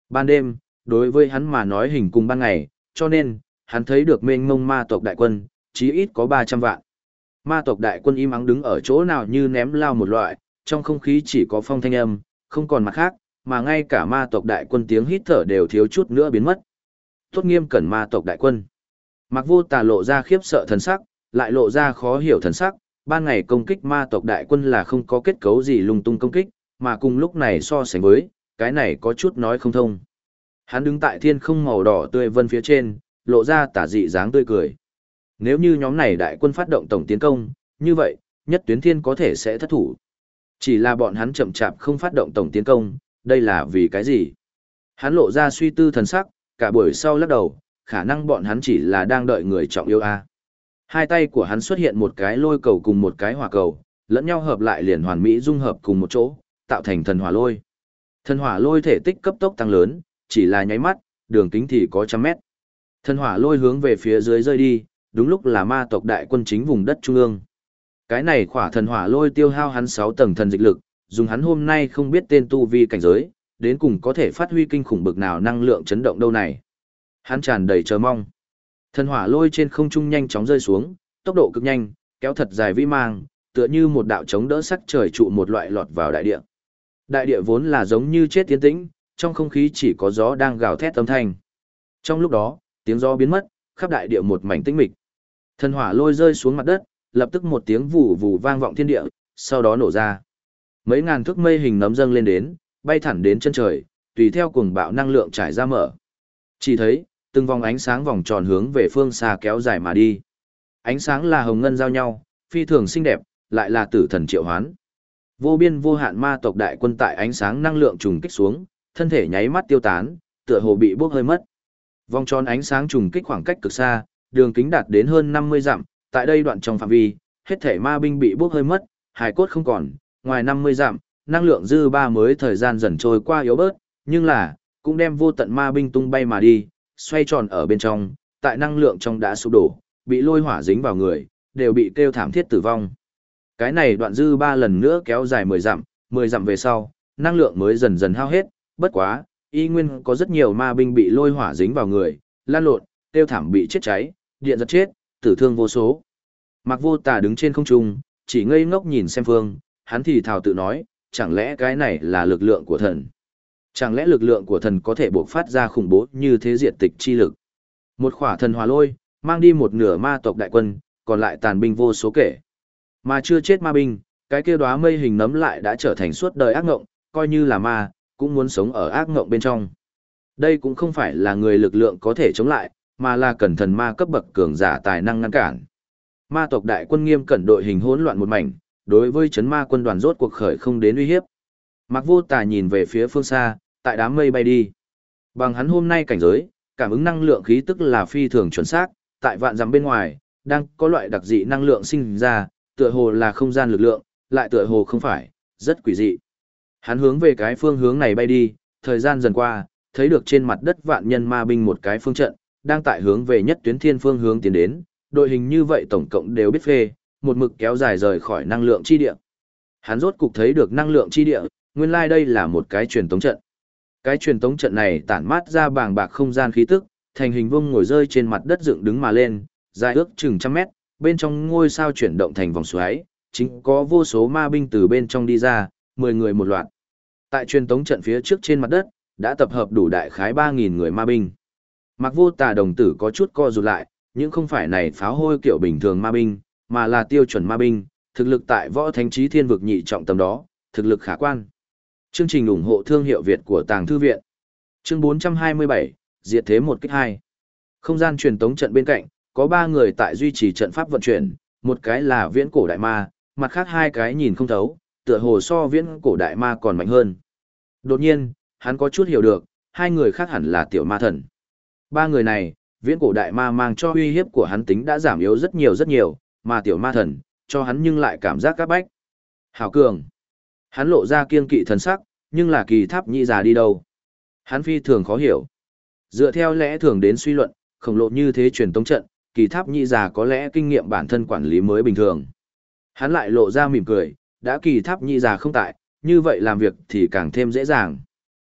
Ban đêm, đối với hắn mà nói hình cùng ban ngày, cho nên, hắn thấy được mênh mông ma tộc đại quân, chí ít có 300 vạn. Ma tộc đại quân im ắng đứng ở chỗ nào như ném lao một loại, trong không khí chỉ có phong thanh âm, không còn mặt khác, mà ngay cả ma tộc đại quân tiếng hít thở đều thiếu chút nữa biến mất. Tốt Nghiêm cẩn ma tộc đại quân. Mặc Vô Tà lộ ra khiếp sợ thần sắc, lại lộ ra khó hiểu thần sắc, ban ngày công kích ma tộc đại quân là không có kết cấu gì lung tung công kích, mà cùng lúc này so sánh với, cái này có chút nói không thông. Hắn đứng tại thiên không màu đỏ tươi vân phía trên, lộ ra tả dị dáng tươi cười. Nếu như nhóm này đại quân phát động tổng tiến công, như vậy, Nhất Tuyến Thiên có thể sẽ thất thủ. Chỉ là bọn hắn chậm chạp không phát động tổng tiến công, đây là vì cái gì? Hắn lộ ra suy tư thần sắc, cả buổi sau lắc đầu, khả năng bọn hắn chỉ là đang đợi người trọng yêu a. Hai tay của hắn xuất hiện một cái lôi cầu cùng một cái hỏa cầu, lẫn nhau hợp lại liền hoàn mỹ dung hợp cùng một chỗ, tạo thành thần hỏa lôi. Thần hỏa lôi thể tích cấp tốc tăng lớn, chỉ là nháy mắt, đường kính thì có trăm mét. Thần hỏa lôi hướng về phía dưới rơi đi, đúng lúc là ma tộc đại quân chính vùng đất trung ương. Cái này khỏa thần hỏa lôi tiêu hao hắn 6 tầng thần dịch lực, dùng hắn hôm nay không biết tên tu vi cảnh giới, đến cùng có thể phát huy kinh khủng bực nào năng lượng chấn động đâu này. Hắn tràn đầy chờ mong. Thần hỏa lôi trên không trung nhanh chóng rơi xuống, tốc độ cực nhanh, kéo thật dài vĩ mang, tựa như một đạo chống đỡ sắc trời trụ một loại lọt vào đại địa. Đại địa vốn là giống như chết tiến tĩnh, trong không khí chỉ có gió đang gào thét âm thanh. Trong lúc đó, tiếng gió biến mất, khắp đại địa một mảnh tĩnh mịch. Thần hỏa lôi rơi xuống mặt đất, lập tức một tiếng vù vù vang vọng thiên địa, sau đó nổ ra. Mấy ngàn thước mây hình nấm dâng lên đến, bay thẳng đến chân trời, tùy theo cuồng bạo năng lượng trải ra mở. Chỉ thấy, từng vòng ánh sáng vòng tròn hướng về phương xa kéo dài mà đi. Ánh sáng là hồng ngân giao nhau, phi thường xinh đẹp, lại là tử thần triệu hoán. Vô biên vô hạn ma tộc đại quân tại ánh sáng năng lượng trùng kích xuống, thân thể nháy mắt tiêu tán, tựa hồ bị bốc hơi mất. Vòng tròn ánh sáng trùng kích khoảng cách cực xa, đường kính đạt đến hơn 50 dặm, tại đây đoạn trong phạm vi, hết thể ma binh bị bốc hơi mất, hài cốt không còn, ngoài 50 dặm, năng lượng dư ba mới thời gian dần trôi qua yếu bớt, nhưng là, cũng đem vô tận ma binh tung bay mà đi, xoay tròn ở bên trong, tại năng lượng trong đã sụp đổ, bị lôi hỏa dính vào người, đều bị kêu thảm thiết tử vong. Cái này đoạn dư ba lần nữa kéo dài 10 dặm về sau, năng lượng mới dần dần hao hết, bất quá, y nguyên có rất nhiều ma binh bị lôi hỏa dính vào người, lan lộn, kêu thảm bị chết cháy, điện giật chết, tử thương vô số. Mạc Vô Tà đứng trên không trung, chỉ ngây ngốc nhìn xem phương, hắn thì thào tự nói, chẳng lẽ cái này là lực lượng của thần? Chẳng lẽ lực lượng của thần có thể bộc phát ra khủng bố như thế diệt tịch chi lực? Một khỏa thần hỏa lôi, mang đi một nửa ma tộc đại quân, còn lại tàn binh vô số kể. Mà chưa chết ma binh, cái kia đóa mây hình nấm lại đã trở thành suốt đời ác ngộng, coi như là ma, cũng muốn sống ở ác ngộng bên trong. Đây cũng không phải là người lực lượng có thể chống lại, mà là cần thần ma cấp bậc cường giả tài năng ngăn cản. Ma tộc đại quân Nghiêm cẩn đội hình hỗn loạn một mảnh, đối với chấn ma quân đoàn rốt cuộc khởi không đến uy hiếp. Mạc Vô Tà nhìn về phía phương xa, tại đám mây bay đi. Bằng hắn hôm nay cảnh giới, cảm ứng năng lượng khí tức là phi thường chuẩn xác, tại vạn dặm bên ngoài, đang có loại đặc dị năng lượng sinh ra, tựa hồ là không gian lực lượng, lại tựa hồ không phải, rất quỷ dị. Hắn hướng về cái phương hướng này bay đi, thời gian dần qua, thấy được trên mặt đất vạn nhân ma binh một cái phương trận, đang tại hướng về Nhất Tuyến Thiên phương hướng tiến đến, đội hình như vậy tổng cộng đều biết phê, một mực kéo dài rời khỏi năng lượng chi địa. Hắn rốt cục thấy được năng lượng chi địa, nguyên lai đây là một cái truyền tống trận. Cái truyền tống trận này tản mát ra bàng bạc không gian khí tức, thành hình vuông ngồi rơi trên mặt đất dựng đứng mà lên, dài ước chừng trăm mét, bên trong ngôi sao chuyển động thành vòng xoáy, chính có vô số ma binh từ bên trong đi ra, 10 người một loạt. Tại truyền tống trận phía trước trên mặt đất, đã tập hợp đủ đại khái 3.000 người ma binh. Mạc Vô Tà đồng tử có chút co rụt lại, nhưng không phải này pháo hôi kiểu bình thường ma binh, mà là tiêu chuẩn ma binh, thực lực tại võ thánh trí thiên vực nhị trọng tầm đó, thực lực khả quan. Chương trình ủng hộ thương hiệu Việt của Tàng Thư Viện. Chương 427, Diệt thế một kích 2. Không gian truyền tống trận bên cạnh, có 3 người tại duy trì trận pháp vận chuyển, một cái là viễn cổ đại ma, mặt khác 2 cái nhìn không thấu, tựa hồ so viễn cổ đại ma còn mạnh hơn. Đột nhiên, hắn có chút hiểu được, 2 người khác hẳn là tiểu ma thần. 3 người này, viễn cổ đại ma mang cho uy hiếp của hắn tính đã giảm yếu rất nhiều, mà tiểu ma thần, cho hắn nhưng lại cảm giác các bách. Hảo cường. Hắn lộ ra kiên kỵ thần sắc, nhưng là Kỳ Tháp Nhĩ già đi đâu? Hắn phi thường khó hiểu. Dựa theo lẽ thường đến suy luận, khổng lồ như thế truyền tống trận, Kỳ Tháp Nhĩ già có lẽ kinh nghiệm bản thân quản lý mới bình thường. Hắn lại lộ ra mỉm cười, đã Kỳ Tháp Nhĩ già không tại, như vậy làm việc thì càng thêm dễ dàng.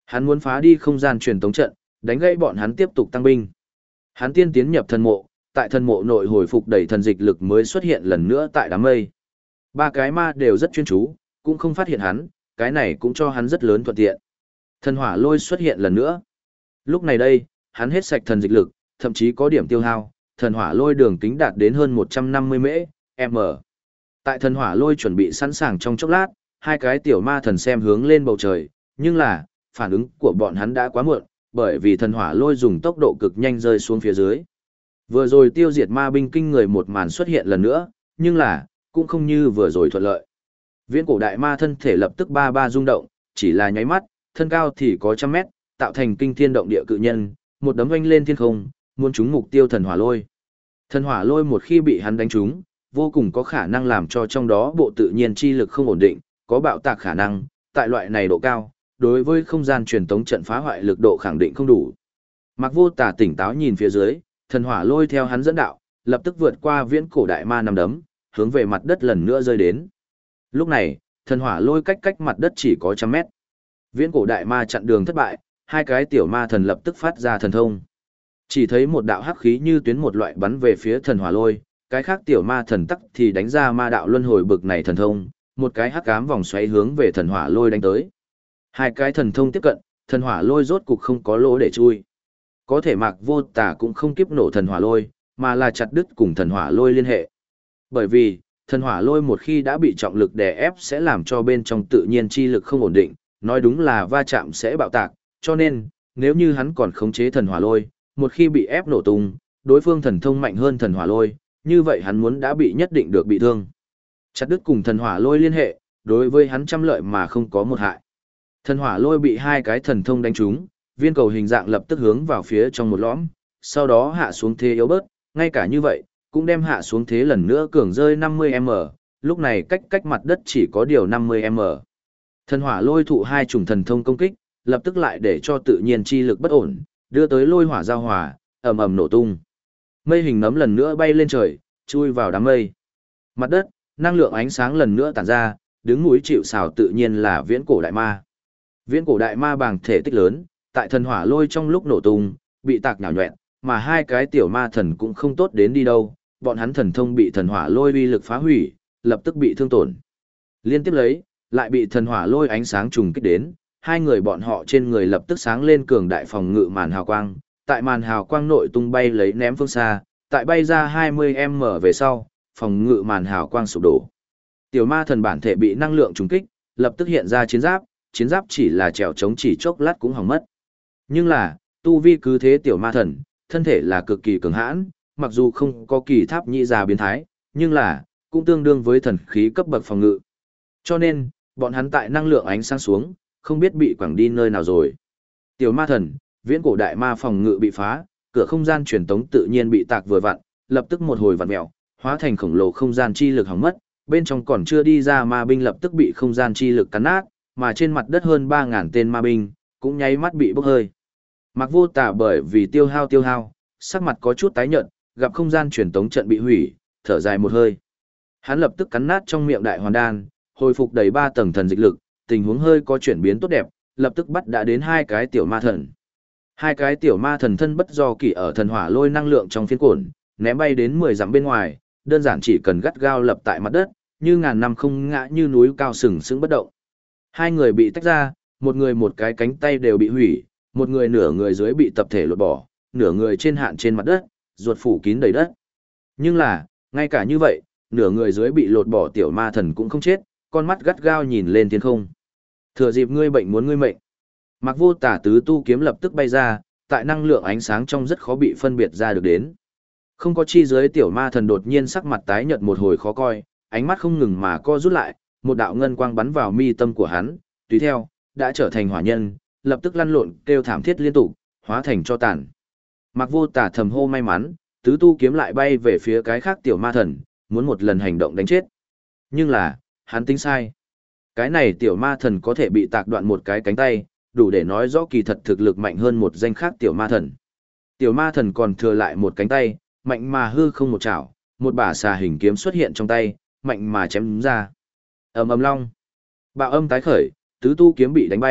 Hắn muốn phá đi không gian truyền tống trận, đánh gãy bọn hắn tiếp tục tăng binh. Hắn tiên tiến nhập thần mộ, tại thần mộ nội hồi phục đầy thần dịch lực mới xuất hiện lần nữa tại đám mây. Ba cái ma đều rất chuyên chú, cũng không phát hiện hắn, cái này cũng cho hắn rất lớn thuận tiện. Thần hỏa lôi xuất hiện lần nữa. Lúc này đây, hắn hết sạch thần dịch lực, thậm chí có điểm tiêu hao, thần hỏa lôi đường kính đạt đến hơn 150 m. Tại thần hỏa lôi chuẩn bị sẵn sàng trong chốc lát, hai cái tiểu ma thần xem hướng lên bầu trời, nhưng là, phản ứng của bọn hắn đã quá muộn, bởi vì thần hỏa lôi dùng tốc độ cực nhanh rơi xuống phía dưới. Vừa rồi tiêu diệt ma binh kinh người một màn xuất hiện lần nữa, nhưng là, cũng không như vừa rồi thuận lợi. Viễn cổ đại ma thân thể lập tức ba ba rung động, chỉ là nháy mắt, thân cao thì có trăm mét, tạo thành kinh thiên động địa cự nhân, một đấm vanh lên thiên không, muốn trúng mục tiêu thần hỏa lôi. Thần hỏa lôi một khi bị hắn đánh trúng, vô cùng có khả năng làm cho trong đó bộ tự nhiên chi lực không ổn định, có bạo tạc khả năng, tại loại này độ cao, đối với không gian truyền tống trận phá hoại lực độ khẳng định không đủ. Mạc Vô Tà tỉnh táo nhìn phía dưới, thần hỏa lôi theo hắn dẫn đạo, lập tức vượt qua viễn cổ đại ma nằm đấm, hướng về mặt đất lần nữa rơi đến. Lúc này, thần hỏa lôi cách mặt đất chỉ có trăm mét. Viễn cổ đại ma chặn đường thất bại, hai cái tiểu ma thần lập tức phát ra thần thông. Chỉ thấy một đạo hắc khí như tuyến một loại bắn về phía thần hỏa lôi, cái khác tiểu ma thần tắc thì đánh ra ma đạo luân hồi bực này thần thông, một cái hắc ám vòng xoáy hướng về thần hỏa lôi đánh tới. Hai cái thần thông tiếp cận, thần hỏa lôi rốt cục không có lỗ để chui. Có thể Mạc Vô Tà cũng không kiếp nổ thần hỏa lôi, mà là chặt đứt cùng thần hỏa lôi liên hệ. Bởi vì, thần hỏa lôi một khi đã bị trọng lực đè ép sẽ làm cho bên trong tự nhiên chi lực không ổn định, nói đúng là va chạm sẽ bạo tạc, cho nên, nếu như hắn còn khống chế thần hỏa lôi, một khi bị ép nổ tung, đối phương thần thông mạnh hơn thần hỏa lôi, như vậy hắn muốn đã bị nhất định được bị thương. Chặt đứt cùng thần hỏa lôi liên hệ, đối với hắn trăm lợi mà không có một hại. Thần hỏa lôi bị hai cái thần thông đánh trúng, viên cầu hình dạng lập tức hướng vào phía trong một lõm, sau đó hạ xuống thế yếu bớt, ngay cả như vậy, cũng đem hạ xuống thế lần nữa cường rơi 50m, lúc này cách mặt đất chỉ có điều 50m. Thần hỏa lôi thụ hai chủng thần thông công kích, lập tức lại để cho tự nhiên chi lực bất ổn, đưa tới lôi hỏa giao hòa, ầm ầm nổ tung. Mây hình nấm lần nữa bay lên trời, chui vào đám mây. Mặt đất, năng lượng ánh sáng lần nữa tản ra, đứng núi chịu sào tự nhiên là viễn cổ đại ma. Viễn cổ đại ma bằng thể tích lớn, tại thần hỏa lôi trong lúc nổ tung, bị tạc nhào nhọẹn, mà hai cái tiểu ma thần cũng không tốt đến đi đâu, bọn hắn thần thông bị thần hỏa lôi uy lực phá hủy, lập tức bị thương tổn. Liên tiếp lấy, lại bị thần hỏa lôi ánh sáng trùng kích đến, hai người bọn họ trên người lập tức sáng lên cường đại phòng ngự màn hào quang, tại màn hào quang nội tung bay lấy ném phương xa, tại bay ra 20m về sau, phòng ngự màn hào quang sụp đổ. Tiểu ma thần bản thể bị năng lượng trùng kích, lập tức hiện ra chiến giáp chỉ là trèo chống chỉ chốc lát cũng hỏng mất. Nhưng là, tu vi cứ thế tiểu ma thần, thân thể là cực kỳ cường hãn, mặc dù không có kỳ tháp nhị già biến thái, nhưng là, cũng tương đương với thần khí cấp bậc phòng ngự. Cho nên, bọn hắn tại năng lượng ánh sáng xuống, không biết bị quẳng đi nơi nào rồi. Tiểu ma thần, viễn cổ đại ma phòng ngự bị phá, cửa không gian truyền tống tự nhiên bị tạc vừa vặn, lập tức một hồi vặn mèo, hóa thành khổng lồ không gian chi lực hỏng mất, bên trong còn chưa đi ra ma binh lập tức bị không gian chi lực cắn nát, mà trên mặt đất hơn 3000 tên ma binh cũng nháy mắt bị bốc hơi. Mạc Vô Tà bởi vì tiêu hao, sắc mặt có chút tái nhợt, gặp không gian truyền tống trận bị hủy, thở dài một hơi. Hắn lập tức cắn nát trong miệng đại hoàn đan, hồi phục đầy 3 tầng thần dịch lực, tình huống hơi có chuyển biến tốt đẹp, lập tức bắt đã đến hai cái tiểu ma thần. Hai cái tiểu ma thần thân bất do kỷ ở thần hỏa lôi năng lượng trong phiến cổn, ném bay đến 10 dặm bên ngoài, đơn giản chỉ cần gắt gao lập tại mặt đất, như ngàn năm không ngã như núi cao sừng sững bất động. Hai người bị tách ra, một người một cái cánh tay đều bị hủy, một người nửa người dưới bị tập thể lột bỏ, nửa người trên hạn trên mặt đất, ruột phủ kín đầy đất. Nhưng là, ngay cả như vậy, nửa người dưới bị lột bỏ tiểu ma thần cũng không chết, con mắt gắt gao nhìn lên thiên không. Thừa dịp ngươi bệnh muốn ngươi mệnh. Mạc Vô Tà tứ tu kiếm lập tức bay ra, tại năng lượng ánh sáng trong rất khó bị phân biệt ra được đến. Không có chi dưới tiểu ma thần đột nhiên sắc mặt tái nhợt một hồi khó coi, ánh mắt không ngừng mà co rút lại, một đạo ngân quang bắn vào mi tâm của hắn, tùy theo, đã trở thành hỏa nhân, lập tức lăn lộn kêu thảm thiết liên tục, hóa thành cho tàn. Mạc Vô Tà thầm hô may mắn, tứ tu kiếm lại bay về phía cái khác tiểu ma thần, muốn một lần hành động đánh chết. Nhưng là, hắn tính sai. Cái này tiểu ma thần có thể bị tạc đoạn một cái cánh tay, đủ để nói rõ kỳ thật thực lực mạnh hơn một danh khác tiểu ma thần. Tiểu ma thần còn thừa lại một cánh tay, mạnh mà hư không một chảo, một bả xà hình kiếm xuất hiện trong tay, mạnh mà chém ra. Ầm ầm long. Bạo âm tái khởi, tứ tu kiếm bị đánh bay,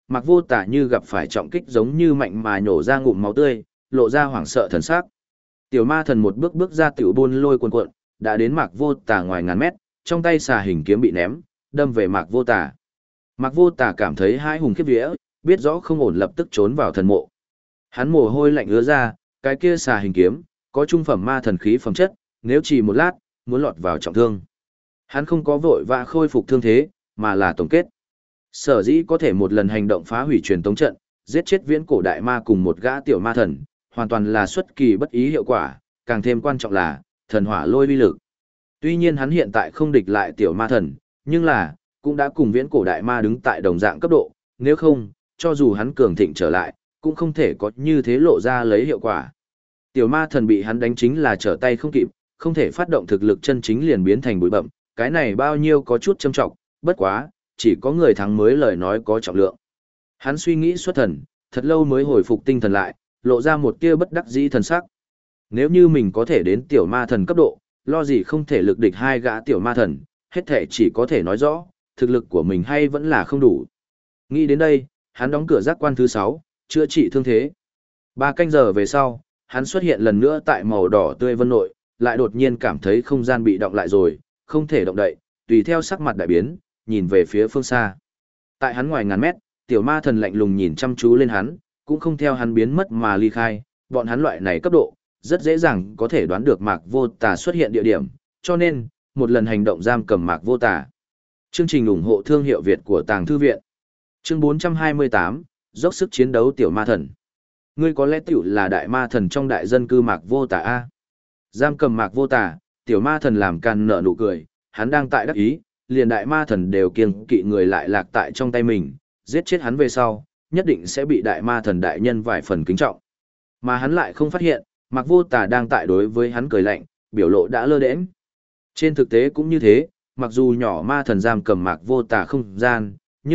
Mạc Vô Tả như gặp phải trọng kích giống như mạnh mà nhổ ra ngụm máu tươi, lộ ra hoảng sợ thần sắc. Tiểu ma thần một bước bước ra tiểu buôn lôi cuồn cuộn, đã đến Mạc Vô Tả ngoài ngàn mét, trong tay xà hình kiếm bị ném, đâm về Mạc Vô Tả. Mạc Vô Tả cảm thấy hai hùng khiếp vía, biết rõ không ổn lập tức trốn vào thần mộ. Hắn mồ hôi lạnh ứa ra, cái kia xà hình kiếm, có trung phẩm ma thần khí phẩm chất, nếu chỉ một lát, muốn lọt vào trọng thương. Hắn không có vội vã khôi phục thương thế, mà là tổng kết. Sở dĩ có thể một lần hành động phá hủy truyền tống trận, giết chết viễn cổ đại ma cùng một gã tiểu ma thần, hoàn toàn là xuất kỳ bất ý hiệu quả, càng thêm quan trọng là thần hỏa lôi uy lực. Tuy nhiên hắn hiện tại không địch lại tiểu ma thần, nhưng là cũng đã cùng viễn cổ đại ma đứng tại đồng dạng cấp độ, nếu không, cho dù hắn cường thịnh trở lại, cũng không thể có như thế lộ ra lấy hiệu quả. Tiểu ma thần bị hắn đánh chính là trở tay không kịp, không thể phát động thực lực chân chính liền biến thành bụi bậm, cái này bao nhiêu có chút châm trọng, bất quá, chỉ có người thắng mới lời nói có trọng lượng. Hắn suy nghĩ xuất thần, thật lâu mới hồi phục tinh thần lại, lộ ra một tia bất đắc dĩ thần sắc. Nếu như mình có thể đến tiểu ma thần cấp độ, lo gì không thể lực địch hai gã tiểu ma thần, hết thể chỉ có thể nói rõ, thực lực của mình hay vẫn là không đủ. Nghĩ đến đây, hắn đóng cửa giác quan thứ 6, chữa trị thương thế. 3 canh giờ về sau, hắn xuất hiện lần nữa tại màu đỏ tươi vân nội, lại đột nhiên cảm thấy không gian bị động lại rồi, không thể động đậy, tùy theo sắc mặt đại biến, nhìn về phía phương xa. Tại hắn ngoài ngàn mét, tiểu ma thần lạnh lùng nhìn chăm chú lên hắn, cũng không theo hắn biến mất mà ly khai, bọn hắn loại này cấp độ, rất dễ dàng có thể đoán được Mạc Vô Tà xuất hiện địa điểm, cho nên, một lần hành động giam cầm Mạc Vô Tà. Chương trình ủng hộ thương hiệu Việt của Tàng Thư Viện. Chương 428, dốc sức chiến đấu tiểu ma thần. Ngươi có lẽ tiểu là đại ma thần trong đại dân cư Mạc Vô Tà A. Giam cầm Mạc Vô Tà, tiểu ma thần làm càn nở nụ cười, hắn đang tại đắc ý, liền đại ma thần đều kiêng kỵ người lại lạc tại trong tay mình, giết chết hắn về sau, nhất định sẽ bị đại ma thần đại nhân vài phần kính trọng. Mà hắn lại không phát hiện, Mạc Vô Tà đang tại đối với hắn cười lạnh, biểu lộ đã lơ đễnh. Trên thực tế cũng như thế, mặc dù nhỏ ma thần giam cầm Mạc Vô Tà không gian,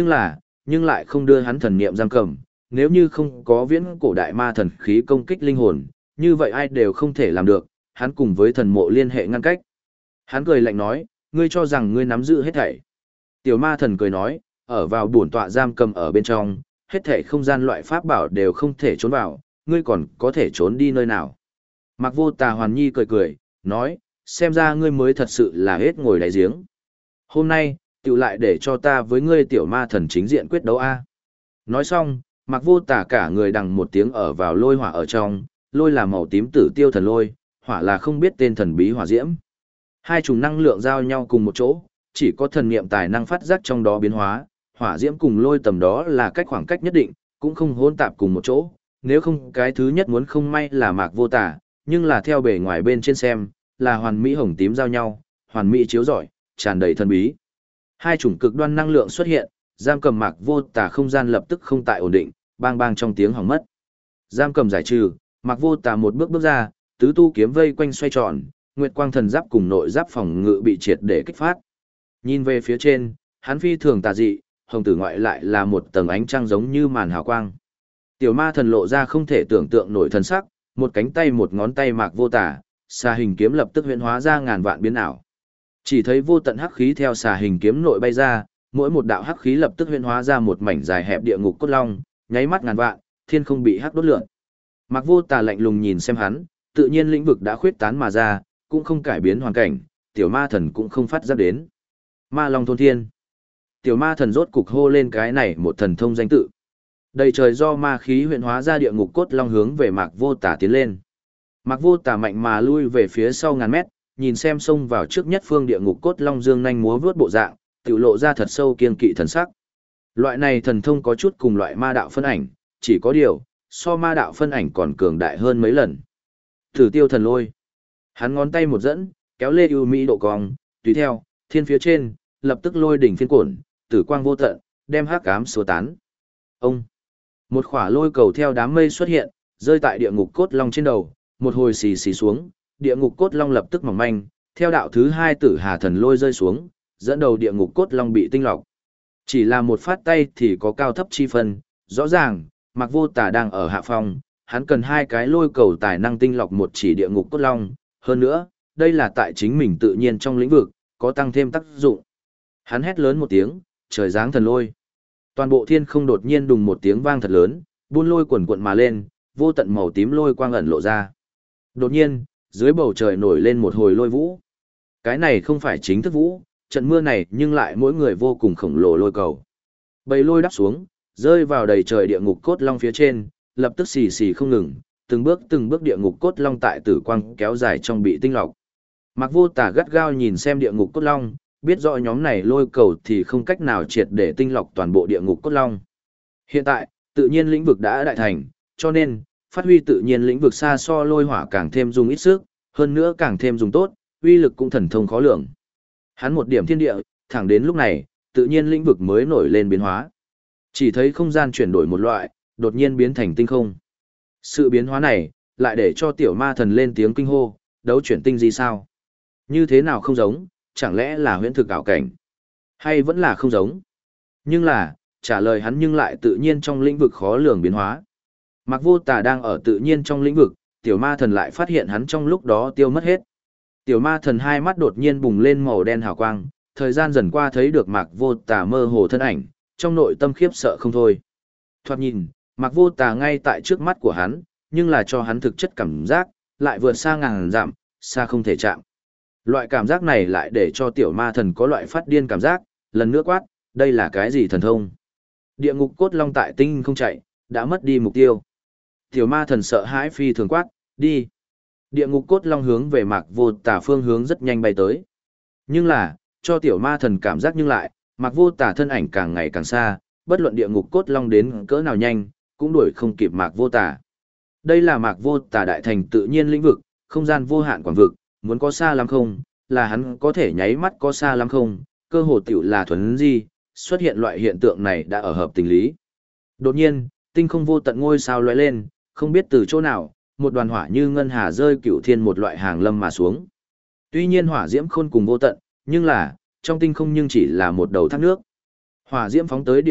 nhưng lại không đưa hắn thần niệm giam cầm, nếu như không có viễn cổ đại ma thần khí công kích linh hồn, như vậy ai đều không thể làm được, hắn cùng với thần mộ liên hệ ngăn cách. Hắn cười lạnh nói, ngươi cho rằng ngươi nắm giữ hết thảy. Tiểu ma thần cười nói, ở vào bổn tọa giam cầm ở bên trong, hết thảy không gian loại pháp bảo đều không thể trốn vào, ngươi còn có thể trốn đi nơi nào. Mạc Vô Tà hoàn nhi cười cười, nói, xem ra ngươi mới thật sự là hết ngồi đáy giếng. Hôm nay, tiểu lại để cho ta với ngươi tiểu ma thần chính diện quyết đấu a. Nói xong, Mạc Vô Tà cả người đằng một tiếng ở vào lôi hỏa ở trong, lôi là màu tím tử tiêu thần lôi, hỏa là không biết tên thần bí hỏa diễm. Hai chủng năng lượng giao nhau cùng một chỗ, chỉ có thần niệm tài năng phát giác trong đó biến hóa, hỏa diễm cùng lôi tầm đó là cách khoảng cách nhất định, cũng không hỗn tạp cùng một chỗ, nếu không cái thứ nhất muốn không may là Mạc Vô Tà, nhưng là theo bề ngoài bên trên xem, là hoàn mỹ hồng tím giao nhau, hoàn mỹ chiếu rọi, tràn đầy thần bí. Hai chủng cực đoan năng lượng xuất hiện, giam cầm Mạc Vô Tà không gian lập tức không tại ổn định, bang bang trong tiếng hỏng mất. Giam cầm giải trừ, Mạc Vô Tà một bước bước ra, tứ tu kiếm vây quanh xoay tròn, nguyệt quang thần giáp cùng nội giáp phòng ngự bị triệt để kích phát. Nhìn về phía trên, hắn phi thường tà dị, hồng tử ngoại lại là một tầng ánh trăng giống như màn hào quang. Tiểu ma thần lộ ra không thể tưởng tượng nổi thần sắc, một cánh tay một ngón tay Mạc Vô Tà, xà hình kiếm lập tức huyễn hóa ra ngàn vạn biến ảo. Chỉ thấy vô tận hắc khí theo xà hình kiếm nội bay ra, mỗi một đạo hắc khí lập tức huyễn hóa ra một mảnh dài hẹp địa ngục cốt long, nháy mắt ngàn vạn, thiên không bị hắc đốt lượn. Mạc Vô Tà lạnh lùng nhìn xem hắn, tự nhiên lĩnh vực đã khuyết tán mà ra, cũng không cải biến hoàn cảnh, tiểu ma thần cũng không phát giác đến. Ma Long thôn thiên. Tiểu ma thần rốt cục hô lên cái này một thần thông danh tự. Đầy trời do ma khí huyễn hóa ra địa ngục cốt long hướng về Mạc Vô Tà tiến lên. Mạc Vô Tà mạnh mà lui về phía sau ngàn mét, nhìn xem xông vào trước nhất phương địa ngục cốt long dương nhanh múa vướt bộ dạng, tiểu lộ ra thật sâu kiên kỵ thần sắc. Loại này thần thông có chút cùng loại ma đạo phân ảnh, chỉ có điều, so ma đạo phân ảnh còn cường đại hơn mấy lần. Thử tiêu thần lôi. Hắn ngón tay một dẫn, kéo lê ưu mỹ độ cong, tùy theo, thiên phía trên, lập tức lôi đỉnh phiên cuộn, tử quang vô tận, đem hắc ám xua tán. Ông. Một khỏa lôi cầu theo đám mây xuất hiện, rơi tại địa ngục cốt long trên đầu, một hồi xì xì xuống, địa ngục cốt long lập tức mỏng manh, theo đạo thứ hai tử hà thần lôi rơi xuống, dẫn đầu địa ngục cốt long bị tinh lọc. Chỉ là một phát tay thì có cao thấp chi phân, rõ ràng, Mạc Vô Tà đang ở hạ phong, hắn cần hai cái lôi cầu tài năng tinh lọc một chỉ địa ngục cốt long, hơn nữa, đây là tại chính mình tự nhiên trong lĩnh vực, có tăng thêm tác dụng. Hắn hét lớn một tiếng, trời giáng thần lôi. Toàn bộ thiên không đột nhiên đùng một tiếng vang thật lớn, buôn lôi quần cuộn mà lên, vô tận màu tím lôi quang ẩn lộ ra. Đột nhiên, dưới bầu trời nổi lên một hồi lôi vũ. Cái này không phải chính thức vũ, trận mưa này nhưng lại mỗi người vô cùng khổng lồ lôi cầu. Bầy lôi đắp xuống, rơi vào đầy trời địa ngục cốt long phía trên, lập tức xì xì không ngừng, từng bước địa ngục cốt long tại tử quang kéo dài trong bị tinh lọc. Mạc Vô Tà gắt gao nhìn xem địa ngục cốt long, biết rõ nhóm này lôi cầu thì không cách nào triệt để tinh lọc toàn bộ địa ngục cốt long. Hiện tại, tự nhiên lĩnh vực đã đại thành, cho nên, phát huy tự nhiên lĩnh vực xa so lôi hỏa càng thêm dùng ít sức, hơn nữa càng thêm dùng tốt, uy lực cũng thần thông khó lường. Hắn một điểm thiên địa, thẳng đến lúc này, tự nhiên lĩnh vực mới nổi lên biến hóa. Chỉ thấy không gian chuyển đổi một loại, đột nhiên biến thành tinh không. Sự biến hóa này, lại để cho tiểu ma thần lên tiếng kinh hô, đấu chuyển tinh gì sao? Như thế nào không giống, chẳng lẽ là huyễn thực ảo cảnh? Hay vẫn là không giống? Nhưng là, trả lời hắn nhưng lại tự nhiên trong lĩnh vực khó lường biến hóa. Mạc Vô Tà đang ở tự nhiên trong lĩnh vực, tiểu ma thần lại phát hiện hắn trong lúc đó tiêu mất hết. Tiểu ma thần hai mắt đột nhiên bùng lên màu đen hào quang, thời gian dần qua thấy được Mạc Vô Tà mơ hồ thân ảnh, trong nội tâm khiếp sợ không thôi. Thoạt nhìn, Mạc Vô Tà ngay tại trước mắt của hắn, nhưng là cho hắn thực chất cảm giác, lại vượt xa ngàn dặm, xa không thể chạm. Loại cảm giác này lại để cho tiểu ma thần có loại phát điên cảm giác, lần nữa quát, đây là cái gì thần thông? Địa ngục cốt long tại tinh không chạy, đã mất đi mục tiêu. Tiểu ma thần sợ hãi phi thường quát, đi. Địa ngục cốt long hướng về Mạc Vô Tà phương hướng rất nhanh bay tới. Nhưng là, cho tiểu ma thần cảm giác nhưng lại, Mạc Vô Tà thân ảnh càng ngày càng xa, bất luận địa ngục cốt long đến cỡ nào nhanh, cũng đuổi không kịp Mạc Vô Tà. Đây là Mạc Vô Tà đại thành tự nhiên lĩnh vực, không gian vô hạn quảng vực, muốn có xa lắm không, là hắn có thể nháy mắt có xa lắm không, cơ hồ tiểu là thuần di, xuất hiện loại hiện tượng này đã ở hợp tình lý. Đột nhiên, tinh không vô tận ngôi sao lóe lên, không biết từ chỗ nào, một đoàn hỏa như ngân hà rơi cửu thiên một loại hàng lâm mà xuống. Tuy nhiên hỏa diễm khôn cùng vô tận, nhưng là, trong tinh không nhưng chỉ là một đầu thác nước. Hỏa diễm phóng tới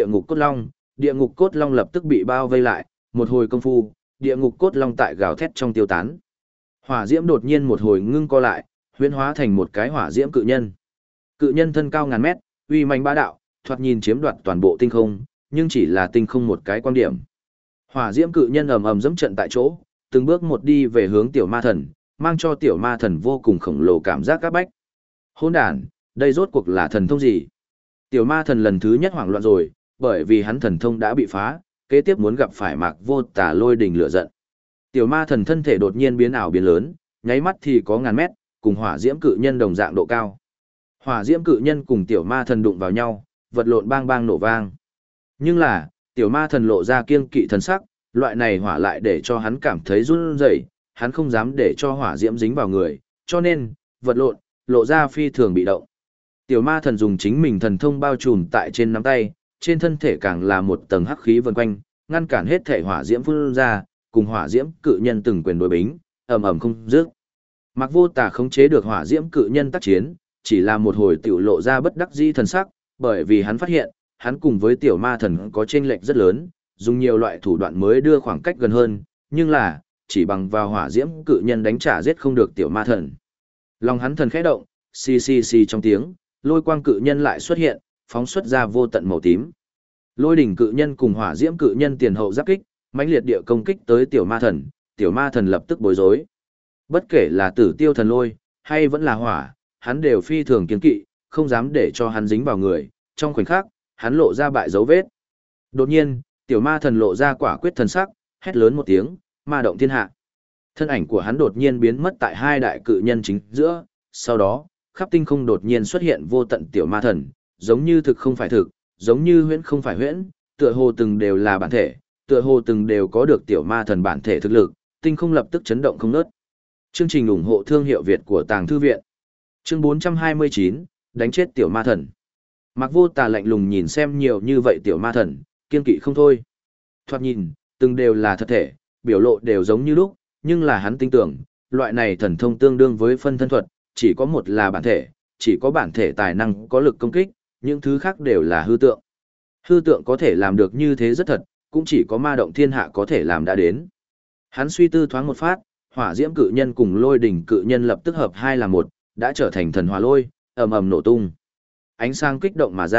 địa ngục cốt long lập tức bị bao vây lại, một hồi công phu, địa ngục cốt long tại gào thét trong tiêu tán. Hỏa diễm đột nhiên một hồi ngưng co lại, huyễn hóa thành một cái hỏa diễm cự nhân. Cự nhân thân cao ngàn mét, uy mãnh bá đạo, thoạt nhìn chiếm đoạt toàn bộ tinh không, nhưng chỉ là tinh không một cái quan điểm. Hỏa diễm cự nhân ầm ầm dẫm trận tại chỗ, từng bước một đi về hướng tiểu ma thần, mang cho tiểu ma thần vô cùng khổng lồ cảm giác các bách. Hỗn đản, đây rốt cuộc là thần thông gì? Tiểu ma thần lần thứ nhất hoảng loạn rồi, bởi vì hắn thần thông đã bị phá, kế tiếp muốn gặp phải Mạc Vô Tà lôi đình lửa giận. Tiểu ma thần thân thể đột nhiên biến ảo biến lớn, nháy mắt thì có ngàn mét, cùng hỏa diễm cự nhân đồng dạng độ cao. Hỏa diễm cự nhân cùng tiểu ma thần đụng vào nhau, vật lộn bang bang nổ vang. Nhưng là, tiểu ma thần lộ ra kiêng kỵ thần sắc, loại này hỏa lại để cho hắn cảm thấy run rẩy, hắn không dám để cho hỏa diễm dính vào người, cho nên, vật lộn, lộ ra phi thường bị động. Tiểu ma thần dùng chính mình thần thông bao trùm tại trên nắm tay, trên thân thể càng là một tầng hắc khí vần quanh, ngăn cản hết thể hỏa diễm phun ra, cùng hỏa diễm cự nhân từng quyền đối bính, ầm ầm không dứt. Mạc Vô Tà khống chế được hỏa diễm cự nhân tác chiến, chỉ là một hồi tiểu lộ ra bất đắc dĩ thần sắc, bởi vì hắn phát hiện, hắn cùng với tiểu ma thần có chênh lệch rất lớn, dùng nhiều loại thủ đoạn mới đưa khoảng cách gần hơn, nhưng là, chỉ bằng vào hỏa diễm cự nhân đánh trả giết không được tiểu ma thần. Lòng hắn thần khẽ động, xì xì xì trong tiếng, lôi quang cự nhân lại xuất hiện, phóng xuất ra vô tận màu tím. Lôi đỉnh cự nhân cùng hỏa diễm cự nhân tiền hậu giáp kích, mãnh liệt địa công kích tới tiểu ma thần lập tức bối rối. Bất kể là tử tiêu thần lôi, hay vẫn là hỏa, hắn đều phi thường kiêng kỵ, không dám để cho hắn dính vào người, trong khoảnh khắc, hắn lộ ra bại dấu vết. Đột nhiên, tiểu ma thần lộ ra quả quyết thần sắc, hét lớn một tiếng, ma động thiên hạ. Thân ảnh của hắn đột nhiên biến mất tại hai đại cự nhân chính giữa, sau đó, khắp tinh không đột nhiên xuất hiện vô tận tiểu ma thần, giống như thực không phải thực, giống như huyễn không phải huyễn, tựa hồ từng đều là bản thể, tựa hồ từng đều có được tiểu ma thần bản thể thực lực, tinh không lập tức chấn động không ngớt. Chương trình ủng hộ thương hiệu Việt của Tàng Thư Viện. Chương 429, đánh chết tiểu ma thần. Mạc Vô Tà lạnh lùng nhìn xem nhiều như vậy tiểu ma thần, kiên kỵ không thôi. Thoạt nhìn, từng đều là thật thể, biểu lộ đều giống như lúc, nhưng là hắn tin tưởng, loại này thần thông tương đương với phân thân thuật, chỉ có một là bản thể, chỉ có bản thể tài năng có lực công kích, những thứ khác đều là hư tượng. Hư tượng có thể làm được như thế rất thật, cũng chỉ có ma động thiên hạ có thể làm đã đến. Hắn suy tư thoáng một phát, hỏa diễm cự nhân cùng lôi đỉnh cự nhân lập tức hợp hai là một, đã trở thành thần hỏa lôi, ầm ầm nổ tung. Ánh sáng kích động mà ra,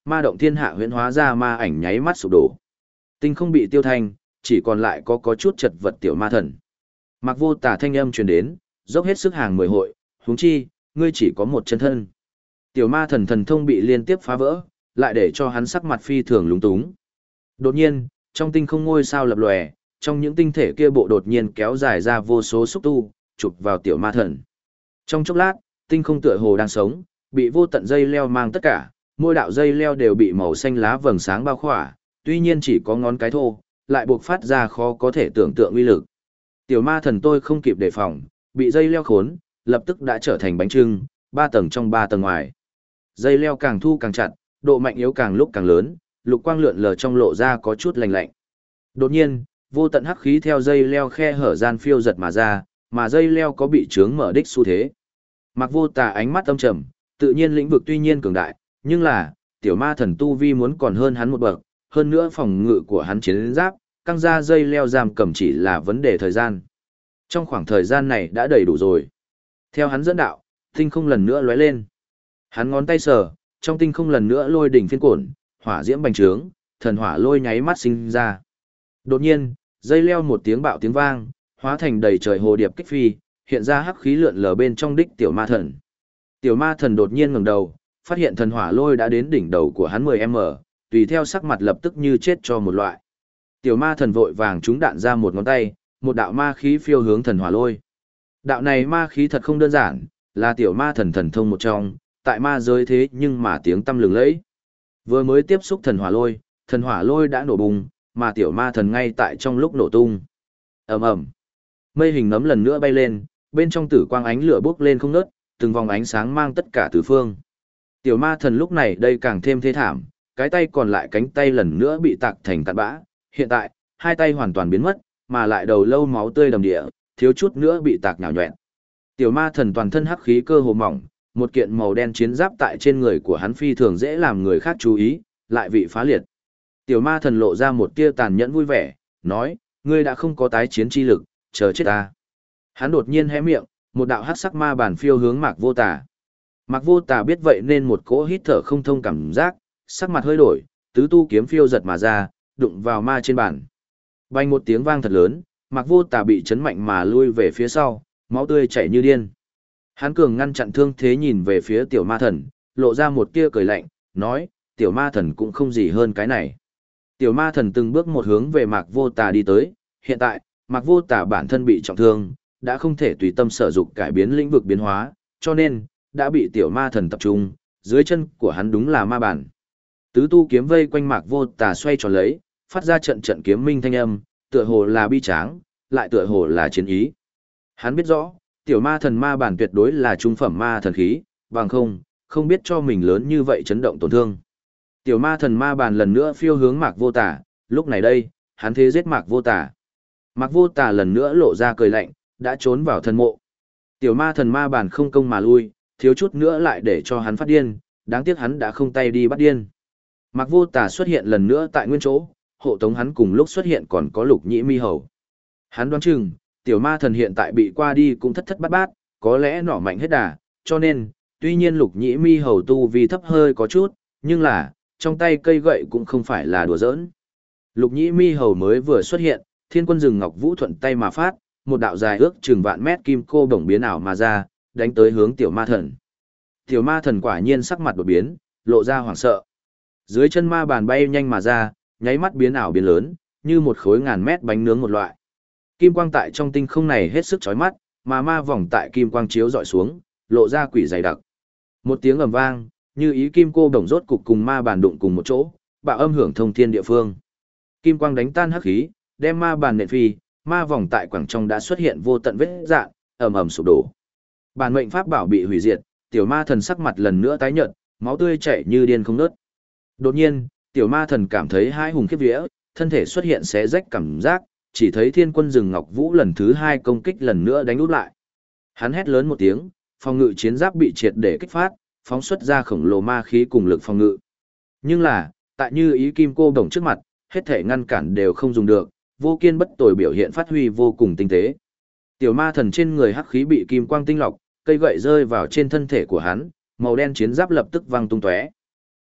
ma động thiên hạ huyễn hóa ra ma ảnh nháy mắt sụp đổ. Tinh không bị tiêu thanh, chỉ còn lại có chút chật vật tiểu ma thần. Mặc Vô Tà thanh âm truyền đến, dốc hết sức hàng 10 hội, huống chi, ngươi chỉ có một chân thân. Tiểu ma thần thần thông bị liên tiếp phá vỡ, lại để cho hắn sắc mặt phi thường lúng túng. Đột nhiên, trong tinh không ngôi sao lập lòe, trong những tinh thể kia bộ đột nhiên kéo dài ra vô số xúc tu, chụp vào tiểu ma thần. Trong chốc lát, tinh không tựa hồ đang sống, bị vô tận dây leo mang tất cả, mỗi đạo dây leo đều bị màu xanh lá vầng sáng bao khỏa, tuy nhiên chỉ có ngón cái thô, lại buộc phát ra khó có thể tưởng tượng uy lực. Tiểu ma thần tôi không kịp đề phòng, bị dây leo khốn, lập tức đã trở thành bánh trưng, 3 tầng trong 3 tầng ngoài. Dây leo càng thu càng chặt, độ mạnh yếu càng lúc càng lớn, lục quang lượn lờ trong lộ ra có chút lạnh lạnh. Đột nhiên, vô tận hắc khí theo dây leo khe hở gian phiêu giật mà ra, mà dây leo có bị chướng mở đích xu thế. Mặc Vô Tà ánh mắt âm trầm, tự nhiên lĩnh vực tuy nhiên cường đại, nhưng là, tiểu ma thần tu vi muốn còn hơn hắn một bậc, hơn nữa phòng ngự của hắn chiến giáp, căng ra dây leo giam cầm chỉ là vấn đề thời gian. Trong khoảng thời gian này đã đầy đủ rồi. Theo hắn dẫn đạo, tinh không lần nữa lóe lên. Hắn ngón tay sờ, trong tinh không lần nữa lôi đỉnh phiên cổn, hỏa diễm bành trướng, thần hỏa lôi nháy mắt sinh ra. Đột nhiên, dây leo một tiếng bạo tiếng vang, hóa thành đầy trời hồ điệp kích phi, hiện ra hắc khí lượn lờ bên trong đích tiểu ma thần. Tiểu ma thần đột nhiên ngẩng đầu, phát hiện thần hỏa lôi đã đến đỉnh đầu của hắn 10m, tùy theo sắc mặt lập tức như chết cho một loại. Tiểu ma thần vội vàng trúng đạn ra một ngón tay, một đạo ma khí phiêu hướng thần hỏa lôi. Đạo này ma khí thật không đơn giản, là tiểu ma thần thần thông một trong, tại ma giới thế nhưng mà tiếng tăm lừng lẫy. Vừa mới tiếp xúc thần hỏa lôi đã nổ bùng, mà tiểu ma thần ngay tại trong lúc nổ tung. Ầm ầm. Mây hình nấm lần nữa bay lên, bên trong tử quang ánh lửa bốc lên không ngớt, từng vòng ánh sáng mang tất cả tứ phương. Tiểu ma thần lúc này đây càng thêm thê thảm, cái tay còn lại cánh tay lần nữa bị tạc thành tạt bã, hiện tại, hai tay hoàn toàn biến mất, mà lại đầu lâu máu tươi đầm địa, thiếu chút nữa bị tạc nhào nhọẹn. Tiểu ma thần toàn thân hắc khí cơ hồ mỏng, một kiện màu đen chiến giáp tại trên người của hắn phi thường dễ làm người khác chú ý, lại bị phá liệt. Tiểu ma thần lộ ra một tia tàn nhẫn vui vẻ, nói, ngươi đã không có tái chiến chi lực, chờ chết ta. Hắn đột nhiên hé miệng, một đạo hắc sắc ma bản phiêu hướng Mạc Vô Tà. Mạc Vô Tà biết vậy nên một cỗ hít thở không thông cảm giác, sắc mặt hơi đổi, tứ tu kiếm phiêu giật mà ra, đụng vào ma trên bàn. Bành một tiếng vang thật lớn, Mạc Vô Tà bị chấn mạnh mà lui về phía sau, máu tươi chảy như điên. Hắn cường ngăn chặn thương thế nhìn về phía tiểu ma thần, lộ ra một tia cười lạnh, nói, tiểu ma thần cũng không gì hơn cái này. Tiểu ma thần từng bước một hướng về Mạc Vô Tà đi tới, hiện tại, Mạc Vô Tà bản thân bị trọng thương, đã không thể tùy tâm sở dục cải biến lĩnh vực biến hóa, cho nên, đã bị tiểu ma thần tập trung, dưới chân của hắn đúng là ma bản. Tứ tu kiếm vây quanh Mạc Vô Tà xoay tròn lấy, phát ra trận trận kiếm minh thanh âm, tựa hồ là bi tráng, lại tựa hồ là chiến ý. Hắn biết rõ, tiểu ma thần ma bản tuyệt đối là trung phẩm ma thần khí, bằng không biết cho mình lớn như vậy chấn động tổn thương. Tiểu ma thần ma bản lần nữa phiêu hướng Mạc Vô Tà, lúc này đây, hắn thế giết Mạc Vô Tà. Mạc Vô Tà lần nữa lộ ra cười lạnh, đã trốn vào thần mộ. Tiểu ma thần ma bản không công mà lui, thiếu chút nữa lại để cho hắn phát điên, đáng tiếc hắn đã không tay đi bắt điên. Mạc Vô Tà xuất hiện lần nữa tại nguyên chỗ, hộ tống hắn cùng lúc xuất hiện còn có Lục Nhĩ Mi Hầu. Hắn đoán chừng, tiểu ma thần hiện tại bị qua đi cũng thất thất bát bát, có lẽ nỏ mạnh hết đà, cho nên, tuy nhiên Lục Nhĩ Mi Hầu tu vi thấp hơi có chút, nhưng là, trong tay cây gậy cũng không phải là đùa giỡn. Lục Nhĩ Mi Hầu mới vừa xuất hiện, Thiên Quân Rừng Ngọc Vũ thuận tay mà phát, một đạo dài ước chừng vạn mét kim cô bổng biến ảo mà ra, đánh tới hướng tiểu ma thần. Tiểu ma thần quả nhiên sắc mặt đột biến, lộ ra hoảng sợ. Dưới chân ma bàn bay nhanh mà ra, nháy mắt biến ảo biến lớn, như một khối ngàn mét bánh nướng một loại. Kim quang tại trong tinh không này hết sức chói mắt, mà ma vòng tại kim quang chiếu dọi xuống, lộ ra quỷ dày đặc. Một tiếng ầm vang, như ý kim cô bổng rốt cục cùng ma bàn đụng cùng một chỗ, bạo âm hưởng thông thiên địa phương. Kim quang đánh tan hắc khí, đem ma bàn nện phi, ma vòng tại quảng trong đã xuất hiện vô tận vết rạn, ầm ầm sụp đổ. Bản mệnh pháp bảo bị hủy diệt, tiểu ma thần sắc mặt lần nữa tái nhợt, máu tươi chảy như điên không ngớt. Đột nhiên, tiểu ma thần cảm thấy hai hùng khiếp vía, thân thể xuất hiện xé rách cảm giác, chỉ thấy Thiên Quân Rừng Ngọc Vũ lần thứ hai công kích lần nữa đánh úp lại. Hắn hét lớn một tiếng, phòng ngự chiến giáp bị triệt để kích phát, phóng xuất ra khổng lồ ma khí cùng lực phòng ngự. Nhưng là, tại như ý kim cô đồng trước mặt, hết thể ngăn cản đều không dùng được, vô kiên bất tồi biểu hiện phát huy vô cùng tinh tế. Tiểu ma thần trên người hắc khí bị kim quang tinh lọc, cây gậy rơi vào trên thân thể của hắn, màu đen chiến giáp lập tức văng tung tóe.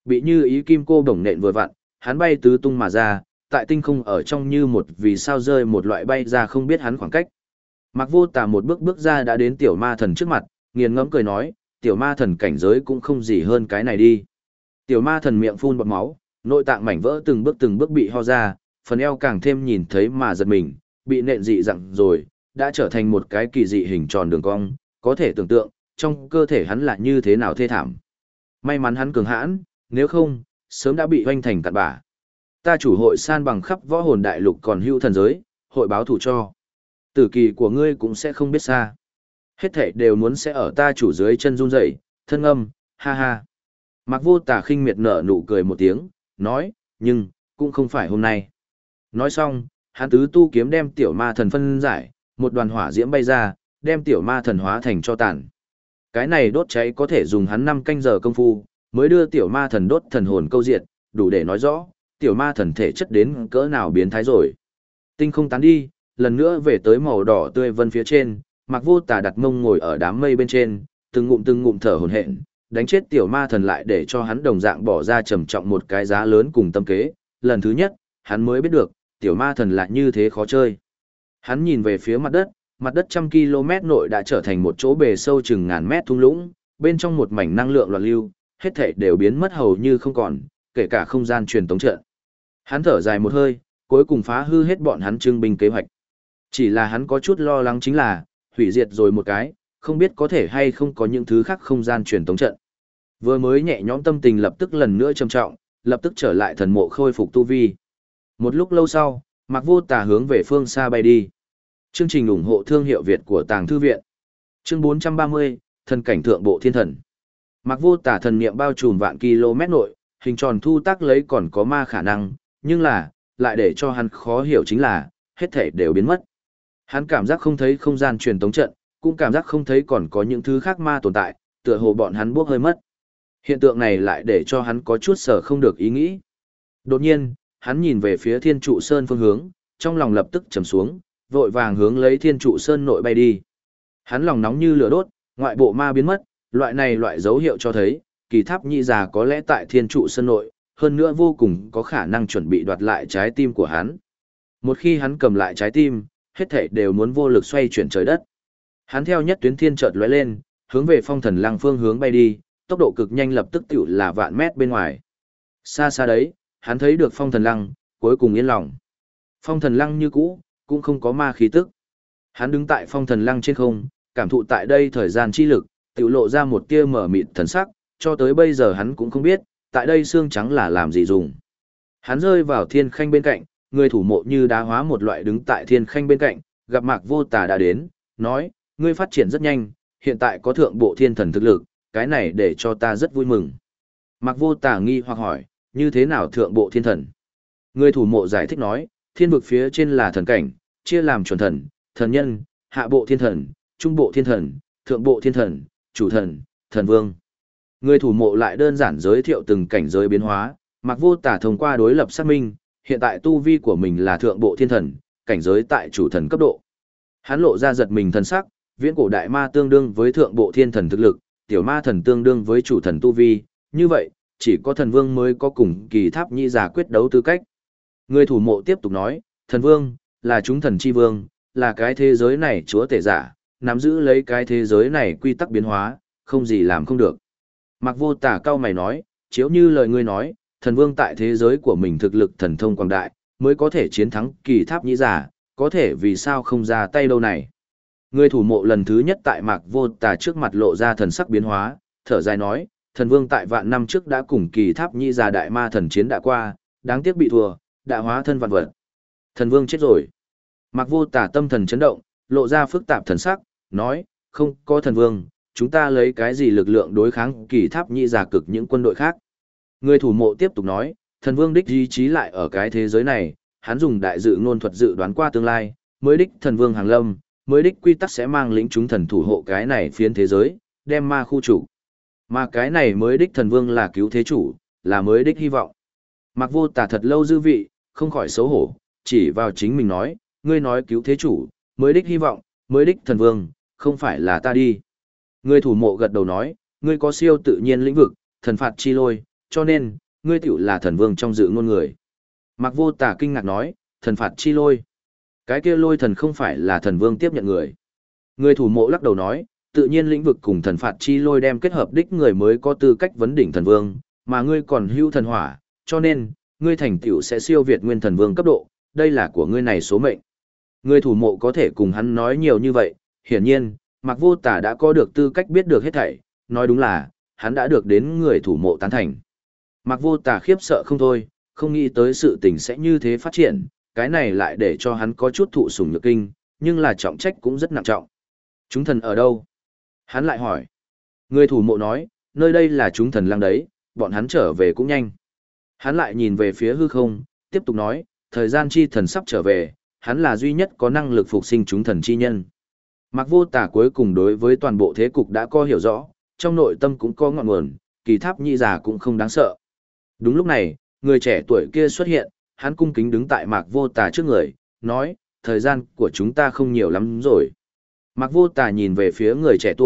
Bị Như Ý kim cô bổng nện vừa vặn, hắn bay tứ tung mà ra, tại tinh không ở trong như một vì sao rơi một loại bay ra không biết hắn khoảng cách. Mạc Vô Tà một bước bước ra đã đến tiểu ma thần trước mặt, nghiền ngẫm cười nói, tiểu ma thần cảnh giới cũng không gì hơn cái này đi. Tiểu ma thần miệng phun bọt máu, nội tạng mảnh vỡ từng bước bị ho ra, phần eo càng thêm nhìn thấy mà giật mình, bị nện dị dặn rồi, đã trở thành một cái kỳ dị hình tròn đường cong, có thể tưởng tượng, trong cơ thể hắn là như thế nào thê thảm. May mắn hắn cường hãn, nếu không, sớm đã bị hoanh thành cặn bã. Ta chủ hội san bằng khắp võ hồn đại lục còn hữu thần giới, hội báo thù cho. Tử kỳ của ngươi cũng sẽ không biết xa. Hết thảy đều muốn sẽ ở ta chủ dưới chân run rẩy, thân âm, ha ha. Mạc Vô Tà khinh miệt nở nụ cười một tiếng, nói, nhưng, cũng không phải hôm nay. Nói xong, hắn tứ tu kiếm đem tiểu ma thần phân giải, một đoàn hỏa diễm bay ra, đem tiểu ma thần hóa thành cho tàn. Cái này đốt cháy có thể dùng hắn 5 canh giờ công phu, mới đưa tiểu ma thần đốt thần hồn câu diệt, đủ để nói rõ, tiểu ma thần thể chất đến cỡ nào biến thái rồi. Tinh không tán đi, lần nữa về tới màu đỏ tươi vân phía trên, Mạc Vô Tà đặt mông ngồi ở đám mây bên trên, từng ngụm thở hổn hển, đánh chết tiểu ma thần lại để cho hắn đồng dạng bỏ ra trầm trọng một cái giá lớn cùng tâm kế. Lần thứ nhất, hắn mới biết được, tiểu ma thần lại như thế khó chơi. Hắn nhìn về phía mặt đất 100 km nội đã trở thành một chỗ bề sâu chừng ngàn mét thung lũng, bên trong một mảnh năng lượng loạn lưu, hết thảy đều biến mất hầu như không còn, kể cả không gian truyền tống trận. Hắn thở dài một hơi, cuối cùng phá hư hết bọn hắn trưng binh kế hoạch. Chỉ là hắn có chút lo lắng chính là, hủy diệt rồi một cái, không biết có thể hay không có những thứ khác không gian truyền tống trận. Vừa mới nhẹ nhõm tâm tình lập tức lần nữa trầm trọng, lập tức trở lại thần mộ khôi phục tu vi. Một lúc lâu sau, Mạc Vô Tà hướng về phương xa bay đi. Chương trình ủng hộ thương hiệu Việt của Tàng Thư Viện. Chương 430, Thần cảnh thượng bộ thiên thần. Mạc Vô Tà thần niệm bao trùm vạn km nội, hình tròn thu tác lấy còn có ma khả năng, nhưng là, lại để cho hắn khó hiểu chính là, hết thể đều biến mất. Hắn cảm giác không thấy không gian truyền tống trận, cũng cảm giác không thấy còn có những thứ khác ma tồn tại, tựa hồ bọn hắn bước hơi mất. Hiện tượng này lại để cho hắn có chút sở không được ý nghĩ. Đột nhiên, hắn nhìn về phía Thiên Trụ Sơn phương hướng, trong lòng lập tức trầm xuống, vội vàng hướng lấy Thiên Trụ Sơn nội bay đi. Hắn lòng nóng như lửa đốt, ngoại bộ ma biến mất, loại dấu hiệu cho thấy, Kỳ Tháp Nhị già có lẽ tại Thiên Trụ Sơn nội, hơn nữa vô cùng có khả năng chuẩn bị đoạt lại trái tim của hắn. Một khi hắn cầm lại trái tim, hết thảy đều muốn vô lực xoay chuyển trời đất. Hắn theo nhất tuyến thiên chợt lóe lên, hướng về Phong Thần Lăng phương hướng bay đi, tốc độ cực nhanh lập tức tiểu là vạn mét bên ngoài. Xa xa đấy, hắn thấy được Phong Thần Lăng, cuối cùng yên lòng. Phong Thần Lăng như cũ, cũng không có ma khí tức. Hắn đứng tại Phong Thần Lăng trên không, cảm thụ tại đây thời gian chi lực, tiểu lộ ra một tia mở mịt thần sắc, cho tới bây giờ hắn cũng không biết, tại đây xương trắng là làm gì dùng. Hắn rơi vào thiên khanh bên cạnh, người thủ mộ như đá hóa một loại đứng tại thiên khanh bên cạnh, gặp Mạc Vô Tà đã đến, nói, ngươi phát triển rất nhanh, hiện tại có thượng bộ thiên thần thực lực, cái này để cho ta rất vui mừng. Mạc Vô Tà nghi hoặc hỏi, như thế nào thượng bộ thiên thần? Người thủ mộ giải thích nói, thiên vực phía trên là thần cảnh, chia làm chuẩn thần, thần nhân, hạ bộ thiên thần, trung bộ thiên thần, thượng bộ thiên thần, chủ thần, thần vương. Người thủ mộ lại đơn giản giới thiệu từng cảnh giới biến hóa, Mạc Vô Tà thông qua đối lập xác minh, hiện tại tu vi của mình là thượng bộ thiên thần, cảnh giới tại chủ thần cấp độ. Hắn lộ ra giật mình thần sắc, viễn cổ đại ma tương đương với thượng bộ thiên thần thực lực, tiểu ma thần tương đương với chủ thần tu vi, như vậy, chỉ có thần vương mới có cùng Kỳ Tháp Nhị già quyết đấu tư cách. Người thủ mộ tiếp tục nói, thần vương, là chúng thần chi vương, là cái thế giới này chúa tể giả, nắm giữ lấy cái thế giới này quy tắc biến hóa, không gì làm không được. Mạc Vô Tà cao mày nói, chiếu như lời ngươi nói, thần vương tại thế giới của mình thực lực thần thông quảng đại, mới có thể chiến thắng Kỳ Tháp Nhị già, có thể vì sao không ra tay đâu này. Người thủ mộ lần thứ nhất tại Mạc Vô Tà trước mặt lộ ra thần sắc biến hóa, thở dài nói, thần vương tại vạn năm trước đã cùng Kỳ Tháp Nhị già đại ma thần chiến đã qua, đáng tiếc bị thua, đã hóa thân vạn vật. Thần vương chết rồi. Mạc Vô Tà tâm thần chấn động, lộ ra phức tạp thần sắc, nói, không có thần vương, chúng ta lấy cái gì lực lượng đối kháng Kỳ Tháp Nhị già cực những quân đội khác. Người thủ mộ tiếp tục nói, thần vương đích ý chí lại ở cái thế giới này, hắn dùng đại dự ngôn thuật dự đoán qua tương lai, mới đích thần vương hàng lâm, mới đích quy tắc sẽ mang lĩnh chúng thần thủ hộ cái này phiến thế giới, đem ma khu chủ. Mà cái này mới đích thần vương là cứu thế chủ, là mới đích hy vọng. Mạc Vô Tà thật lâu dư vị, không khỏi xấu hổ, chỉ vào chính mình nói, ngươi nói cứu thế chủ, mới đích hy vọng, mới đích thần vương, không phải là ta đi. Người thủ mộ gật đầu nói, ngươi có siêu tự nhiên lĩnh vực, thần phạt chi lôi, cho nên, ngươi tiểu là thần vương trong dự ngôn người. Mạc Vô Tà kinh ngạc nói, thần phạt chi lôi. Cái kia lôi thần không phải là thần vương tiếp nhận người. Người thủ mộ lắc đầu nói, tự nhiên lĩnh vực cùng thần phạt chi lôi đem kết hợp đích người mới có tư cách vấn đỉnh thần vương, mà ngươi còn hữu thần hỏa, cho nên, ngươi thành tựu sẽ siêu việt nguyên thần vương cấp độ, đây là của ngươi này số mệnh. Người thủ mộ có thể cùng hắn nói nhiều như vậy, hiển nhiên, Mạc Vô Tà đã có được tư cách biết được hết thảy, nói đúng là, hắn đã được đến người thủ mộ tán thành. Mạc Vô Tà khiếp sợ không thôi, không nghĩ tới sự tình sẽ như thế phát triển, cái này lại để cho hắn có chút thụ sủng nhược kinh, nhưng là trọng trách cũng rất nặng trọng. Chúng thần ở đâu? Hắn lại hỏi. Người thủ mộ nói, nơi đây là chúng thần lăng đấy, bọn hắn trở về cũng nhanh. Hắn lại nhìn về phía hư không, tiếp tục nói, thời gian chi thần sắp trở về, hắn là duy nhất có năng lực phục sinh chúng thần chi nhân. Mạc Vô Tà cuối cùng đối với toàn bộ thế cục đã có hiểu rõ, trong nội tâm cũng có ngọn nguồn, Kỳ Tháp Nhĩ Già cũng không đáng sợ. Đúng lúc này, người trẻ tuổi kia xuất hiện, hắn cung kính đứng tại Mạc Vô Tà trước người, nói, thời gian của chúng ta không nhiều lắm rồi. Mạc Vô Tà nhìn về phía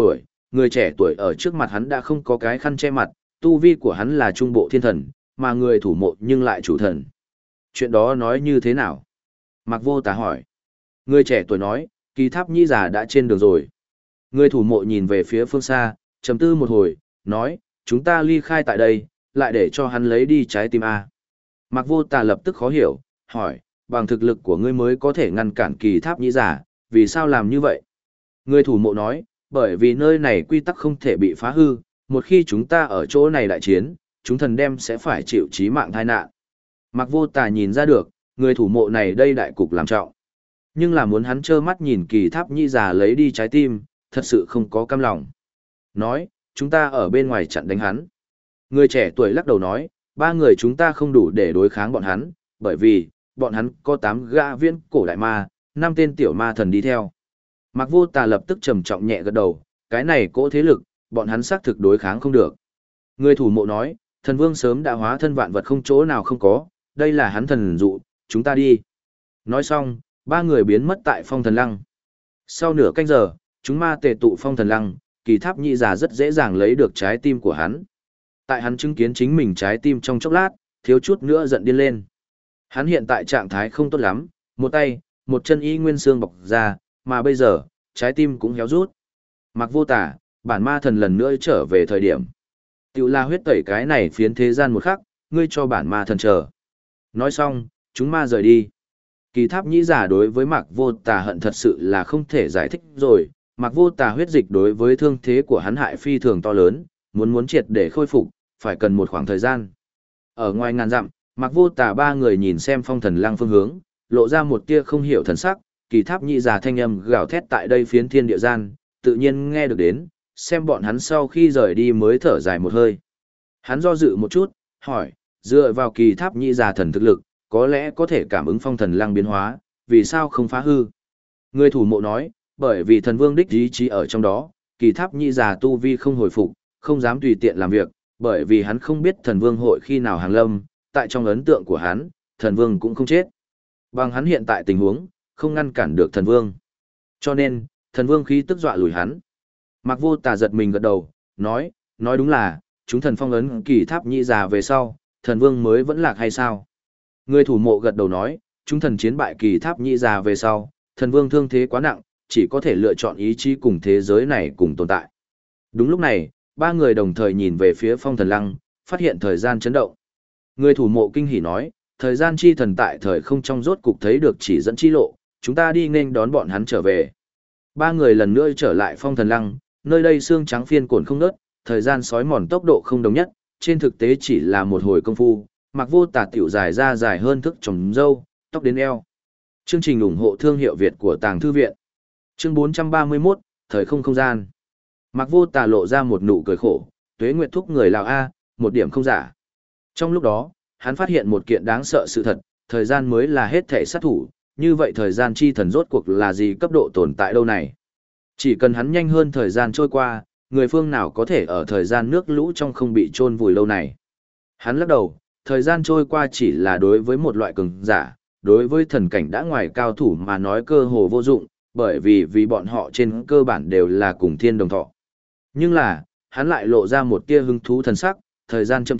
người trẻ tuổi ở trước mặt hắn đã không có cái khăn che mặt, tu vi của hắn là trung bộ thiên thần, mà người thủ mộ nhưng lại chủ thần. Chuyện đó nói như thế nào? Mạc Vô Tà hỏi. Người trẻ tuổi nói, Kỳ Tháp Nhĩ Già đã trên đường rồi. Người thủ mộ nhìn về phía phương xa, trầm tư một hồi, nói, chúng ta ly khai tại đây, lại để cho hắn lấy đi trái tim A. Mạc Vô Tà lập tức khó hiểu, hỏi, bằng thực lực của ngươi mới có thể ngăn cản Kỳ Tháp Nhĩ Già, vì sao làm như vậy? Người thủ mộ nói, bởi vì nơi này quy tắc không thể bị phá hư, một khi chúng ta ở chỗ này đại chiến, chúng thần đem sẽ phải chịu chí mạng tai nạn. Mạc Vô Tà nhìn ra được, người thủ mộ này đây đại cục làm trọng. Nhưng là muốn hắn trơ mắt nhìn Kỳ Tháp Nhĩ Già lấy đi trái tim, thật sự không có cam lòng. Nói, chúng ta ở bên ngoài chặn đánh hắn. Người trẻ tuổi lắc đầu nói, 3 người chúng ta không đủ để đối kháng bọn hắn, bởi vì, bọn hắn có 8 gã viễn cổ đại ma, 5 tên tiểu ma thần đi theo. Mạc Vô Tà lập tức trầm trọng nhẹ gật đầu, cái này cỗ thế lực, bọn hắn xác thực đối kháng không được. Người thủ mộ nói, thần vương sớm đã hóa thân vạn vật không chỗ nào không có, đây là hắn thần dụ, chúng ta đi. Nói xong, 3 người biến mất tại phong thần lăng. Sau nửa canh giờ, chúng ma tề tụ phong thần lăng, Kỳ Tháp Nhĩ Già rất dễ dàng lấy được trái tim của hắn. Tại hắn chứng kiến chính mình trái tim trong chốc lát, thiếu chút nữa giận điên lên. Hắn hiện tại trạng thái không tốt lắm, một tay, một chân y nguyên xương bọc ra, mà bây giờ, trái tim cũng héo rút. Mạc Vô Tà, bản ma thần lần nữa trở về thời điểm. Tiểu là huyết tẩy cái này phiến thế gian một khắc, ngươi cho bản ma thần chờ. Nói xong, chúng ma rời đi. Kỳ Tháp Nhĩ Già đối với Mạc Vô Tà hận thật sự là không thể giải thích rồi. Mạc Vô Tà huyết dịch đối với thương thế của hắn hại phi thường to lớn, muốn triệt để khôi phục, phải cần một khoảng thời gian. Ở ngoài ngàn dặm, Mạc Vô Tà 3 người nhìn xem phong thần lăng phương hướng, lộ ra một tia không hiểu thần sắc, Kỳ Tháp Nhĩ Già thanh âm gào thét tại đây phiến thiên địa gian, tự nhiên nghe được đến, xem bọn hắn sau khi rời đi mới thở dài một hơi. Hắn do dự một chút, hỏi, dựa vào Kỳ Tháp Nhĩ Già thần thực lực, có lẽ có thể cảm ứng phong thần lăng biến hóa, vì sao không phá hư? Người thủ mộ nói, bởi vì thần vương đích ý chí ở trong đó, Kỳ Tháp Nhĩ Già tu vi không hồi phục, không dám tùy tiện làm việc, bởi vì hắn không biết thần vương hội khi nào hàng lâm, tại trong ấn tượng của hắn, thần vương cũng không chết. Bằng hắn hiện tại tình huống, không ngăn cản được thần vương. Cho nên, thần vương khí tức dọa lùi hắn. Mạc Vô Tà giật mình gật đầu, nói đúng là, chúng thần phong ấn Kỳ Tháp Nhĩ Già về sau, thần vương mới vẫn lạc hay sao? Người thủ mộ gật đầu nói, chúng thần chiến bại Kỳ Tháp Nhĩ Già về sau, thần vương thương thế quá nặng, chỉ có thể lựa chọn ý chí cùng thế giới này cùng tồn tại. Đúng lúc này, 3 người đồng thời nhìn về phía phong thần lăng, phát hiện thời gian chấn động. Người thủ mộ kinh hỉ nói, thời gian chi thần tại thời không trong rốt cục thấy được chỉ dẫn chi lộ, chúng ta đi nên đón bọn hắn trở về. 3 người lần nữa trở lại phong thần lăng, nơi đây xương trắng phiên cuộn không ngớt, thời gian sói mòn tốc độ không đồng nhất, trên thực tế chỉ là một hồi công phu, Mạc Vô Tà tiểu dài ra dài hơn thức trồng râu, tóc đến eo. Chương trình ủng hộ thương hiệu Việt của Tàng Thư Viện. Chương 431, thời không không gian. Mạc Vô Tà lộ ra một nụ cười khổ, Tuế Nguyệt thúc người Lào A, một điểm không giả. Trong lúc đó, hắn phát hiện một kiện đáng sợ sự thật, thời gian mới là hết thể sát thủ, như vậy thời gian chi thần rốt cuộc là gì cấp độ tồn tại đâu này. Chỉ cần hắn nhanh hơn thời gian trôi qua, người phương nào có thể ở thời gian nước lũ trong không bị chôn vùi lâu này. Hắn lắc đầu, thời gian trôi qua chỉ là đối với một loại cường giả, đối với thần cảnh đã ngoài cao thủ mà nói cơ hồ vô dụng, bởi vì bọn họ trên cơ bản đều là cùng thiên đồng thọ. Nhưng là, hắn lại lộ ra một tia hứng thú thần sắc, thời gian chậm chạp,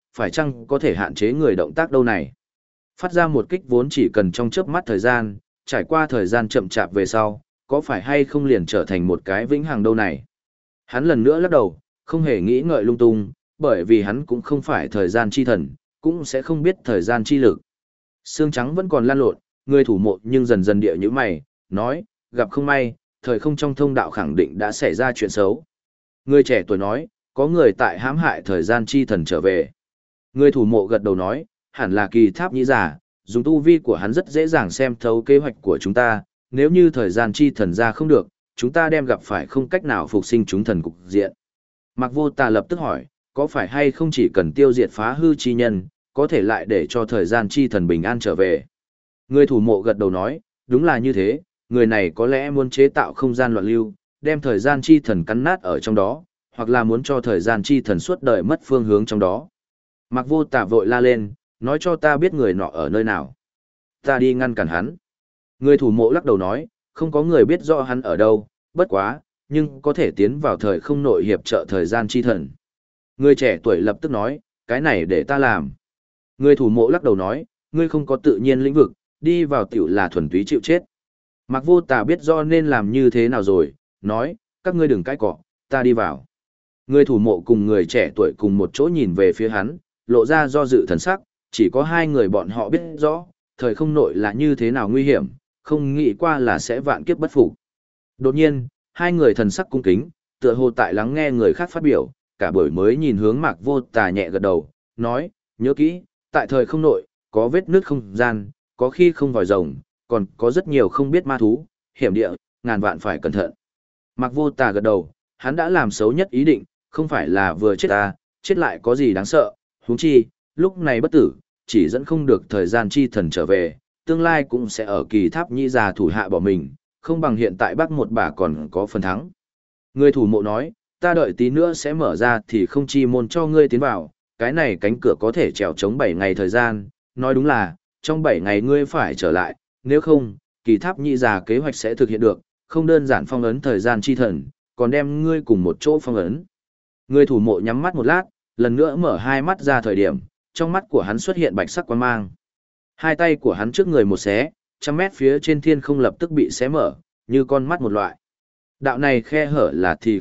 phải chăng có thể hạn chế người động tác đâu này. Phát ra một kích vốn chỉ cần trong chớp mắt thời gian, trải qua thời gian chậm chạp về sau, có phải hay không liền trở thành một cái vĩnh hằng đâu này. Hắn lần nữa lắc đầu, không hề nghĩ ngợi lung tung, bởi vì hắn cũng không phải thời gian chi thần, cũng sẽ không biết thời gian chi lực. Xương trắng vẫn còn lan lộn, người thủ mộ nhưng dần dần địa như mày, nói, gặp không may, thời không trong thông đạo khẳng định đã xảy ra chuyện xấu. Người trẻ tuổi nói, có người tại hãm hại thời gian chi thần trở về. Người thủ mộ gật đầu nói, hẳn là Kỳ Tháp Nhĩ giả, dùng tu vi của hắn rất dễ dàng xem thấu kế hoạch của chúng ta, nếu như thời gian chi thần ra không được, chúng ta đem gặp phải không cách nào phục sinh chúng thần cục diện. Mạc Vô Tà lập tức hỏi, có phải hay không chỉ cần tiêu diệt phá hư chi nhân, có thể lại để cho thời gian chi thần bình an trở về. Người thủ mộ gật đầu nói, đúng là như thế, người này có lẽ muốn chế tạo không gian loạn lưu, đem thời gian chi thần cắn nát ở trong đó, hoặc là muốn cho thời gian chi thần suốt đời mất phương hướng trong đó. Mạc Vô Tà vội la lên, nói cho ta biết người nọ ở nơi nào. Ta đi ngăn cản hắn. Người thủ mộ lắc đầu nói, không có người biết rõ hắn ở đâu, bất quá, nhưng có thể tiến vào thời không nội hiệp trợ thời gian chi thần. Người trẻ tuổi lập tức nói, cái này để ta làm. Người thủ mộ lắc đầu nói, ngươi không có tự nhiên lĩnh vực, đi vào tiểu là thuần túy chịu chết. Mạc Vô Tà biết rõ nên làm như thế nào rồi, nói, các ngươi đừng cãi cọ, ta đi vào. Người thủ mộ cùng người trẻ tuổi cùng một chỗ nhìn về phía hắn, lộ ra do dự thần sắc, chỉ có hai người bọn họ biết rõ, thời không nội là như thế nào nguy hiểm, không nghĩ qua là sẽ vạn kiếp bất phục. Đột nhiên, hai người thần sắc cung kính, tựa hồ tại lắng nghe người khác phát biểu, cả buổi mới nhìn hướng Mạc Vô Tà nhẹ gật đầu, nói, nhớ kỹ, tại thời không nội, có vết nứt không gian, có khi không vòi rồng, còn có rất nhiều không biết ma thú, hiểm địa, ngàn vạn phải cẩn thận. Mạc Vô Tà gật đầu, hắn đã làm xấu nhất ý định, không phải là vừa chết ta, chết lại có gì đáng sợ, huống chi, lúc này bất tử, chỉ dẫn không được thời gian chi thần trở về, tương lai cũng sẽ ở Kỳ Tháp Nhĩ già thủ hạ bỏ mình, không bằng hiện tại bắt một bà còn có phần thắng. Người thủ mộ nói, ta đợi tí nữa sẽ mở ra thì không chi môn cho ngươi tiến vào, cái này cánh cửa có thể trèo chống 7 ngày thời gian, nói đúng là, trong 7 ngày ngươi phải trở lại, nếu không, Kỳ Tháp Nhĩ già kế hoạch sẽ thực hiện được, không đơn giản phong ấn thời gian chi thần, còn đem ngươi cùng một chỗ phong ấn. Người thủ mộ nhắm mắt một lát, lần nữa mở hai mắt ra thời điểm, trong mắt của hắn xuất hiện bạch sắc quang mang. Hai tay của hắn trước người một xé, 100 mét phía trên thiên không lập tức bị xé mở, như con mắt một loại. Đạo này khe hở là thì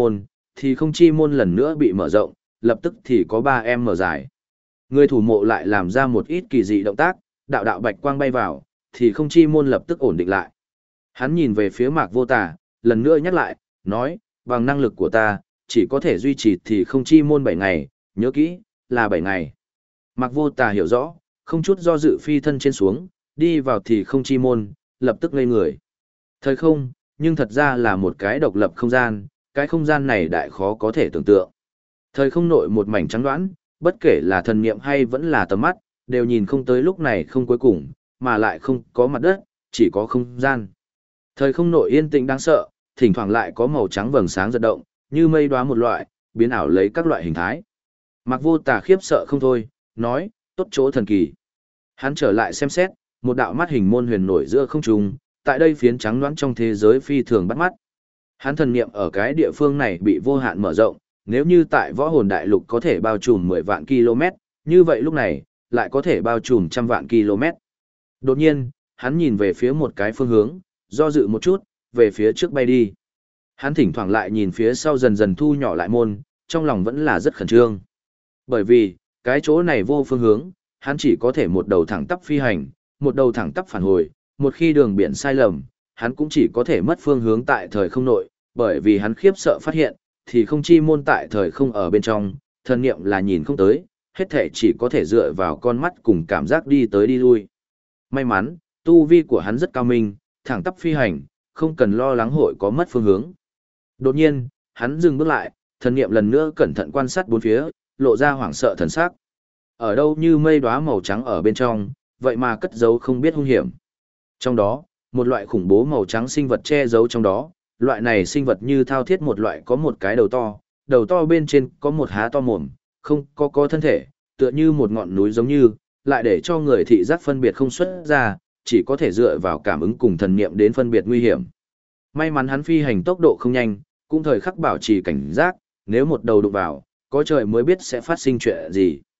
không chi môn lần nữa bị mở rộng, lập tức thì có 3 mở dài. Người thủ mộ lại làm ra một ít kỳ dị động tác, đạo bạch quang bay vào, thì không chi môn lập tức ổn định lại. Hắn nhìn về phía Mạc Vô Tà, lần nữa nhắc lại, nói, bằng năng lực của ta, chỉ có thể duy trì thì không chi môn 7 ngày, nhớ kỹ, là 7 ngày. Mạc Vô Tà hiểu rõ, không chút do dự phi thân trên xuống, đi vào thì không chi môn, lập tức ngây người. Thời không, nhưng thật ra là một cái độc lập không gian, cái không gian này đại khó có thể tưởng tượng. Thời không nội một mảnh trắng đoán, bất kể là thần niệm hay vẫn là tầm mắt, đều nhìn không tới lúc này không cuối cùng, mà lại không có mặt đất, chỉ có không gian. Thời không nội yên tĩnh đáng sợ, thỉnh thoảng lại có màu trắng vầng sáng giật động, như mây đóa một loại, biến ảo lấy các loại hình thái. Mạc Vô Tà khiếp sợ không thôi, nói, tốt chỗ thần kỳ. Hắn trở lại xem xét, một đạo mắt hình môn huyền nổi giữa không trung, tại đây phiến trắng đoán trong thế giới phi thường bắt mắt. Hắn thần niệm ở cái địa phương này bị vô hạn mở rộng, nếu như tại võ hồn đại lục có thể bao trùm 10 vạn km, như vậy lúc này, lại có thể bao trùm 100 vạn km. Đột nhiên, hắn nhìn về phía một cái phương hướng, do dự một chút, về phía trước bay đi. Hắn thỉnh thoảng lại nhìn phía sau dần dần thu nhỏ lại môn, trong lòng vẫn là rất khẩn trương. Bởi vì, cái chỗ này vô phương hướng, hắn chỉ có thể một đầu thẳng tắp phi hành, một đầu thẳng tắp phản hồi, một khi đường biển sai lầm, hắn cũng chỉ có thể mất phương hướng tại thời không nội, bởi vì hắn khiếp sợ phát hiện, thì không chi môn tại thời không ở bên trong, thần niệm là nhìn không tới, hết thể chỉ có thể dựa vào con mắt cùng cảm giác đi tới đi lui. May mắn, tu vi của hắn rất cao minh, thẳng tắp phi hành, không cần lo lắng hội có mất phương hướng. Đột nhiên, hắn dừng bước lại, thần niệm lần nữa cẩn thận quan sát bốn phía, lộ ra hoảng sợ thần sắc. Ở đâu như mây đóa màu trắng ở bên trong, vậy mà cất giấu không biết hung hiểm. Trong đó, một loại khủng bố màu trắng sinh vật che giấu trong đó, loại này sinh vật như thao thiết một loại có một cái đầu to bên trên có một há to mồm, không có thân thể, tựa như một ngọn núi giống như, lại để cho người thị giác phân biệt không xuất ra, chỉ có thể dựa vào cảm ứng cùng thần niệm đến phân biệt nguy hiểm. May mắn hắn phi hành tốc độ không nhanh, cũng thời khắc bảo trì cảnh giác, nếu một đầu đụng vào, có trời mới biết sẽ phát sinh chuyện gì.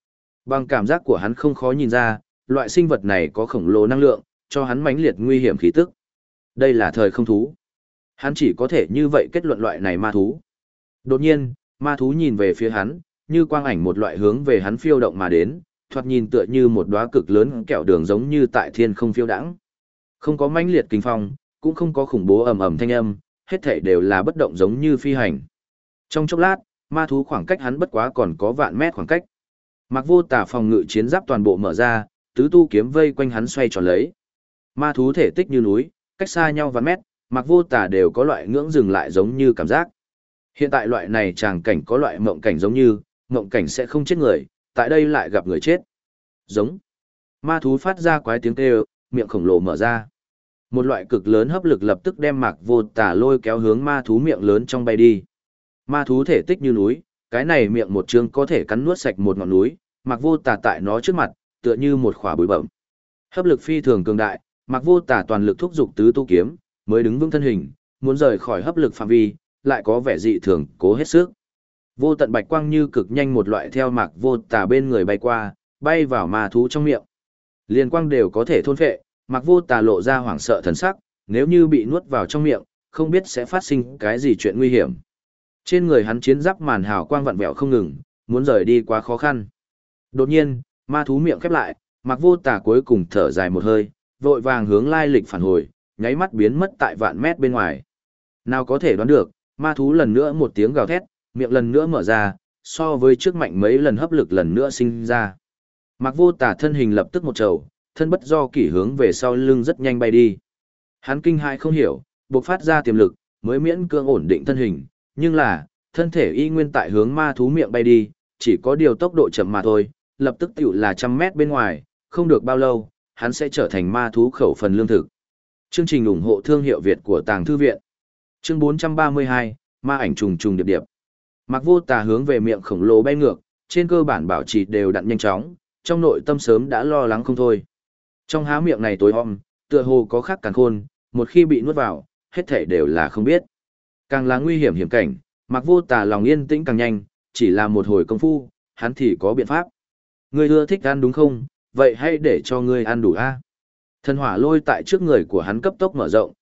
Bằng cảm giác của hắn không khó nhìn ra, loại sinh vật này có khổng lồ năng lượng, cho hắn mãnh liệt nguy hiểm khí tức. Đây là thời không thú. Hắn chỉ có thể như vậy kết luận loại này ma thú. Đột nhiên, ma thú nhìn về phía hắn, như quang ảnh một loại hướng về hắn phiêu động mà đến, thoạt nhìn tựa như một đóa cực lớn kẹo đường giống như tại thiên không phiêu đãng. Không có mãnh liệt kinh phong, cũng không có khủng bố ầm ầm thanh âm, hết thảy đều là bất động giống như phi hành. Trong chốc lát, ma thú khoảng cách hắn bất quá còn có vạn mét khoảng cách. Mạc Vô Tà phòng ngự chiến giáp toàn bộ mở ra, tứ tu kiếm vây quanh hắn xoay tròn lấy. Ma thú thể tích như núi, cách xa nhau vạn mét, Mạc Vô Tà đều có loại ngưỡng dừng lại giống như cảm giác. Hiện tại loại này tràng cảnh có loại mộng cảnh giống như, mộng cảnh sẽ không chết người, tại đây lại gặp người chết. Giống. Ma thú phát ra quái tiếng kêu, miệng khổng lồ mở ra. Một loại cực lớn hấp lực lập tức đem Mạc Vô Tà lôi kéo hướng ma thú miệng lớn trong bay đi. Ma thú thể tích như núi, cái này miệng một chương có thể cắn nuốt sạch một ngọn núi, Mạc Vô Tà tại nó trước mặt, tựa như một khỏa bụi bậm. Hấp lực phi thường cường đại, Mạc Vô Tà toàn lực thúc giục tứ tu kiếm, mới đứng vững thân hình, muốn rời khỏi hấp lực phạm vi, lại có vẻ dị thường, cố hết sức. Vô tận bạch quang như cực nhanh một loại theo Mạc Vô Tà bên người bay qua, bay vào ma thú trong miệng. Liên quang đều có thể thôn phệ, Mạc Vô Tà lộ ra hoảng sợ thần sắc, nếu như bị nuốt vào trong miệng, không biết sẽ phát sinh cái gì chuyện nguy hiểm. Trên người hắn chiến giáp màn hào quang vặn vẹo không ngừng, muốn rời đi quá khó khăn. Đột nhiên, ma thú miệng khép lại, Mạc Vô Tà cuối cùng thở dài một hơi, vội vàng hướng lai lịch phản hồi, nháy mắt biến mất tại vạn mét bên ngoài. Nào có thể đoán được, ma thú lần nữa một tiếng gào thét, miệng lần nữa mở ra, so với trước mạnh mấy lần hấp lực lần nữa sinh ra. Mạc Vô Tà thân hình lập tức một trầu, thân bất do kỷ hướng về sau lưng rất nhanh bay đi. Hắn kinh hãi không hiểu, bộc phát ra tiềm lực, mới miễn cưỡng ổn định thân hình, nhưng là, thân thể y nguyên tại hướng ma thú miệng bay đi, chỉ có điều tốc độ chậm mà thôi, lập tức tiểu là trăm mét bên ngoài, không được bao lâu, hắn sẽ trở thành ma thú khẩu phần lương thực. Chương trình ủng hộ thương hiệu Việt của Tàng Thư Viện. Chương 432, ma ảnh trùng trùng điệp điệp. Mạc Vô Tà hướng về miệng khổng lồ bay ngược, trên cơ bản bảo trì đều đặn nhanh chóng, trong nội tâm sớm đã lo lắng không thôi. Trong há miệng này tối om, tựa hồ có khác càn khôn, một khi bị nuốt vào, hết thảy đều là không biết. Càng là nguy hiểm hiểm cảnh, Mạc Vô Tà lòng yên tĩnh càng nhanh, chỉ là một hồi công phu, hắn thì có biện pháp. Ngươi ưa thích ăn đúng không? Vậy hãy để cho ngươi ăn đủ a. Thần hỏa lôi tại trước người của hắn cấp tốc mở rộng,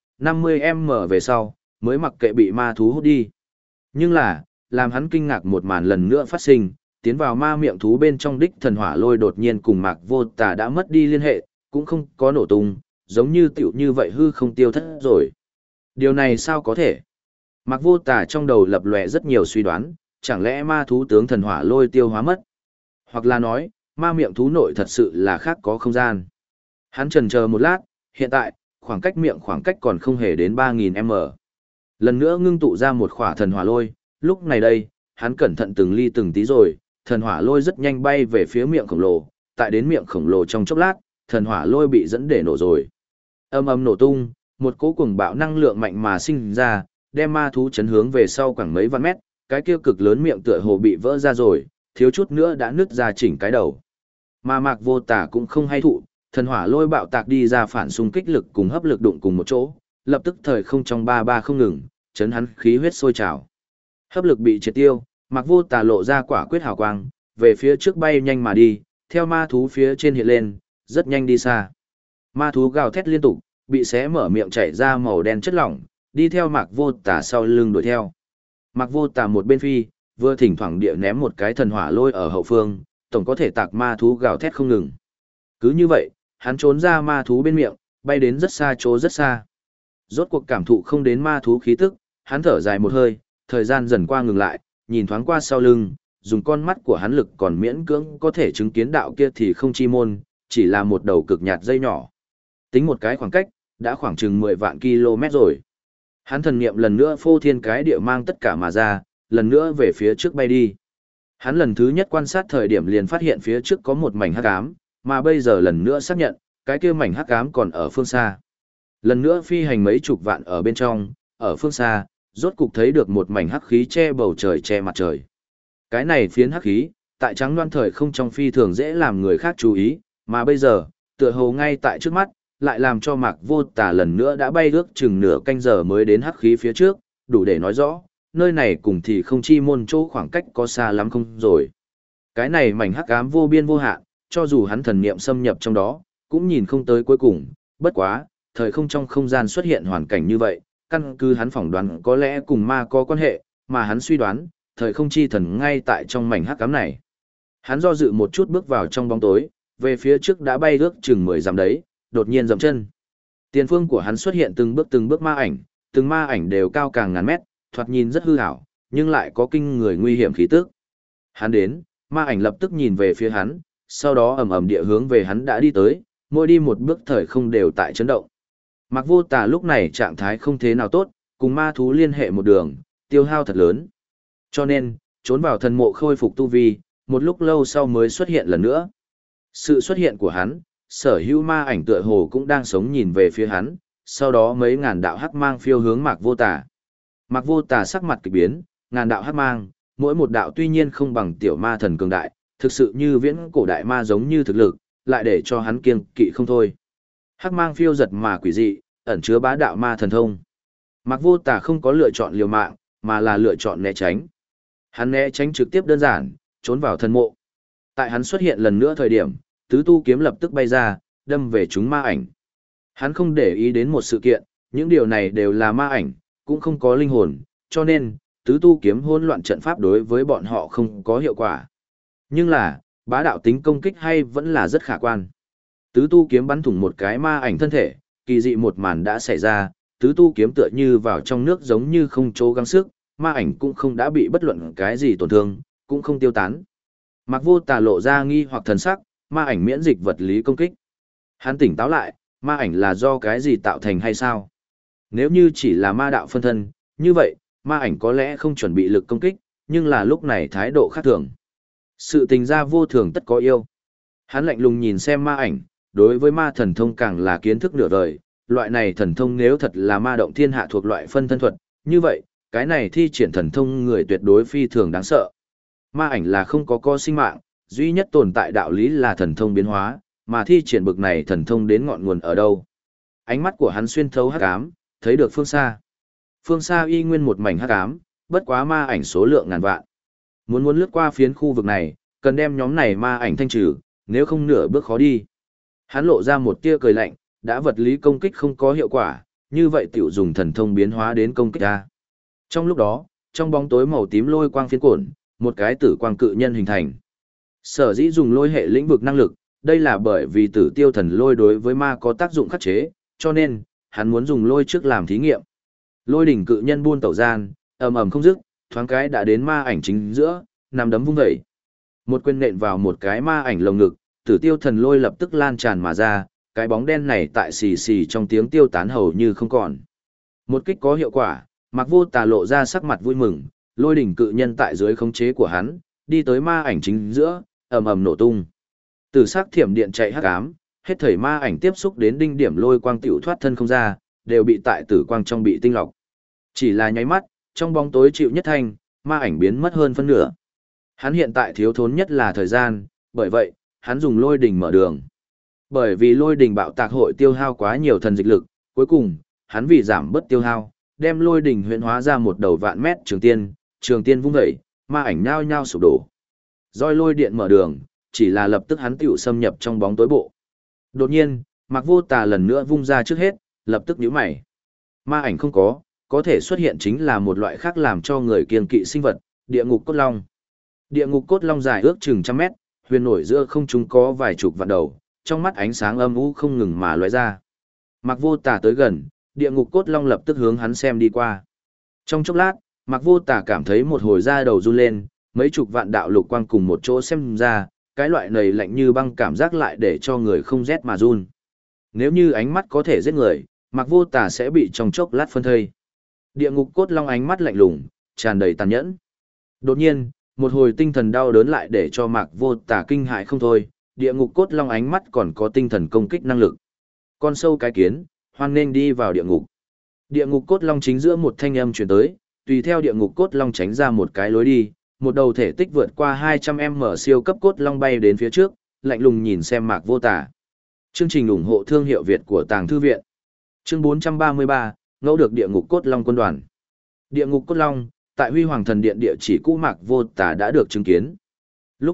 50m về sau, mới mặc kệ bị ma thú hút đi. Nhưng là, làm hắn kinh ngạc một màn lần nữa phát sinh, tiến vào ma miệng thú bên trong đích thần hỏa lôi đột nhiên cùng Mạc Vô Tà đã mất đi liên hệ, cũng không có nổ tung, giống như tiểu như vậy hư không tiêu thất rồi. Điều này sao có thể? Mạc Vô Tà trong đầu lập lòe rất nhiều suy đoán, chẳng lẽ ma thú tướng thần hỏa lôi tiêu hóa mất? Hoặc là nói, ma miệng thú nội thật sự là khác có không gian. Hắn chần chờ một lát, hiện tại, khoảng cách còn không hề đến 3000m. Lần nữa ngưng tụ ra một khỏa thần hỏa lôi, lúc này đây, hắn cẩn thận từng ly từng tí rồi, thần hỏa lôi rất nhanh bay về phía miệng khổng lồ, tại đến miệng khổng lồ trong chốc lát, thần hỏa lôi bị dẫn để nổ rồi. Âm âm nổ tung, một cỗ cuồng bạo năng lượng mạnh mà sinh ra, đem ma thú chấn hướng về sau khoảng mấy vạn mét, cái kia cực lớn miệng tựa hồ bị vỡ ra rồi, thiếu chút nữa đã nứt ra chỉnh cái đầu. Mà Mạc Vô Tà cũng không hay thụ, thần hỏa lôi bạo tạc đi ra phản xung kích lực cùng hấp lực đụng cùng một chỗ, lập tức thời không trong ba ba không ngừng, chấn hắn khí huyết sôi trào. Hấp lực bị triệt tiêu, Mạc Vô Tà lộ ra quả quyết hào quang, về phía trước bay nhanh mà đi, theo ma thú phía trên hiện lên, rất nhanh đi xa. Ma thú gào thét liên tục, bị xé mở miệng chảy ra màu đen chất lỏng, đi theo Mạc Vô Tà sau lưng đuổi theo. Mạc Vô Tà một bên phi, vừa thỉnh thoảng địa ném một cái thần hỏa lôi ở hậu phương, tổng có thể tạc ma thú gào thét không ngừng. Cứ như vậy, hắn trốn ra ma thú bên miệng, bay đến rất xa chỗ rất xa. Rốt cuộc cảm thụ không đến ma thú khí tức, hắn thở dài một hơi, thời gian dần qua ngừng lại, nhìn thoáng qua sau lưng, dùng con mắt của hắn lực còn miễn cưỡng có thể chứng kiến đạo kia thì không chi môn, chỉ là một đầu cực nhạt dây nhỏ. Tính một cái khoảng cách, đã khoảng chừng 10 vạn km rồi. Hắn thần niệm lần nữa phô thiên cái địa mang tất cả mà ra, lần nữa về phía trước bay đi. Hắn lần thứ nhất quan sát thời điểm liền phát hiện phía trước có một mảnh hắc ám, mà bây giờ lần nữa xác nhận, cái kia mảnh hắc ám còn ở phương xa. Lần nữa phi hành mấy chục vạn ở bên trong, ở phương xa, rốt cục thấy được một mảnh hắc khí che bầu trời che mặt trời. Cái này phiến hắc khí, tại trắng loan thời không trong phi thường dễ làm người khác chú ý, mà bây giờ, tựa hồ ngay tại trước mắt, lại làm cho Mạc Vô Tà lần nữa đã bay ước chừng nửa canh giờ mới đến hắc khí phía trước, đủ để nói rõ, nơi này cùng thì không chi môn chỗ khoảng cách có xa lắm không rồi. Cái này mảnh hắc ám vô biên vô hạn, cho dù hắn thần niệm xâm nhập trong đó, cũng nhìn không tới cuối cùng, bất quá, thời không trong không gian xuất hiện hoàn cảnh như vậy, căn cứ hắn phỏng đoán có lẽ cùng ma có quan hệ, mà hắn suy đoán, thời không chi thần ngay tại trong mảnh hắc ám này. Hắn do dự một chút bước vào trong bóng tối, về phía trước đã bay ước chừng 10 dặm đấy, đột nhiên dậm chân. Tiền phương của hắn xuất hiện từng bước ma ảnh, từng ma ảnh đều cao càng ngàn mét, thoạt nhìn rất hư ảo, nhưng lại có kinh người nguy hiểm khí tức. Hắn đến, ma ảnh lập tức nhìn về phía hắn, sau đó ầm ầm địa hướng về hắn đã đi tới, mỗi đi một bước thời không đều tại chấn động. Mạc Vô Tà lúc này trạng thái không thế nào tốt, cùng ma thú liên hệ một đường, tiêu hao thật lớn. Cho nên, trốn vào thần mộ khôi phục tu vi, một lúc lâu sau mới xuất hiện lần nữa. Sự xuất hiện của hắn, sở hữu ma ảnh tựa hồ cũng đang sống nhìn về phía hắn, sau đó mấy ngàn đạo hắc mang phiêu hướng Mạc Vô Tà. Mạc Vô Tà sắc mặt kỳ biến, ngàn đạo hắc mang, mỗi một đạo tuy nhiên không bằng tiểu ma thần cường đại, thực sự như viễn cổ đại ma giống như thực lực, lại để cho hắn kiêng kỵ không thôi. Hắc mang phiêu giật mà quỷ dị, ẩn chứa bá đạo ma thần thông. Mạc Vô Tà không có lựa chọn liều mạng, mà là lựa chọn né tránh. Hắn né tránh trực tiếp đơn giản, trốn vào thần mộ. Tại hắn xuất hiện lần nữa thời điểm, tứ tu kiếm lập tức bay ra, đâm về chúng ma ảnh. Hắn không để ý đến một sự kiện, những điều này đều là ma ảnh, cũng không có linh hồn, cho nên, tứ tu kiếm hỗn loạn trận pháp đối với bọn họ không có hiệu quả. Nhưng là, bá đạo tính công kích hay vẫn là rất khả quan. Tứ tu kiếm bắn thủng một cái ma ảnh thân thể, kỳ dị một màn đã xảy ra, tứ tu kiếm tựa như vào trong nước giống như không chỗ gắng sức, ma ảnh cũng không đã bị bất luận cái gì tổn thương, cũng không tiêu tán. Mạc Vô Tà lộ ra nghi hoặc thần sắc, ma ảnh miễn dịch vật lý công kích. Hắn tỉnh táo lại, ma ảnh là do cái gì tạo thành hay sao? Nếu như chỉ là ma đạo phân thân, như vậy, ma ảnh có lẽ không chuẩn bị lực công kích, nhưng là lúc này thái độ khác thường. Sự tình ra vô thường tất có yêu. Hắn lạnh lùng nhìn xem ma ảnh, đối với ma thần thông càng là kiến thức nửa đời, loại này thần thông nếu thật là ma động thiên hạ thuộc loại phân thân thuật, như vậy, cái này thi triển thần thông người tuyệt đối phi thường đáng sợ. Ma ảnh là không có sinh mạng, duy nhất tồn tại đạo lý là thần thông biến hóa, mà thi triển bực này thần thông đến ngọn nguồn ở đâu. Ánh mắt của hắn xuyên thấu hắc ám, thấy được phương xa. Phương xa y nguyên một mảnh hắc ám, bất quá ma ảnh số lượng ngàn vạn. Muốn lướt qua phiến khu vực này, cần đem nhóm này ma ảnh thanh trừ, nếu không nửa bước khó đi. Hắn lộ ra một tia cười lạnh, đã vật lý công kích không có hiệu quả, như vậy tiểu dùng thần thông biến hóa đến công kích ta. Trong lúc đó, trong bóng tối màu tím lôi quang phiến cuộn, một cái tử quang cự nhân hình thành. Sở dĩ dùng lôi hệ lĩnh vực năng lực, đây là bởi vì tử tiêu thần lôi đối với ma có tác dụng khắc chế, cho nên, hắn muốn dùng lôi trước làm thí nghiệm. Lôi đỉnh cự nhân buôn tẩu gian, ầm ầm không dứt, thoáng cái đã đến ma ảnh chính giữa, nằm đấm vung dậy. Một quyền nện vào một cái ma ảnh lồng ngực, tử tiêu thần lôi lập tức lan tràn mà ra, cái bóng đen này tại xì xì trong tiếng tiêu tán hầu như không còn. Một kích có hiệu quả, Mạc Vô Tà lộ ra sắc mặt vui mừng, lôi đỉnh cự nhân tại dưới khống chế của hắn, đi tới ma ảnh chính giữa, ầm ầm nổ tung. Tử sắc thiểm điện chạy hắc ám, hết thảy ma ảnh tiếp xúc đến đinh điểm lôi quang tiểu thoát thân không ra, đều bị tại tử quang trong bị tinh lọc. Chỉ là nháy mắt, trong bóng tối chịu nhất thanh, ma ảnh biến mất hơn phân nửa. Hắn hiện tại thiếu thốn nhất là thời gian, bởi vậy, hắn dùng lôi đỉnh mở đường. Bởi vì lôi đỉnh bạo tạc hội tiêu hao quá nhiều thần dịch lực, cuối cùng, hắn vì giảm bớt tiêu hao, đem lôi đỉnh huyễn hóa ra một đầu vạn mét trường tiên vung dậy, ma ảnh nhao nhao sụp đổ. Roi lôi điện mở đường, chỉ là lập tức hắn tiểu xâm nhập trong bóng tối bộ. Đột nhiên, Mạc Vô Tà lần nữa vung ra trước hết, lập tức nhíu mày. Ma ảnh không có thể xuất hiện chính là một loại khác làm cho người kiêng kỵ sinh vật, địa ngục cốt long. Địa ngục cốt long dài ước chừng trăm mét, huyền nổi giữa không trung có vài chục vạn đầu, trong mắt ánh sáng âm u không ngừng mà lóe ra. Mạc Vô Tà tới gần, địa ngục cốt long lập tức hướng hắn xem đi qua. Trong chốc lát, Mạc Vô Tà cảm thấy một hồi da đầu run lên, mấy chục vạn đạo lục quang cùng một chỗ xem ra, cái loại này lạnh như băng cảm giác lại để cho người không rét mà run. Nếu như ánh mắt có thể giết người, Mạc Vô Tà sẽ bị trong chốc lát phân thây. Địa ngục cốt long ánh mắt lạnh lùng, tràn đầy tàn nhẫn. Đột nhiên, một hồi tinh thần đau đớn lại để cho Mạc Vô Tà kinh hại không thôi, địa ngục cốt long ánh mắt còn có tinh thần công kích năng lực. Con sâu cái kiến, hoan nên đi vào địa ngục. Địa ngục cốt long chính giữa một thanh âm truyền tới, tùy theo địa ngục cốt long tránh ra một cái lối đi, một đầu thể tích vượt qua 200m siêu cấp cốt long bay đến phía trước, lạnh lùng nhìn xem Mạc Vô Tà. Chương trình ủng hộ thương hiệu Việt của Tàng Thư Viện. Chương 433, ngẫu được địa ngục cốt long quân đoàn. Địa ngục cốt long, tại Huy Hoàng Thần Điện địa chỉ cũ Mạc Vô Tà đã được chứng kiến. Lúc trước,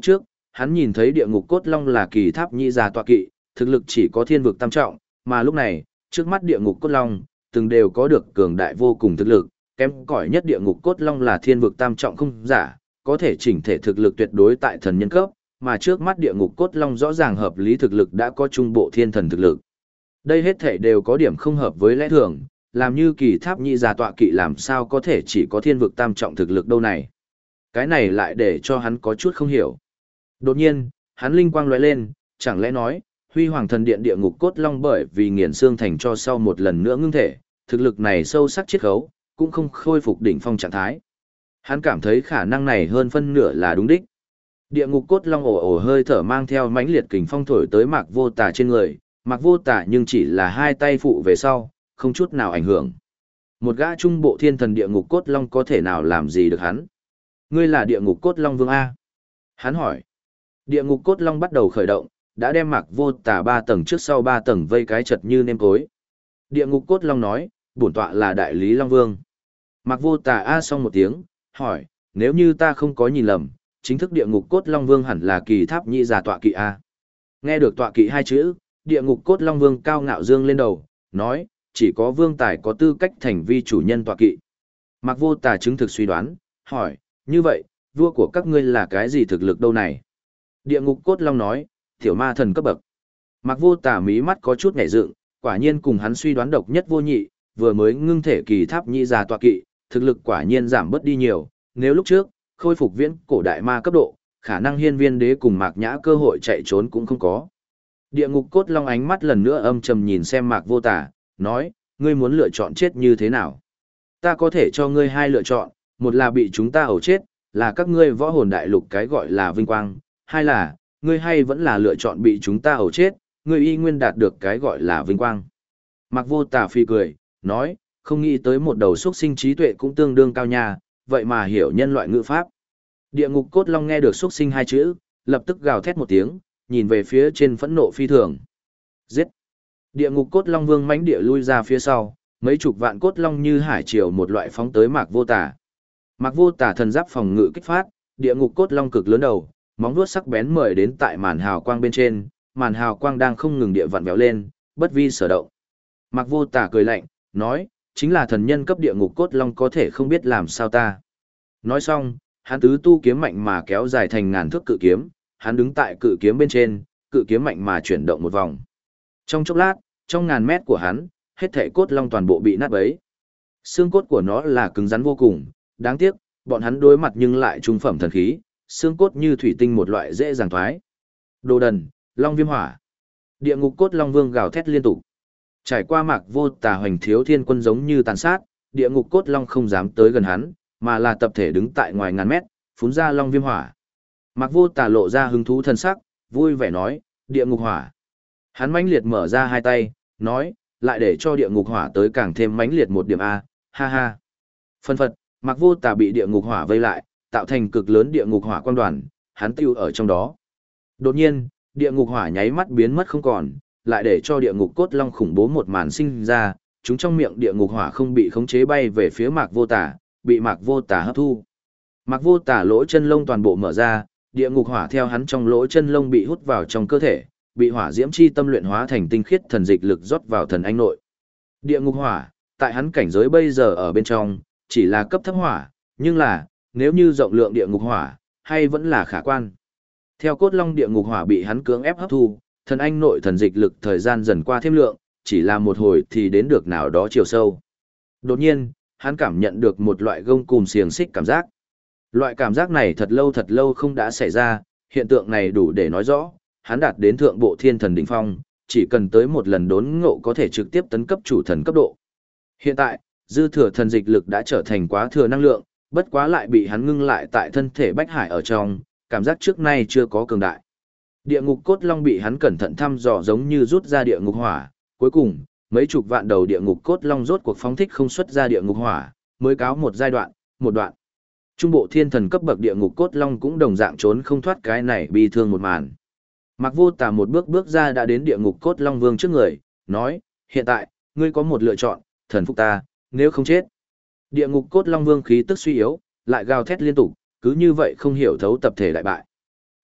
hắn nhìn thấy địa ngục cốt long là kỳ tháp nhị già tọa kỵ, thực lực chỉ có thiên vực tam trọng, mà lúc này, trước mắt địa ngục cốt long, từng đều có được cường đại vô cùng thực lực, kém cỏi nhất địa ngục cốt long là thiên vực tam trọng không giả, có thể chỉnh thể thực lực tuyệt đối tại thần nhân cấp, mà trước mắt địa ngục cốt long rõ ràng hợp lý thực lực đã có trung bộ thiên thần thực lực. Đây hết thể đều có điểm không hợp với lẽ thường, làm như kỳ tháp nhị già tọa kỵ làm sao có thể chỉ có thiên vực tam trọng thực lực đâu này. Cái này lại để cho hắn có chút không hiểu. Đột nhiên, hắn linh quang lóe lên, chẳng lẽ nói, Huy Hoàng Thần Điện địa ngục cốt long bởi vì nghiền xương thành cho sau một lần nữa ngưng thể, thực lực này sâu sắc chiết khấu, cũng không khôi phục đỉnh phong trạng thái. Hắn cảm thấy khả năng này hơn phân nửa là đúng đích. Địa ngục cốt long ồ ồ hơi thở mang theo mãnh liệt kình phong thổi tới Mạc Vô Tà trên người, Mạc Vô Tà nhưng chỉ là hai tay phụ về sau, không chút nào ảnh hưởng. Một gã trung bộ thiên thần địa ngục cốt long có thể nào làm gì được hắn? Ngươi là địa ngục cốt long vương A. Hắn hỏi. Địa ngục cốt long bắt đầu khởi động, đã đem Mạc Vô Tà 3 tầng trước sau 3 tầng vây cái chật như nêm cối. Địa ngục cốt long nói, bổn tọa là đại lý long vương. Mạc Vô Tà a xong một tiếng, hỏi, nếu như ta không có nhìn lầm, chính thức địa ngục cốt long vương hẳn là kỳ tháp nhị già tọa kỵ a. Nghe được tọa kỵ hai chữ, địa ngục cốt long vương cao ngạo dương lên đầu, nói, chỉ có vương tài có tư cách thành vi chủ nhân tọa kỵ. Mạc Vô Tà chứng thực suy đoán, hỏi, như vậy, vua của các ngươi là cái gì thực lực đâu này? Địa ngục cốt long nói, tiểu ma thần cấp bậc. Mạc Vô Tà mí mắt có chút nhảy dựng, quả nhiên cùng hắn suy đoán độc nhất vô nhị, vừa mới ngưng thể kỳ tháp nhị già tọa kỵ, thực lực quả nhiên giảm bớt đi nhiều, nếu lúc trước khôi phục viễn cổ đại ma cấp độ, khả năng Hiên Viên Đế cùng Mạc Nhã cơ hội chạy trốn cũng không có. Địa ngục cốt long ánh mắt lần nữa âm trầm nhìn xem Mạc Vô Tà, nói, ngươi muốn lựa chọn chết như thế nào? Ta có thể cho ngươi hai lựa chọn, một là bị chúng ta ẩu chết, là các ngươi võ hồn đại lục cái gọi là vinh quang, hai là, ngươi hay vẫn là lựa chọn bị chúng ta ẩu chết, ngươi y nguyên đạt được cái gọi là vinh quang. Mạc Vô Tà phi cười, nói, không nghĩ tới một đầu xuất sinh trí tuệ cũng tương đương cao nha, vậy mà hiểu nhân loại ngữ pháp. Địa ngục cốt long nghe được xuất sinh hai chữ, lập tức gào thét một tiếng, nhìn về phía trên phẫn nộ phi thường. Giết! Địa ngục cốt long vương mãnh địa lui ra phía sau, mấy chục vạn cốt long như hải triều một loại phóng tới Mạc Vô Tà. Mạc Vô Tà thần giáp phòng ngự kích phát, địa ngục cốt long cực lớn đầu, móng vuốt sắc bén mời đến tại màn hào quang bên trên, màn hào quang đang không ngừng địa vặn vẹo lên, bất vi sở động. Mạc Vô Tà cười lạnh, nói, chính là thần nhân cấp địa ngục cốt long có thể không biết làm sao ta. Nói xong, hắn tứ tu kiếm mạnh mà kéo dài thành ngàn thước cự kiếm, hắn đứng tại cự kiếm bên trên, cự kiếm mạnh mà chuyển động một vòng. Trong chốc lát, trong ngàn mét của hắn, hết thảy cốt long toàn bộ bị nát bấy. Xương cốt của nó là cứng rắn vô cùng, đáng tiếc, bọn hắn đối mặt nhưng lại trung phẩm thần khí, xương cốt như thủy tinh một loại dễ dàng thoái. Đồ đần, long viêm hỏa. Địa ngục cốt long vương gào thét liên tục. Trải qua Mạc Vô Tà hoành thiếu thiên quân giống như tàn sát, địa ngục cốt long không dám tới gần hắn, mà là tập thể đứng tại ngoài ngàn mét, phun ra long viêm hỏa. Mạc Vô Tà lộ ra hứng thú thân sắc, vui vẻ nói, địa ngục hỏa. Hắn mãnh liệt mở ra hai tay, nói, lại để cho địa ngục hỏa tới càng thêm mãnh liệt một điểm A, ha ha. Phân phật, Mạc Vô Tà bị địa ngục hỏa vây lại, tạo thành cực lớn địa ngục hỏa quang đoàn, hắn tiêu ở trong đó. Đột nhiên, địa ngục hỏa nháy mắt biến mất không còn, lại để cho địa ngục cốt long khủng bố một màn sinh ra, chúng trong miệng địa ngục hỏa không bị khống chế bay về phía Mạc Vô Tà, bị Mạc Vô Tà hấp thu. Mạc Vô Tà lỗ chân lông toàn bộ mở ra, địa ngục hỏa theo hắn trong lỗ chân lông bị hút vào trong cơ thể, bị hỏa diễm chi tâm luyện hóa thành tinh khiết thần dịch lực rót vào thần anh nội. Địa ngục hỏa, tại hắn cảnh giới bây giờ ở bên trong, chỉ là cấp thấp hỏa, nhưng là, nếu như rộng lượng địa ngục hỏa, hay vẫn là khả quan. Theo cốt long địa ngục hỏa bị hắn cưỡng ép hấp thu, thần anh nội thần dịch lực thời gian dần qua thêm lượng, chỉ là một hồi thì đến được nào đó chiều sâu. Đột nhiên, hắn cảm nhận được một loại gông cùm xiềng xích cảm giác. Loại cảm giác này thật lâu không đã xảy ra, hiện tượng này đủ để nói rõ, hắn đạt đến thượng bộ thiên thần đỉnh phong, chỉ cần tới một lần đốn ngộ có thể trực tiếp tấn cấp chủ thần cấp độ. Hiện tại, dư thừa thần dịch lực đã trở thành quá thừa năng lượng, bất quá lại bị hắn ngưng lại tại thân thể bách hải ở trong, cảm giác trước nay chưa có cường đại. Địa ngục cốt long bị hắn cẩn thận thăm dò giống như rút ra địa ngục hỏa, cuối cùng, mấy chục vạn đầu địa ngục cốt long rốt cuộc phóng thích không xuất ra địa ngục hỏa, mới cáo một giai đoạn, một đoạn. Trung bộ thiên thần cấp bậc địa ngục cốt long cũng đồng dạng trốn không thoát cái này bi thương một màn. Mạc Vô Tà một bước bước ra đã đến địa ngục cốt long vương trước người, nói, hiện tại, ngươi có một lựa chọn, thần phục ta, nếu không chết. Địa ngục cốt long vương khí tức suy yếu, lại gào thét liên tục, cứ như vậy không hiểu thấu tập thể đại bại.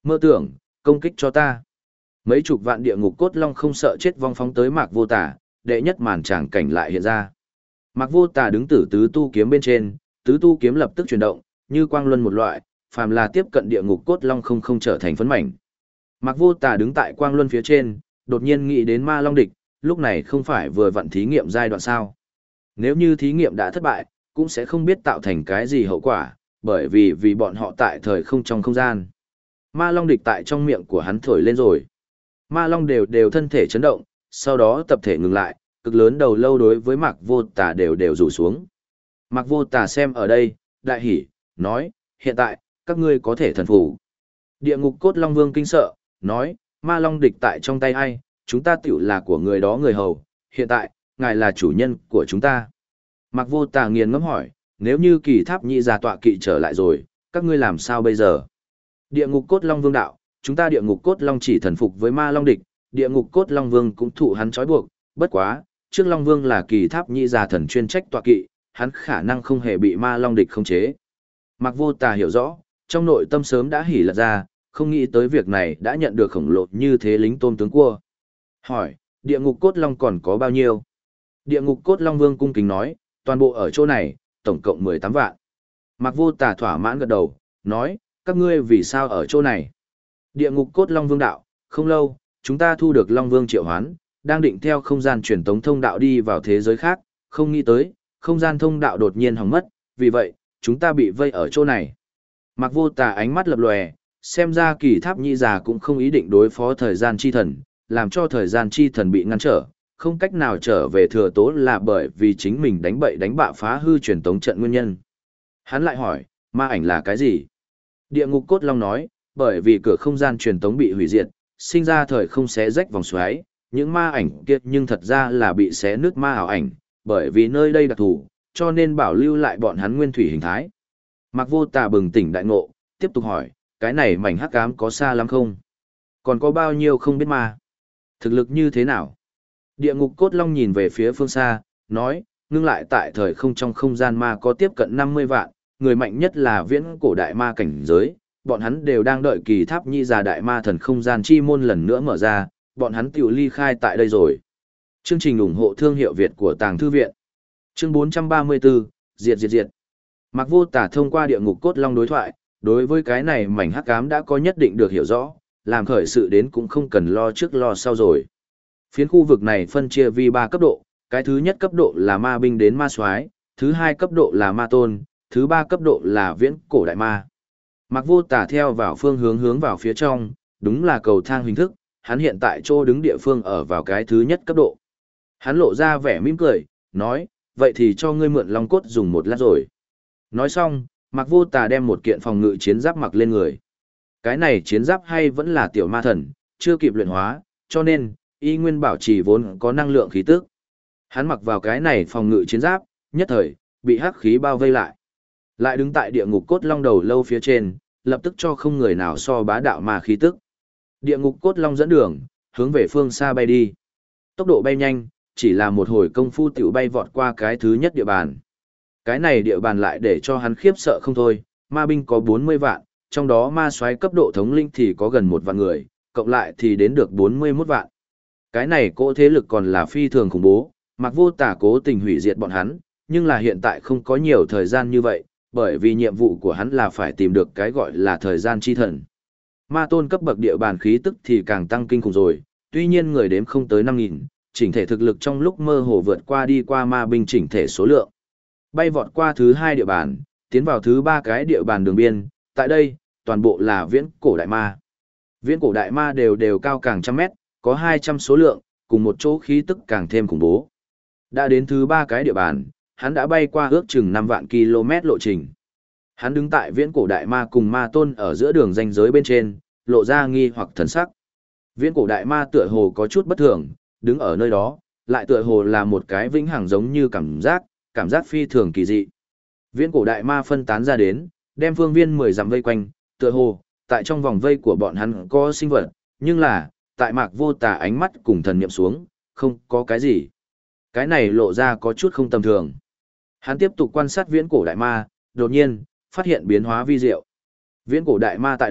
Mơ tưởng, công kích cho ta. Mấy chục vạn địa ngục cốt long không sợ chết vong phóng tới Mạc Vô Tà, đệ nhất màn tràng cảnh lại hiện ra. Mạc Vô Tà đứng tử tứ tu kiếm bên trên, tứ tu kiếm lập tức chuyển động, như quang luân một loại, phàm là tiếp cận địa ngục cốt long không trở thành phấn mảnh. Mạc Vô Tà đứng tại quang luân phía trên, đột nhiên nghĩ đến ma long địch, lúc này không phải vừa vặn thí nghiệm giai đoạn sao? Nếu như thí nghiệm đã thất bại, cũng sẽ không biết tạo thành cái gì hậu quả, bởi vì bọn họ tại thời không trong không gian. Ma long địch tại trong miệng của hắn thổi lên rồi. Ma long đều thân thể chấn động, sau đó tập thể ngừng lại, cực lớn đầu lâu đối với Mạc Vô Tà đều rủ xuống. Mạc Vô Tà xem ở đây, đại hỉ, nói, hiện tại, các ngươi có thể thần phục. Địa ngục cốt long vương kinh sợ, nói, ma long địch tại trong tay ai, chúng ta tiểu là của người đó người hầu, hiện tại, ngài là chủ nhân của chúng ta. Mạc Vô Tà nghiền ngẫm hỏi, nếu như kỳ tháp nhị già tọa kỵ trở lại rồi, các ngươi làm sao bây giờ? Địa ngục cốt long vương đạo, chúng ta địa ngục cốt long chỉ thần phục với ma long địch, địa ngục cốt long vương cũng thụ hắn trói buộc, bất quá, trước long vương là kỳ tháp nhị già thần chuyên trách tọa kỵ, hắn khả năng không hề bị ma long địch khống chế. Mạc Vô Tà hiểu rõ, trong nội tâm sớm đã hỉ lật ra, không nghĩ tới việc này đã nhận được khổng lồ như thế lính tôm tướng cua. Hỏi, địa ngục cốt long còn có bao nhiêu? Địa ngục cốt long vương cung kính nói, toàn bộ ở chỗ này, tổng cộng 18 vạn. Mạc Vô Tà thỏa mãn gật đầu, nói, các ngươi vì sao ở chỗ này? Địa ngục cốt long vương đạo, không lâu, chúng ta thu được long vương triệu hoán, đang định theo không gian truyền tống thông đạo đi vào thế giới khác, không nghĩ tới, không gian thông đạo đột nhiên hỏng mất, vì vậy, chúng ta bị vây ở chỗ này. Mạc Vô Tà ánh mắt lập lòe, xem ra kỳ tháp nhị già cũng không ý định đối phó thời gian chi thần, làm cho thời gian chi thần bị ngăn trở, không cách nào trở về thừa tố là bởi vì chính mình đánh bậy đánh bạ phá hư truyền tống trận nguyên nhân. Hắn lại hỏi, ma ảnh là cái gì? Địa ngục cốt long nói, bởi vì cửa không gian truyền tống bị hủy diệt, sinh ra thời không xé rách vòng xoáy, những ma ảnh kia nhưng thật ra là bị xé nước ma ảo ảnh, bởi vì nơi đây đặc thù, cho nên bảo lưu lại bọn hắn nguyên thủy hình thái. Mạc Vô Tà bừng tỉnh đại ngộ, tiếp tục hỏi, cái này mảnh hắc ám có xa lắm không? Còn có bao nhiêu không biết ma? Thực lực như thế nào? Địa ngục cốt long nhìn về phía phương xa, nói, ngưng lại tại thời không trong không gian ma có tiếp cận 50 vạn, người mạnh nhất là viễn cổ đại ma cảnh giới, bọn hắn đều đang đợi kỳ tháp nhị già đại ma thần không gian chi môn lần nữa mở ra, bọn hắn tiểu ly khai tại đây rồi. Chương trình ủng hộ thương hiệu Việt của Tàng Thư Viện. Chương 434, diệt. Mạc Vô Tà thông qua địa ngục cốt long đối thoại, đối với cái này mảnh hắc ám đã có nhất định được hiểu rõ, làm khởi sự đến cũng không cần lo trước lo sau rồi. Phiến khu vực này phân chia vì 3 cấp độ, cái thứ nhất cấp độ là ma binh đến ma soái, thứ hai cấp độ là ma tôn, thứ ba cấp độ là viễn cổ đại ma. Mạc Vô Tà theo vào phương hướng vào phía trong, đúng là cầu thang hình thức, hắn hiện tại chỗ đứng địa phương ở vào cái thứ nhất cấp độ. Hắn lộ ra vẻ mỉm cười, nói, vậy thì cho ngươi mượn long cốt dùng một lát rồi. Nói xong, Mạc Vô Tà đem một kiện phòng ngự chiến giáp mặc lên người. Cái này chiến giáp hay vẫn là tiểu ma thần, chưa kịp luyện hóa, cho nên, y nguyên bảo trì vốn có năng lượng khí tức. Hắn mặc vào cái này phòng ngự chiến giáp, nhất thời, bị hắc khí bao vây lại. Lại đứng tại địa ngục cốt long đầu lâu phía trên, lập tức cho không người nào so bá đạo mà khí tức. Địa ngục cốt long dẫn đường, hướng về phương xa bay đi. Tốc độ bay nhanh, chỉ là một hồi công phu tiểu bay vọt qua cái thứ nhất địa bàn. Cái này địa bàn lại để cho hắn khiếp sợ không thôi, ma binh có 40 vạn, trong đó ma soái cấp độ thống linh thì có gần 1 vạn người, cộng lại thì đến được 41 vạn. Cái này cỗ thế lực còn là phi thường khủng bố, Mạc Vô Tà cố tình hủy diệt bọn hắn, nhưng là hiện tại không có nhiều thời gian như vậy, bởi vì nhiệm vụ của hắn là phải tìm được cái gọi là thời gian chi thần. Ma tôn cấp bậc địa bàn khí tức thì càng tăng kinh khủng rồi, tuy nhiên người đếm không tới 5.000, chỉnh thể thực lực trong lúc mơ hồ vượt qua đi qua ma binh chỉnh thể số lượng. Bay vọt qua thứ 2 địa bàn, tiến vào thứ 3 cái địa bàn đường biên, tại đây, toàn bộ là viễn cổ đại ma. Viễn cổ đại ma đều cao càng trăm mét, có 200 số lượng, cùng một chỗ khí tức càng thêm khủng bố. Đã đến thứ 3 cái địa bàn, hắn đã bay qua ước chừng 5 vạn km lộ trình. Hắn đứng tại viễn cổ đại ma cùng ma tôn ở giữa đường ranh giới bên trên, lộ ra nghi hoặc thần sắc. Viễn cổ đại ma tựa hồ có chút bất thường, đứng ở nơi đó, lại tựa hồ là một cái vĩnh hằng giống như cảm giác phi thường kỳ dị. Viễn cổ đại ma phân tán ra đến, đem phương viên 10 dặm vây quanh, tựa hồ, tại trong vòng vây của bọn hắn có sinh vật, nhưng là, tại Mạc Vô Tà ánh mắt cùng thần niệm xuống, không có cái gì. Cái này lộ ra có chút không tầm thường. Hắn tiếp tục quan sát viễn cổ đại ma, đột nhiên, phát hiện biến hóa vi diệu. Viễn cổ đại ma tại động,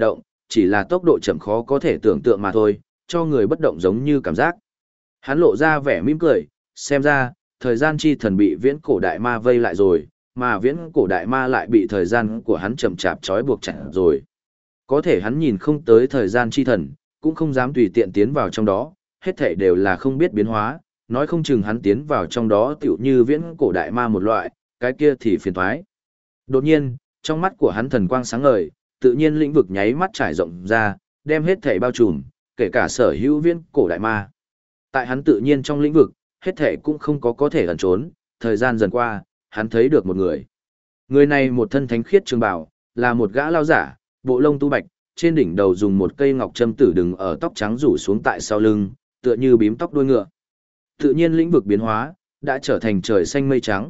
chỉ là tốc độ chậm khó có thể tưởng tượng mà thôi, cho người bất động giống như cảm giác. Hắn lộ ra vẻ mỉm cười, xem ra, thời gian chi thần bị viễn cổ đại ma vây lại rồi, mà viễn cổ đại ma lại bị thời gian của hắn chậm chạp trói buộc chặt rồi. Có thể hắn nhìn không tới thời gian chi thần, cũng không dám tùy tiện tiến vào trong đó, hết thảy đều là không biết biến hóa, nói không chừng hắn tiến vào trong đó tựu như viễn cổ đại ma một loại, cái kia thì phiền toái. Đột nhiên, trong mắt của hắn thần quang sáng ngời, tự nhiên lĩnh vực nháy mắt trải rộng ra, đem hết thảy bao trùm, kể cả sở hữu viễn cổ đại ma. Tại hắn tự nhiên trong lĩnh vực, hết thảy cũng không có thể ẩn trốn, thời gian dần qua, hắn thấy được một người. Người này một thân thánh khiết trường bào, là một gã lao giả, bộ lông tu bạch, trên đỉnh đầu dùng một cây ngọc châm tử đừng ở tóc trắng rủ xuống tại sau lưng, tựa như bím tóc đuôi ngựa. Tự nhiên lĩnh vực biến hóa, đã trở thành trời xanh mây trắng.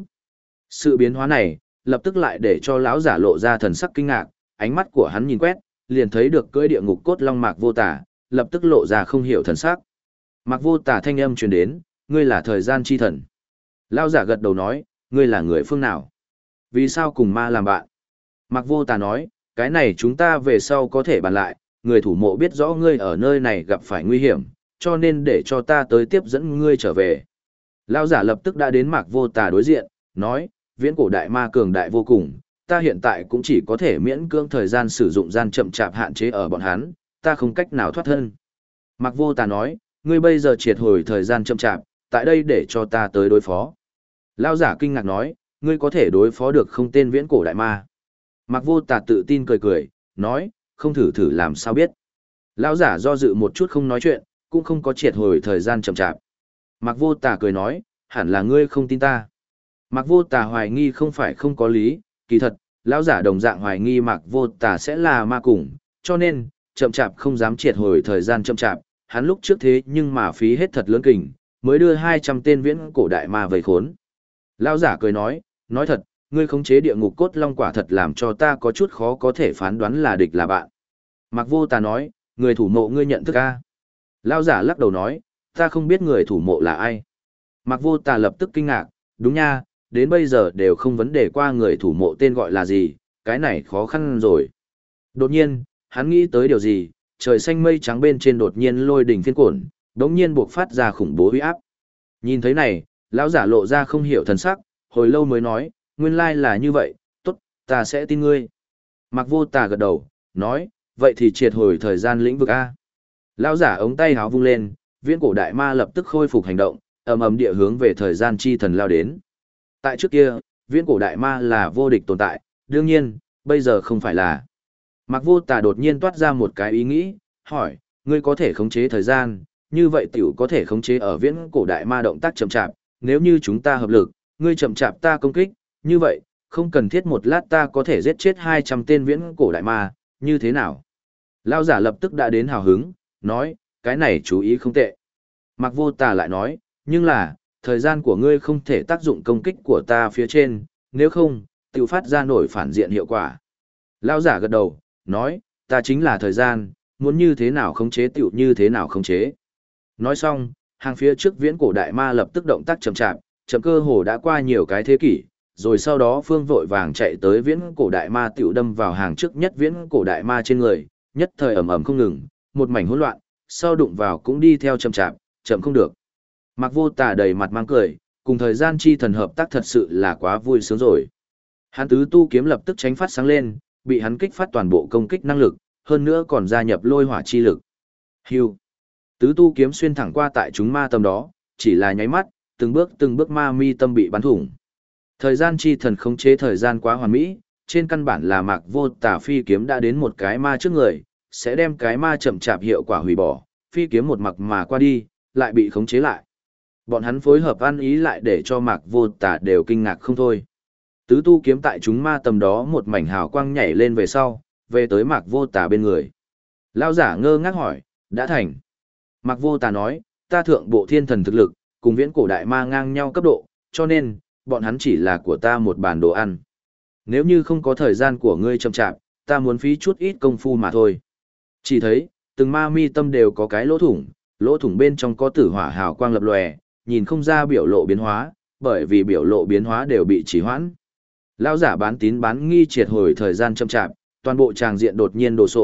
Sự biến hóa này, lập tức lại để cho lão giả lộ ra thần sắc kinh ngạc, ánh mắt của hắn nhìn quét, liền thấy được cưỡi địa ngục cốt long Mạc Vô Tả, lập tức lộ ra không hiểu thần sắc. Mạc Vô Tả thanh âm truyền đến, ngươi là thời gian chi thần. Lão giả gật đầu nói, ngươi là người phương nào? Vì sao cùng ma làm bạn? Mạc Vô Tả nói, cái này chúng ta về sau có thể bàn lại, người thủ mộ biết rõ ngươi ở nơi này gặp phải nguy hiểm, cho nên để cho ta tới tiếp dẫn ngươi trở về. Lão giả lập tức đã đến Mạc Vô Tả đối diện, nói, viễn cổ đại ma cường đại vô cùng, ta hiện tại cũng chỉ có thể miễn cưỡng thời gian sử dụng gian chậm chạp hạn chế ở bọn hắn, ta không cách nào thoát thân. Mạc Vô Tả nói, ngươi bây giờ triệt hồi thời gian chậm chạp, tại đây để cho ta tới đối phó. Lão giả kinh ngạc nói, ngươi có thể đối phó được không tên viễn cổ đại ma. Mạc Vô Tả tự tin cười cười, nói, không thử thử làm sao biết. Lão giả do dự một chút không nói chuyện, cũng không có triệt hồi thời gian chậm chạp. Mạc Vô Tả cười nói, hẳn là ngươi không tin ta. Mạc Vô Tả hoài nghi không phải không có lý, kỳ thật, lão giả đồng dạng hoài nghi Mạc Vô Tả sẽ là ma cùng, cho nên, chậm chạp không dám triệt hồi thời gian chậm chạp, hắn lúc trước thế nhưng mà phí hết thật lớn kình, mới đưa 200 tên viễn cổ đại ma vây khốn. Lão giả cười nói thật, ngươi khống chế địa ngục cốt long quả thật làm cho ta có chút khó có thể phán đoán là địch là bạn. Mạc Vô Tả nói, người thủ mộ ngươi nhận thức a? Lão giả lắc đầu nói, ta không biết người thủ mộ là ai. Mạc Vô Tả lập tức kinh ngạc, đúng nha, đến bây giờ đều không vấn đề qua người thủ mộ tên gọi là gì, cái này khó khăn rồi. Đột nhiên, hắn nghĩ tới điều gì, trời xanh mây trắng bên trên đột nhiên lôi đỉnh phiên cuộn, đống nhiên buộc phát ra khủng bố uy áp. Nhìn thấy này, lão giả lộ ra không hiểu thần sắc, hồi lâu mới nói, nguyên lai là như vậy, tốt, ta sẽ tin ngươi. Mạc Vô Tả gật đầu, nói, vậy thì triệt hồi thời gian lĩnh vực A. Lão giả ống tay háo vung lên, viễn cổ đại ma lập tức khôi phục hành động, ầm ầm địa hướng về thời gian chi thần lao đến. Tại trước kia, viễn cổ đại ma là vô địch tồn tại, đương nhiên, bây giờ không phải là. Mạc Vô Tả đột nhiên toát ra một cái ý nghĩ, hỏi, ngươi có thể khống chế thời gian, như vậy tiểu có thể khống chế ở viễn cổ đại ma động tác chậm chạp, nếu như chúng ta hợp lực, ngươi chậm chạp ta công kích, như vậy, không cần thiết một lát ta có thể giết chết 200 tên viễn cổ đại ma, như thế nào? Lão giả lập tức đã đến hào hứng, nói, cái này chú ý không tệ. Mạc Vô Tả lại nói, nhưng là, thời gian của ngươi không thể tác dụng công kích của ta phía trên, nếu không, tiểu phát ra nổi phản diện hiệu quả. Lão giả gật đầu, nói, ta chính là thời gian, muốn như thế nào khống chế tiểu như thế nào khống chế. Nói xong, hàng phía trước viễn cổ đại ma lập tức động tác chậm chạp, chậm cơ hồ đã qua nhiều cái thế kỷ, rồi sau đó phương vội vàng chạy tới viễn cổ đại ma tiểu đâm vào hàng trước nhất viễn cổ đại ma trên người, nhất thời ầm ầm không ngừng, một mảnh hỗn loạn, sau đụng vào cũng đi theo chậm chạp, chậm không được. Mạc Vô Tả đầy mặt mang cười, cùng thời gian chi thần hợp tác thật sự là quá vui sướng rồi. Hắn tứ tu kiếm lập tức tránh phát sáng lên, bị hắn kích phát toàn bộ công kích năng lực, hơn nữa còn gia nhập lôi hỏa chi lực. Hưu. Tứ tu kiếm xuyên thẳng qua tại chúng ma tâm đó, chỉ là nháy mắt, từng bước ma mi tâm bị bắn thủng. Thời gian chi thần khống chế thời gian quá hoàn mỹ, trên căn bản là Mạc Vô Tả phi kiếm đã đến một cái ma trước người, sẽ đem cái ma chậm chạp hiệu quả hủy bỏ, phi kiếm một mặc mà qua đi, lại bị khống chế lại. Bọn hắn phối hợp ăn ý lại để cho Mạc Vô Tả đều kinh ngạc không thôi. Tứ tu kiếm tại chúng ma tầm đó một mảnh hào quang nhảy lên về sau, về tới Mạc Vô Tả bên người. Lão giả ngơ ngác hỏi, đã thành. Mạc Vô Tả nói, ta thượng bộ thiên thần thực lực, cùng viễn cổ đại ma ngang nhau cấp độ, cho nên, bọn hắn chỉ là của ta một bàn đồ ăn. Nếu như không có thời gian của ngươi chậm chạp, ta muốn phí chút ít công phu mà thôi. Chỉ thấy, từng ma mi tâm đều có cái lỗ thủng bên trong có tử hỏa hào quang lập lòe, nhìn không ra biểu lộ biến hóa, bởi vì biểu lộ biến hóa đều bị trì hoãn. Lão giả bán tín bán nghi triệt hồi thời gian chậm chạp, toàn bộ tràng diện đột nhiên đồ sộ,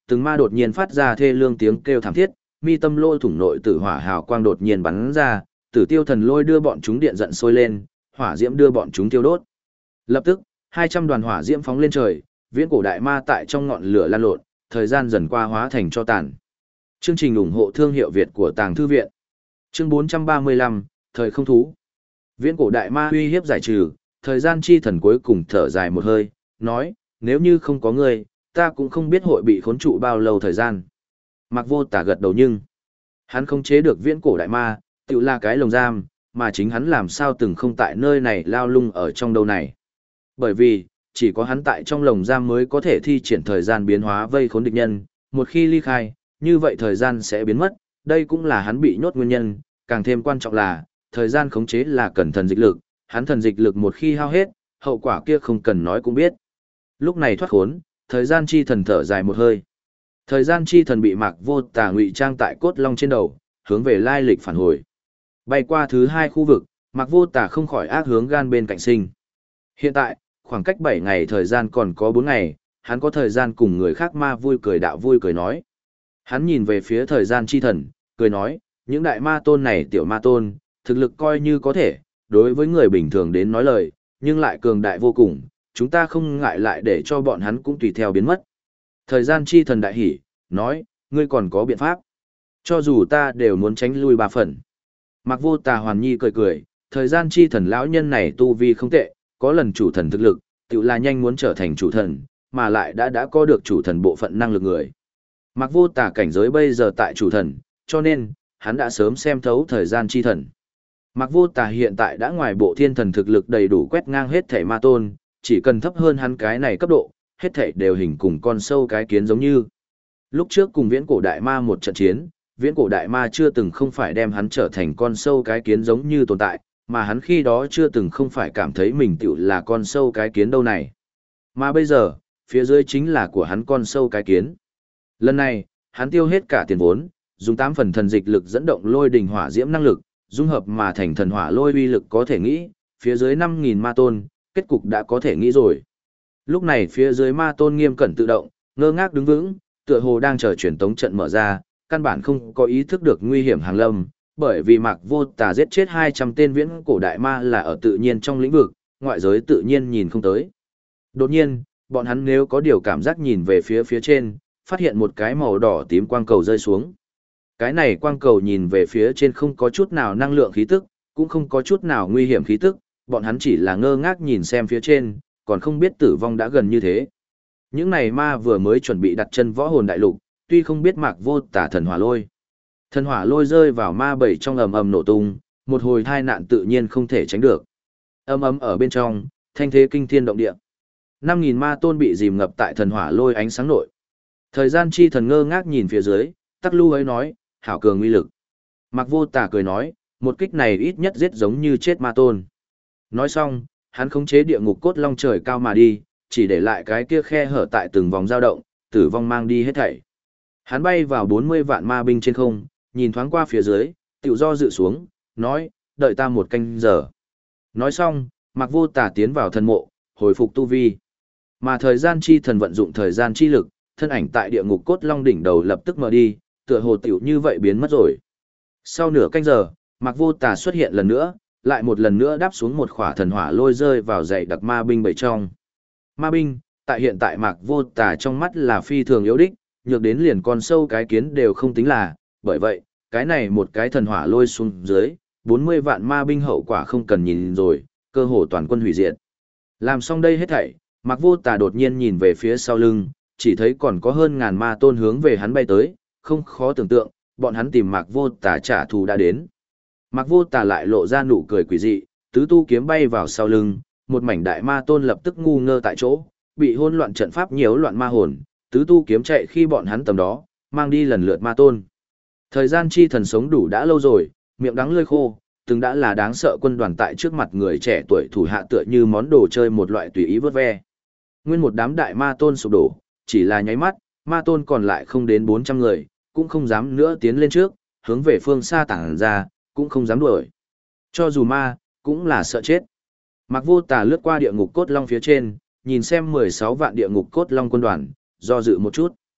từng ma đột nhiên phát ra thê lương tiếng kêu thảm thiết, mi tâm lôi thủng nội tử hỏa hào quang đột nhiên bắn ra, Tử Tiêu Thần Lôi đưa bọn chúng điện giận sôi lên, hỏa diễm đưa bọn chúng tiêu đốt. Lập tức, 200 đoàn hỏa diễm phóng lên trời, viễn cổ đại ma tại trong ngọn lửa lan lộn, thời gian dần qua hóa thành tro tàn. Chương trình ủng hộ thương hiệu Việt của Tàng Thư viện. Chương 435, thời không thú. Viễn cổ đại ma uy hiếp giải trừ, thời gian chi thần cuối cùng thở dài một hơi, nói, nếu như không có ngươi, ta cũng không biết hội bị khốn trụ bao lâu thời gian. Mạc Vô Tả gật đầu nhưng, hắn không chế được viễn cổ đại ma, tự là cái lồng giam, mà chính hắn làm sao từng không tại nơi này lao lung ở trong đâu này. Bởi vì, chỉ có hắn tại trong lồng giam mới có thể thi triển thời gian biến hóa vây khốn địch nhân, một khi ly khai, như vậy thời gian sẽ biến mất, đây cũng là hắn bị nhốt nguyên nhân, càng thêm quan trọng là, thời gian khống chế là cần thần dịch lực, hắn thần dịch lực một khi hao hết, hậu quả kia không cần nói cũng biết. Lúc này thoát khốn, thời gian chi thần thở dài một hơi. Thời gian chi thần bị Mạc Vô Tà ngụy trang tại cốt long trên đầu, hướng về lai lịch phản hồi. Bay qua thứ hai khu vực, Mạc Vô Tà không khỏi ác hướng gan bên cạnh sinh. Hiện tại, khoảng cách 7 ngày thời gian còn có 4 ngày, hắn có thời gian cùng người khác ma vui cười nói. Hắn nhìn về phía thời gian chi thần, cười nói, những đại ma tôn này tiểu ma tôn, thực lực coi như có thể, đối với người bình thường đến nói lời, nhưng lại cường đại vô cùng, chúng ta không ngại lại để cho bọn hắn cũng tùy theo biến mất. Thời gian chi thần đại hỉ, nói, ngươi còn có biện pháp. Cho dù ta đều muốn tránh lui 3 phần. Mạc Vô Tà hoàn nhi cười, thời gian chi thần lão nhân này tu vi không tệ, có lần chủ thần thực lực, tự là nhanh muốn trở thành chủ thần, mà lại đã có được chủ thần bộ phận năng lực người. Mạc Vô Tà cảnh giới bây giờ tại chủ thần, cho nên, hắn đã sớm xem thấu thời gian chi thần. Mạc Vô Tà hiện tại đã ngoài bộ thiên thần thực lực đầy đủ quét ngang hết thể ma tôn, chỉ cần thấp hơn hắn cái này cấp độ, hết thể đều hình cùng con sâu cái kiến giống như. Lúc trước cùng viễn cổ đại ma một trận chiến, viễn cổ đại ma chưa từng không phải đem hắn trở thành con sâu cái kiến giống như tồn tại, mà hắn khi đó chưa từng không phải cảm thấy mình tự là con sâu cái kiến đâu này. Mà bây giờ, phía dưới chính là của hắn con sâu cái kiến. Lần này, hắn tiêu hết cả tiền vốn, dùng 8 phần thần dịch lực dẫn động lôi đình hỏa diễm năng lực, dung hợp mà thành thần hỏa lôi uy lực có thể nghĩ, phía dưới 5.000 ma tôn, kết cục đã có thể nghĩ rồi. Lúc này phía dưới ma tôn nghiêm cẩn tự động, ngơ ngác đứng vững, tựa hồ đang chờ truyền tống trận mở ra, căn bản không có ý thức được nguy hiểm hàng lâm, bởi vì Mạc Vô Tà giết chết 200 tên viễn cổ đại ma là ở tự nhiên trong lĩnh vực, ngoại giới tự nhiên nhìn không tới. Đột nhiên, bọn hắn nếu có điều cảm giác nhìn về phía trên, phát hiện một cái màu đỏ tím quang cầu rơi xuống. Cái này quang cầu nhìn về phía trên không có chút nào năng lượng khí tức, cũng không có chút nào nguy hiểm khí tức, bọn hắn chỉ là ngơ ngác nhìn xem phía trên, còn không biết tử vong đã gần như thế. Những này ma vừa mới chuẩn bị đặt chân võ hồn đại lục, tuy không biết Mạc Vô Tà thần hỏa lôi. Thần hỏa lôi rơi vào ma bầy trong ầm ầm nổ tung, một hồi tai nạn tự nhiên không thể tránh được. Ầm ầm ở bên trong, thanh thế kinh thiên động địa. 5.000 ma tôn bị dìm ngập tại thần hỏa lôi ánh sáng nội. Thời gian chi thần ngơ ngác nhìn phía dưới, Tắc Lu ấy nói, hảo cường uy lực. Mạc Vô Tà cười nói, một kích này ít nhất giết giống như chết ma tôn. Nói xong, hắn khống chế địa ngục cốt long trời cao mà đi, chỉ để lại cái kia khe hở tại từng vòng dao động, tử vong mang đi hết thảy. Hắn bay vào 40 vạn ma binh trên không, nhìn thoáng qua phía dưới, tiểu do dự xuống, nói, đợi ta một canh giờ. Nói xong, Mạc Vô Tà tiến vào thần mộ, hồi phục tu vi. Mà thời gian chi thần vận dụng thời gian chi lực, thân ảnh tại địa ngục cốt long đỉnh đầu lập tức mở đi, tựa hồ tiểu như vậy biến mất rồi. Sau nửa canh giờ, Mạc Vô Tà xuất hiện lần nữa, lại một lần nữa đáp xuống một khỏa thần hỏa lôi rơi vào dãy đặc ma binh bầy trong. Ma binh, tại hiện tại Mạc Vô Tà trong mắt là phi thường yếu đích, nhược đến liền con sâu cái kiến đều không tính là, bởi vậy, cái này một cái thần hỏa lôi xuống dưới, 40 vạn ma binh hậu quả không cần nhìn rồi, cơ hồ toàn quân hủy diệt. Làm xong đây hết thảy, Mạc Vô Tà đột nhiên nhìn về phía sau lưng, chỉ thấy còn có hơn ngàn ma tôn hướng về hắn bay tới, không khó tưởng tượng, bọn hắn tìm Mạc Vô Tà trả thù đã đến. Mạc Vô Tà lại lộ ra nụ cười quỷ dị, tứ tu kiếm bay vào sau lưng, một mảnh đại ma tôn lập tức ngu ngơ tại chỗ, bị hỗn loạn trận pháp nhiễu loạn ma hồn, tứ tu kiếm chạy khi bọn hắn tầm đó, mang đi lần lượt ma tôn. Thời gian chi thần sống đủ đã lâu rồi, miệng đắng lưỡi khô, từng đã là đáng sợ quân đoàn tại trước mặt người trẻ tuổi thủ hạ tựa như món đồ chơi một loại tùy ý vớt ve. Nguyên một đám đại ma tôn sụp đổ, chỉ là nháy mắt, ma tôn còn lại không đến 400 người, cũng không dám nữa tiến lên trước, hướng về phương xa tản ra, cũng không dám đuổi. Cho dù ma, cũng là sợ chết. Mạc Vô Tà lướt qua địa ngục cốt long phía trên, nhìn xem 16 vạn địa ngục cốt long quân đoàn, do dự một chút.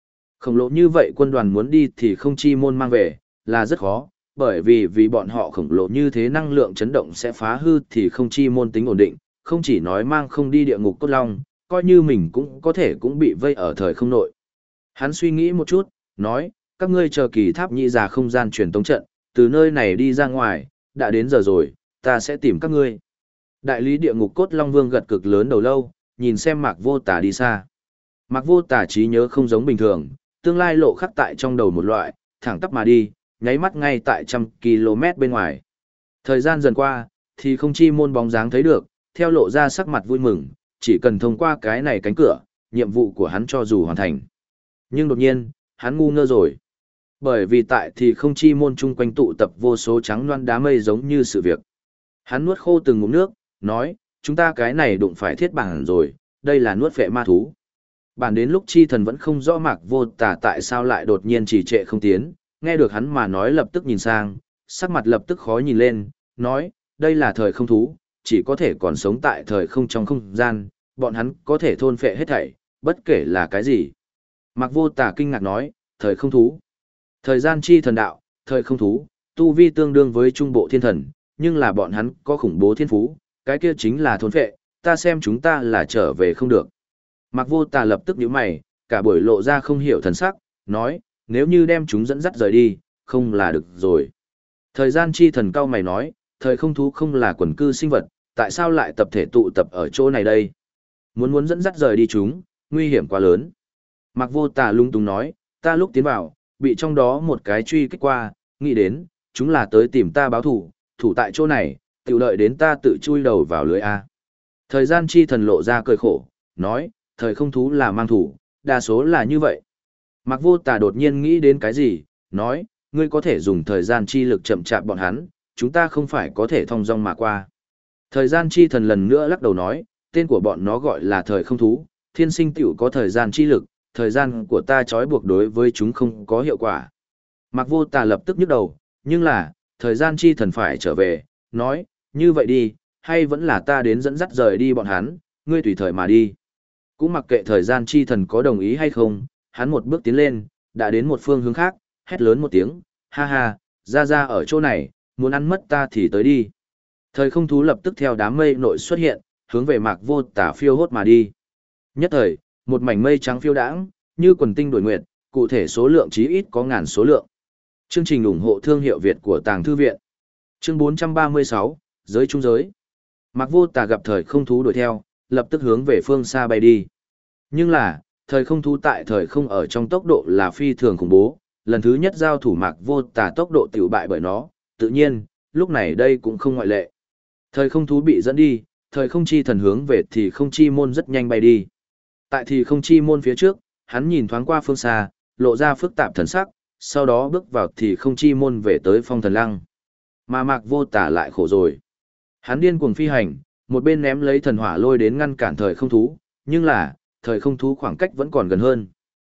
Khổng lồ như vậy quân đoàn muốn đi thì không chi môn mang về, là rất khó, bởi vì bọn họ khổng lồ như thế năng lượng chấn động sẽ phá hư thì không chi môn tính ổn định, không chỉ nói mang không đi địa ngục cốt long, coi như mình cũng có thể cũng bị vây ở thời không nội. Hắn suy nghĩ một chút, nói, các ngươi chờ kỳ tháp nhị già không gian truyền tống trận, từ nơi này đi ra ngoài, đã đến giờ rồi, ta sẽ tìm các ngươi. Đại lý địa ngục cốt long vương gật cực lớn đầu lâu, nhìn xem Mạc Vô Tà đi xa. Mạc Vô Tà trí nhớ không giống bình thường, tương lai lộ khắc tại trong đầu một loại, thẳng tắp mà đi, nháy mắt ngay tại 100 km bên ngoài. Thời gian dần qua, thì không chi môn bóng dáng thấy được, theo lộ ra sắc mặt vui mừng, chỉ cần thông qua cái này cánh cửa, nhiệm vụ của hắn cho dù hoàn thành. Nhưng đột nhiên, hắn ngu ngơ rồi. Bởi vì tại thì không chi môn chung quanh tụ tập vô số trắng loan đá mây giống như sự việc. Hắn nuốt khô từng ngụm nước, nói, chúng ta cái này đụng phải thiết bản rồi, đây là nuốt phệ ma thú. Bản đến lúc chi thần vẫn không rõ Mạc Vô Tà tại sao lại đột nhiên trì trệ không tiến, nghe được hắn mà nói lập tức nhìn sang, sắc mặt lập tức khó nhìn lên, nói, đây là thời không thú, chỉ có thể còn sống tại thời không trong không gian, bọn hắn có thể thôn phệ hết thảy, bất kể là cái gì. Mạc Vô Tà kinh ngạc nói, thời không thú. Thời gian chi thần đạo, thời không thú, tu vi tương đương với trung bộ thiên thần, nhưng là bọn hắn có khủng bố thiên phú, cái kia chính là thôn phệ, ta xem chúng ta là trở về không được. Mạc Vô Tà lập tức nhíu mày, cả buổi lộ ra không hiểu thần sắc, nói, nếu như đem chúng dẫn dắt rời đi, không là được rồi. Thời gian chi thần cao mày nói, thời không thú không là quần cư sinh vật, tại sao lại tập thể tụ tập ở chỗ này đây? Muốn dẫn dắt rời đi chúng, nguy hiểm quá lớn. Mạc Vô Tà lung tung nói, ta lúc tiến vào, bị trong đó một cái truy kích qua, nghĩ đến, chúng là tới tìm ta báo thủ, thủ tại chỗ này, tự đợi đến ta tự chui đầu vào lưới A. Thời gian chi thần lộ ra cười khổ, nói, thời không thú là mang thủ, đa số là như vậy. Mạc Vô Tà đột nhiên nghĩ đến cái gì, nói, ngươi có thể dùng thời gian chi lực chậm chạp bọn hắn, chúng ta không phải có thể thong dong mà qua. Thời gian chi thần lần nữa lắc đầu nói, tên của bọn nó gọi là thời không thú, thiên sinh tiểu có thời gian chi lực, thời gian của ta trói buộc đối với chúng không có hiệu quả. Mạc Vô Tà lập tức nhức đầu, nhưng là, thời gian chi thần phải trở về, nói, như vậy đi, hay vẫn là ta đến dẫn dắt rời đi bọn hắn, ngươi tùy thời mà đi. Cũng mặc kệ thời gian chi thần có đồng ý hay không, hắn một bước tiến lên, đã đến một phương hướng khác, hét lớn một tiếng, ha ha, ra ở chỗ này, muốn ăn mất ta thì tới đi. Thời không thú lập tức theo đám mây nội xuất hiện, hướng về Mạc Vô Tà phiêu hốt mà đi. Nhất thời, một mảnh mây trắng phiêu đãng, như quần tinh đổi nguyệt, cụ thể số lượng chí ít có ngàn số lượng. Chương trình ủng hộ thương hiệu Việt của Tàng Thư Viện. Chương 436, Giới Trung Giới. Mạc Vô Tà gặp thời không thú đuổi theo, lập tức hướng về phương xa bay đi. Nhưng là, thời không thú tại thời không ở trong tốc độ là phi thường khủng bố, lần thứ nhất giao thủ Mạc Vô Tà tốc độ tiểu bại bởi nó, tự nhiên, lúc này đây cũng không ngoại lệ. Thời không thú bị dẫn đi, thời không chi thần hướng về thì không chi môn rất nhanh bay đi. Tại thì không chi môn phía trước, hắn nhìn thoáng qua phương xa, lộ ra phức tạp thần sắc, sau đó bước vào thì không chi môn về tới phong thần lăng. Mà Mạc Vô Tà lại khổ rồi. Hắn điên cuồng phi hành, một bên ném lấy thần hỏa lôi đến ngăn cản thời không thú, nhưng là, thời không thú khoảng cách vẫn còn gần hơn.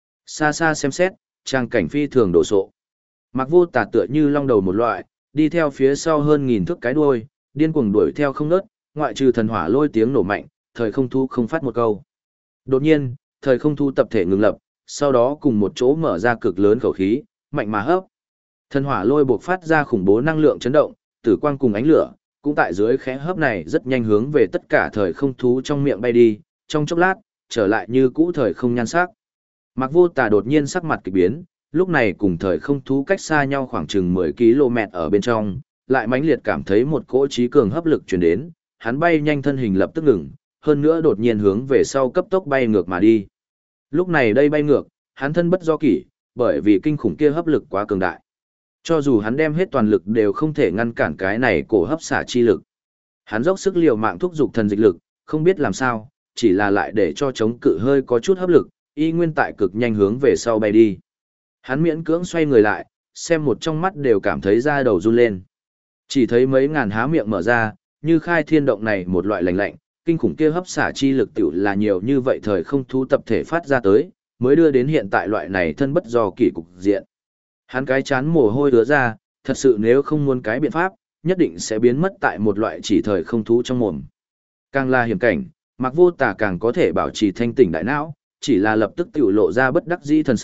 Xa xa xem xét, trang cảnh phi thường đổ sộ. Mạc Vô Tà tựa như long đầu một loại, đi theo phía sau hơn 1000 thước cái đuôi, điên cuồng đuổi theo không ngớt, ngoại trừ thần hỏa lôi tiếng nổ mạnh, thời không thú không phát một câu. Đột nhiên, thời không thú tập thể ngừng lập, sau đó cùng một chỗ mở ra cực lớn khẩu khí, mạnh mà hấp. Thần hỏa lôi buộc phát ra khủng bố năng lượng chấn động, tử quang cùng ánh lửa, cũng tại dưới khẽ hấp này rất nhanh hướng về tất cả thời không thú trong miệng bay đi, trong chốc lát, trở lại như cũ thời không nhan sắc. Mạc Vô Tà đột nhiên sắc mặt kỳ biến, lúc này cùng thời không thú cách xa nhau khoảng chừng 10 km ở bên trong, lại mãnh liệt cảm thấy một cỗ trí cường hấp lực truyền đến, hắn bay nhanh thân hình lập tức ngừng, hơn nữa đột nhiên hướng về sau cấp tốc bay ngược mà đi. Lúc này đây bay ngược, hắn thân bất do kỷ, bởi vì kinh khủng kia hấp lực quá cường đại. Cho dù hắn đem hết toàn lực đều không thể ngăn cản cái này cổ hấp xả chi lực. Hắn dốc sức liều mạng thúc giục thần dịch lực, không biết làm sao, chỉ là lại để cho chống cự hơi có chút hấp lực, y nguyên tại cực nhanh hướng về sau bay đi. Hắn miễn cưỡng xoay người lại, xem một trong mắt đều cảm thấy da đầu run lên. Chỉ thấy mấy ngàn há miệng mở ra, như khai thiên động này một loại lạnh lạnh, kinh khủng kia hấp xả chi lực tiểu là nhiều như vậy thời không thú tập thể phát ra tới, mới đưa đến hiện tại loại này thân bất do kỳ cục diện. Hắn cái chán mồ hôi ứa ra, thật sự nếu không muốn cái biện pháp, nhất định sẽ biến mất tại một loại chỉ thời không thú trong mồm. Càng là hiểm cảnh, Mạc Vô Tà càng có thể bảo trì thanh tỉnh đại não, chỉ là lập tức tiểu lộ ra bất đắc dĩ thần sắc,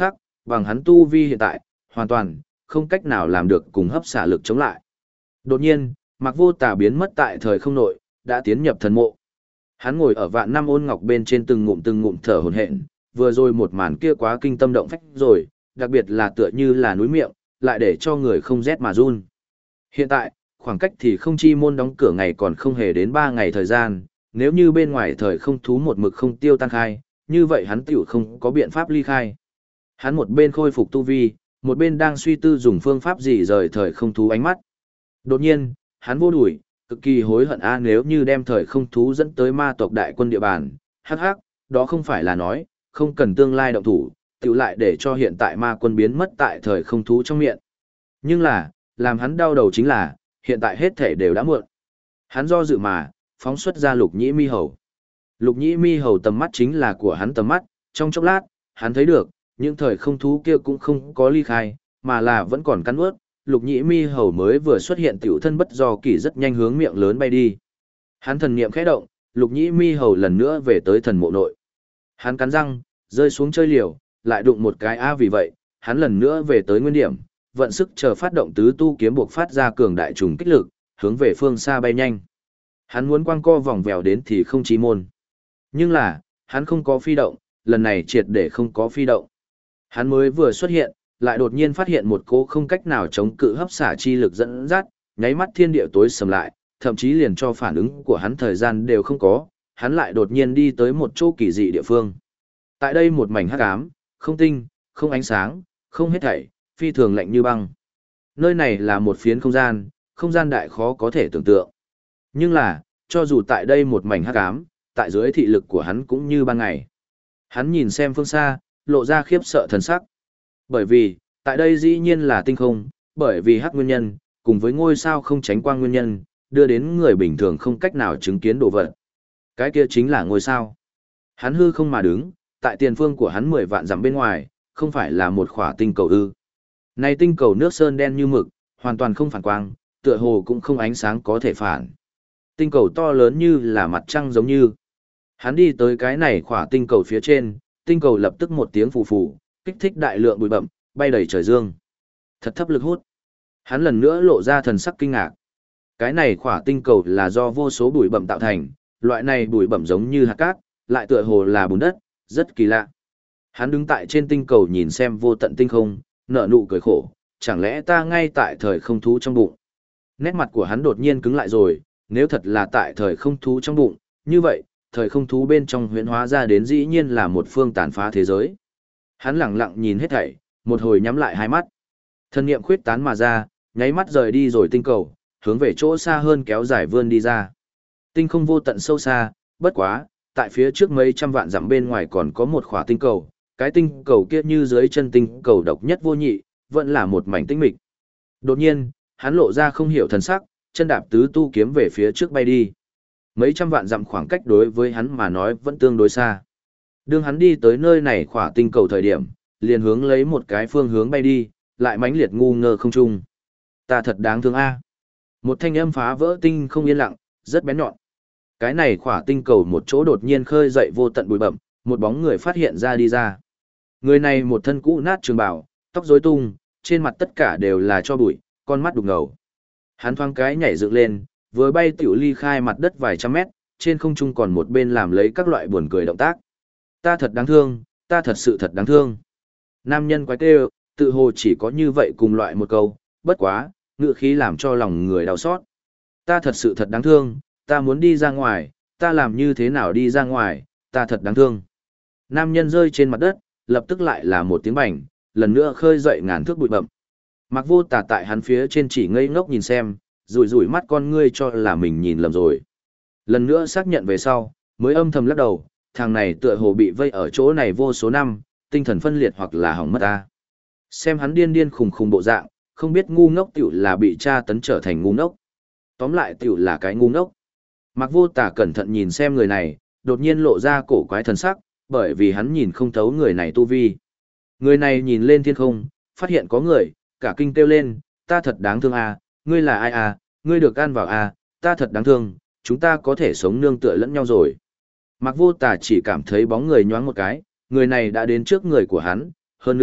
bằng hắn tu vi hiện tại, hoàn toàn, không cách nào làm được cùng hấp xả lực chống lại. Đột nhiên, Mạc Vô Tà biến mất tại thời không nội, đã tiến nhập thần mộ. Hắn ngồi ở vạn năm ôn ngọc bên trên từng ngụm thở hổn hển, vừa rồi một màn kia quá kinh tâm động phách rồi, đặc biệt là tựa như là núi miệng, lại để cho người không rét mà run. Hiện tại, khoảng cách thì không chi môn đóng cửa ngày còn không hề đến 3 ngày thời gian, nếu như bên ngoài thời không thú một mực không tiêu tan khai, như vậy hắn tiểu không có biện pháp ly khai. Hắn một bên khôi phục tu vi, một bên đang suy tư dùng phương pháp gì rời thời không thú ánh mắt. Đột nhiên, hắn vô đuổi, cực kỳ hối hận nếu như đem thời không thú dẫn tới ma tộc đại quân địa bàn, hắc hắc, đó không phải là nói, không cần tương lai động thủ, tiểu lại để cho hiện tại ma quân biến mất tại thời không thú trong miệng. Nhưng là, làm hắn đau đầu chính là, hiện tại hết thể đều đã muộn. Hắn do dự mà, phóng xuất ra Lục Nhĩ Mi Hầu. Lục Nhĩ Mi Hầu tầm mắt chính là của hắn tầm mắt, trong chốc lát, hắn thấy được, những thời không thú kia cũng không có ly khai, mà là vẫn còn cắn ướt. Lục Nhĩ Mi Hầu mới vừa xuất hiện tiểu thân bất do kỳ rất nhanh hướng miệng lớn bay đi. Hắn thần niệm khẽ động, Lục Nhĩ Mi Hầu lần nữa về tới thần mộ nội. Hắn cắn răng, rơi xuống chơi liều, lại đụng một cái vì vậy, hắn lần nữa về tới nguyên điểm, vận sức chờ phát động tứ tu kiếm buộc phát ra cường đại trùng kích lực, hướng về phương xa bay nhanh. Hắn muốn quăng co vòng vèo đến thì không chí môn. Nhưng là, hắn không có phi động, lần này triệt để không có phi động. Hắn mới vừa xuất hiện, lại đột nhiên phát hiện một cỗ không cách nào chống cự hấp xả chi lực dẫn dắt, nháy mắt thiên địa tối sầm lại, thậm chí liền cho phản ứng của hắn thời gian đều không có, hắn lại đột nhiên đi tới một chỗ kỳ dị địa phương. Tại đây một mảnh hắc ám, không tinh, không ánh sáng, không hết thảy, phi thường lạnh như băng. Nơi này là một phiến không gian đại khó có thể tưởng tượng. Nhưng là, cho dù tại đây một mảnh hắc ám, tại dưới thị lực của hắn cũng như ban ngày. Hắn nhìn xem phương xa, lộ ra khiếp sợ thần sắc. Bởi vì, tại đây dĩ nhiên là tinh không, bởi vì hắc nguyên nhân, cùng với ngôi sao không tránh quang nguyên nhân, đưa đến người bình thường không cách nào chứng kiến đồ vật. Cái kia chính là ngôi sao. Hắn hư không mà đứng, tại tiền phương của hắn 10 vạn dặm bên ngoài, không phải là một khỏa tinh cầu ư. Này tinh cầu nước sơn đen như mực, hoàn toàn không phản quang, tựa hồ cũng không ánh sáng có thể phản. Tinh cầu to lớn như là mặt trăng giống như. Hắn đi tới cái này khỏa tinh cầu phía trên, tinh cầu lập tức một tiếng phù phù, kích thích đại lượng bụi bậm, bay đầy trời dương. Thật thấp lực hút. Hắn lần nữa lộ ra thần sắc kinh ngạc. Cái này khỏa tinh cầu là do vô số bụi bậm tạo thành, loại này bụi bậm giống như hạt cát, lại tựa hồ là bùn đất, rất kỳ lạ. Hắn đứng tại trên tinh cầu nhìn xem vô tận tinh không, nở nụ cười khổ, chẳng lẽ ta ngay tại thời không thú trong bụng. Nét mặt của hắn đột nhiên cứng lại rồi, nếu thật là tại thời không thú trong bụng, như vậy, thời không thú bên trong huyễn hóa ra đến dĩ nhiên là một phương tàn phá thế giới. Hắn lặng lặng nhìn hết thảy, một hồi nhắm lại hai mắt. Thân niệm khuyết tán mà ra, nháy mắt rời đi rồi tinh cầu, hướng về chỗ xa hơn kéo dài vươn đi ra. Tinh không vô tận sâu xa, bất quá, tại phía trước mấy trăm vạn dặm bên ngoài còn có một khỏa tinh cầu, cái tinh cầu kia như dưới chân tinh cầu độc nhất vô nhị, vẫn là một mảnh tĩnh mịch. Đột nhiên, hắn lộ ra không hiểu thần sắc, chân đạp tứ tu kiếm về phía trước bay đi. Mấy trăm vạn dặm khoảng cách đối với hắn mà nói vẫn tương đối xa. Đương hắn đi tới nơi này khỏa tinh cầu thời điểm, liền hướng lấy một cái phương hướng bay đi, lại mãnh liệt ngu ngơ không trung. Ta thật đáng thương a. Một thanh âm phá vỡ tinh không yên lặng, rất bén nhọn. Cái này khỏa tinh cầu một chỗ đột nhiên khơi dậy vô tận bụi bặm, một bóng người phát hiện ra đi ra. Người này một thân cũ nát trường bào, tóc rối tung, trên mặt tất cả đều là tro bụi, con mắt đục ngầu. Hắn thoáng cái nhảy dựng lên, vừa bay tiểu ly khai mặt đất vài trăm mét, trên không trung còn một bên làm lấy các loại buồn cười động tác. Ta thật đáng thương, ta thật sự thật đáng thương. Nam nhân quái kêu, tự hồ chỉ có như vậy cùng loại một câu, bất quá, ngữ khí làm cho lòng người đau xót. Ta thật sự thật đáng thương, ta muốn đi ra ngoài, ta làm như thế nào đi ra ngoài, ta thật đáng thương. Nam nhân rơi trên mặt đất, lập tức lại là một tiếng bành, lần nữa khơi dậy ngàn thước bụi bậm. Mặc Vô Tà tại hắn phía trên chỉ ngây ngốc nhìn xem, rủi rủi mắt con ngươi cho là mình nhìn lầm rồi. Lần nữa xác nhận về sau, mới âm thầm lắc đầu, thằng này tựa hồ bị vây ở chỗ này vô số năm, tinh thần phân liệt hoặc là hỏng mất ta. Xem hắn điên điên khùng khùng bộ dạng, không biết ngu ngốc tiểu là bị tra tấn trở thành ngu ngốc. Tóm lại tiểu là cái ngu ngốc. Mặc Vô Tà cẩn thận nhìn xem người này, đột nhiên lộ ra cổ quái thần sắc, bởi vì hắn nhìn không thấu người này tu vi. Người này nhìn lên thiên không, phát hiện có người, cả kinh kêu lên, ta thật đáng thương à, ngươi là ai à, ngươi được ăn vào à, ta thật đáng thương, chúng ta có thể sống nương tựa lẫn nhau rồi. Mặc Vô Tà chỉ cảm thấy bóng người nhoáng một cái, người này đã đến trước người của hắn, hơn nữa,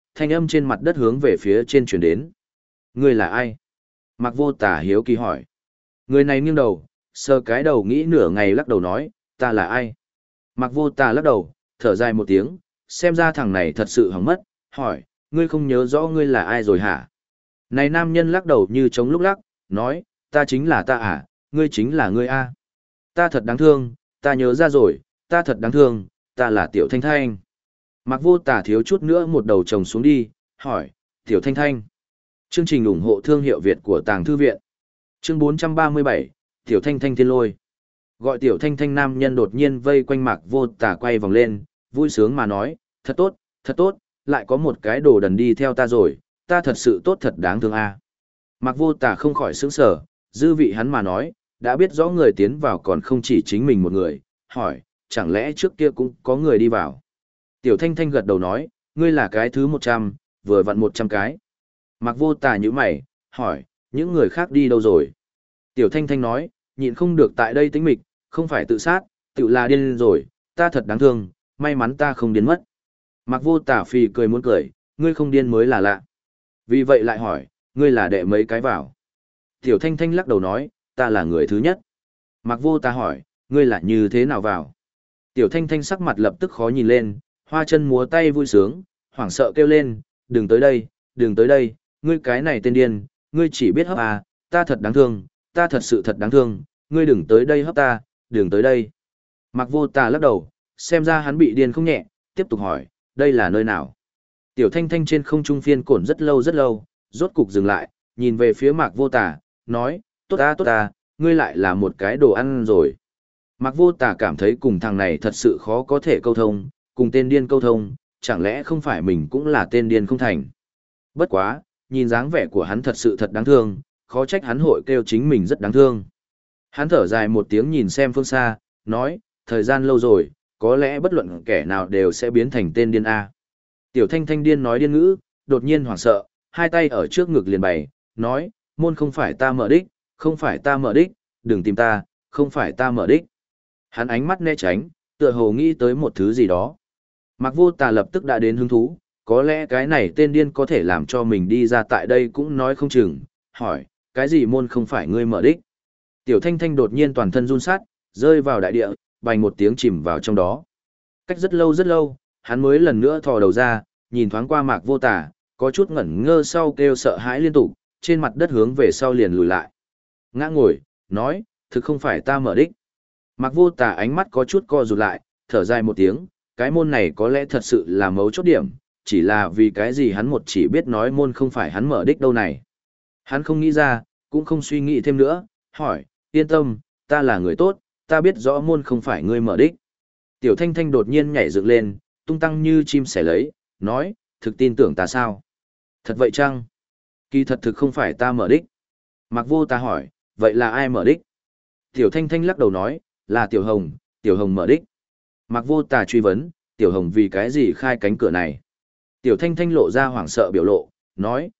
thanh âm trên mặt đất hướng về phía trên chuyển đến. Ngươi là ai? Mạc Vô Tà hiếu kỳ hỏi. Người này nghiêng đầu, sờ cái đầu nghĩ nửa ngày lắc đầu nói, ta là ai? Mạc Vô Tà lắc đầu, thở dài một tiếng, xem ra thằng này thật sự hỏng mất, hỏi, ngươi không nhớ rõ ngươi là ai rồi hả? Này nam nhân lắc đầu như trống lúc lắc, nói, ta chính là ta à, ngươi chính là ngươi a. Ta thật đáng thương, ta nhớ ra rồi, ta thật đáng thương, ta là Tiểu Thanh Thanh. Mạc Vô Tà thiếu chút nữa một đầu chồng xuống đi, hỏi, Tiểu Thanh Thanh. Chương trình ủng hộ thương hiệu Việt của Tàng Thư Viện. Chương 437, Tiểu Thanh Thanh Thiên Lôi. Gọi Tiểu Thanh Thanh nam nhân đột nhiên vây quanh Mạc Vô Tà quay vòng lên, vui sướng mà nói, thật tốt, lại có một cái đồ đần đi theo ta rồi, ta thật sự tốt thật đáng thương a. Mạc Vô Tà không khỏi sững sờ, dư vị hắn mà nói, đã biết rõ người tiến vào còn không chỉ chính mình một người, hỏi, chẳng lẽ trước kia cũng có người đi vào. Tiểu Thanh Thanh gật đầu nói, ngươi là cái thứ 100, vừa vặn 100 cái. Mạc Vô Tà nhíu mày, hỏi, những người khác đi đâu rồi? Tiểu Thanh Thanh nói, nhịn không được tại đây tĩnh mịch, không phải tự sát, tự là điên rồi, ta thật đáng thương, may mắn ta không điên mất. Mạc Vô Tà phì cười muốn cười, ngươi không điên mới là lạ. Vì vậy lại hỏi, ngươi là đệ mấy cái vào? Tiểu Thanh Thanh lắc đầu nói, ta là người thứ nhất. Mạc Vô Tà hỏi, ngươi là như thế nào vào? Tiểu Thanh Thanh sắc mặt lập tức khó nhìn lên, hoa chân múa tay vui sướng, hoảng sợ kêu lên, đừng tới đây, đừng tới đây, ngươi cái này tên điên, ngươi chỉ biết hấp à, ta thật đáng thương, ta thật sự thật đáng thương, ngươi đừng tới đây hấp ta, đừng tới đây. Mạc Vô Tà lắc đầu, xem ra hắn bị điên không nhẹ, tiếp tục hỏi, đây là nơi nào? Tiểu Thanh Thanh trên không trung phiên cổn rất lâu, rốt cục dừng lại, nhìn về phía Mạc Vô Tà, nói, tốt ta, ngươi lại là một cái đồ ăn rồi. Mạc Vô Tà cảm thấy cùng thằng này thật sự khó có thể câu thông, cùng tên điên câu thông, chẳng lẽ không phải mình cũng là tên điên không thành. Bất quá, nhìn dáng vẻ của hắn thật sự thật đáng thương, khó trách hắn hội kêu chính mình rất đáng thương. Hắn thở dài một tiếng nhìn xem phương xa, nói, thời gian lâu rồi, có lẽ bất luận kẻ nào đều sẽ biến thành tên điên A. Tiểu Thanh Thanh điên nói điên ngữ, đột nhiên hoảng sợ, hai tay ở trước ngực liền bày, nói, môn không phải ta mở đích, không phải ta mở đích, đừng tìm ta, không phải ta mở đích. Hắn ánh mắt né tránh, tựa hồ nghĩ tới một thứ gì đó. Mạc Vô Tà lập tức đã đến hứng thú, có lẽ cái này tên điên có thể làm cho mình đi ra tại đây cũng nói không chừng, hỏi, cái gì môn không phải ngươi mở đích. Tiểu Thanh Thanh đột nhiên toàn thân run sát, rơi vào đại địa, bành một tiếng chìm vào trong đó. Cách rất lâu, hắn mới lần nữa thò đầu ra, nhìn thoáng qua Mạc Vô Tà, có chút ngẩn ngơ sau kêu sợ hãi liên tục, trên mặt đất hướng về sau liền lùi lại. Ngã ngồi, nói, thực không phải ta mở đích. Mạc Vô Tà ánh mắt có chút co rụt lại, thở dài một tiếng, cái môn này có lẽ thật sự là mấu chốt điểm, chỉ là vì cái gì hắn một chỉ biết nói môn không phải hắn mở đích đâu này. Hắn không nghĩ ra, cũng không suy nghĩ thêm nữa, hỏi, yên tâm, ta là người tốt, ta biết rõ môn không phải ngươi mở đích. Tiểu Thanh Thanh đột nhiên nhảy dựng lên, tung tăng như chim sẻ lấy, nói, thực tin tưởng ta sao? Thật vậy chăng? Kỳ thật thực không phải ta mở đích. Mạc Vô Tà hỏi, vậy là ai mở đích? Tiểu Thanh Thanh lắc đầu nói, là Tiểu Hồng mở đích. Mạc Vô Tà truy vấn, Tiểu Hồng vì cái gì khai cánh cửa này? Tiểu Thanh Thanh lộ ra hoảng sợ biểu lộ, nói,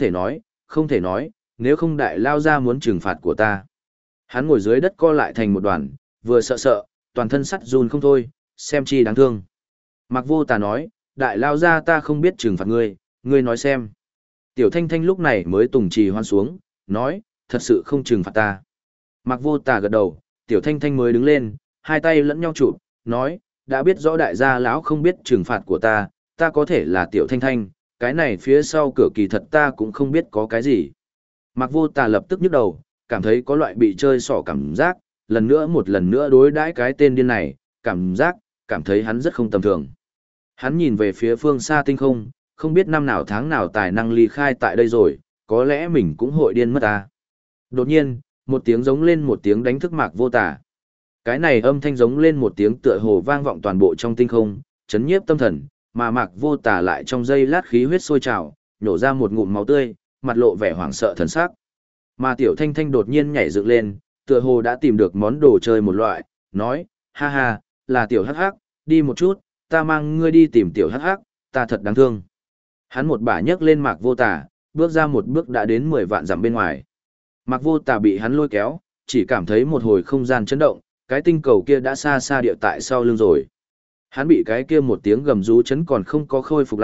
không thể nói, nếu không đại lao ra muốn trừng phạt của ta. Hắn ngồi dưới đất co lại thành một đoàn, vừa sợ, toàn thân sắt run không thôi, xem chi đáng thương. Mạc Vô Tà nói, đại lao ra ta không biết trừng phạt ngươi nói xem. Tiểu Thanh Thanh lúc này mới tùng trì hoan xuống, nói, thật sự không trừng phạt ta. Mạc Vô Tà gật đầu, Tiểu Thanh Thanh mới đứng lên, hai tay lẫn nhau chụp, nói, đã biết rõ đại gia lão không biết trừng phạt của ta có thể là Tiểu Thanh Thanh, cái này phía sau cửa kỳ thật ta cũng không biết có cái gì. Mạc Vô Tà lập tức nhức đầu, cảm thấy có loại bị chơi xỏ cảm giác, một lần nữa đối đãi cái tên điên này, cảm thấy hắn rất không tầm thường. Hắn nhìn về phía phương xa tinh không, không biết năm nào tháng nào tài năng ly khai tại đây rồi, có lẽ mình cũng hội điên mất ta. Đột nhiên, một tiếng giống lên một tiếng đánh thức Mạc Vô Tà. Cái này âm thanh giống lên một tiếng tựa hồ vang vọng toàn bộ trong tinh không, chấn nhiếp tâm thần, mà Mạc Vô Tà lại trong giây lát khí huyết sôi trào, nhổ ra một ngụm máu tươi, mặt lộ vẻ hoảng sợ thần sắc. Mà Tiểu Thanh Thanh đột nhiên nhảy dựng lên, tựa hồ đã tìm được món đồ chơi một loại, nói, ha ha, là Tiểu Hắc Hắc, đi một chút, ta mang ngươi đi tìm Tiểu Hắc Hắc, ta thật đáng thương. Hắn một bả nhấc lên Mạc Vô Tà, bước ra một bước đã đến 10 vạn dặm bên ngoài. Mạc Vô Tà bị hắn lôi kéo, chỉ cảm thấy một hồi không gian chấn động, cái tinh cầu kia đã xa xa địa tại sau lưng rồi. Hắn bị cái kia một tiếng gầm rú chấn còn không có khôi phục lại,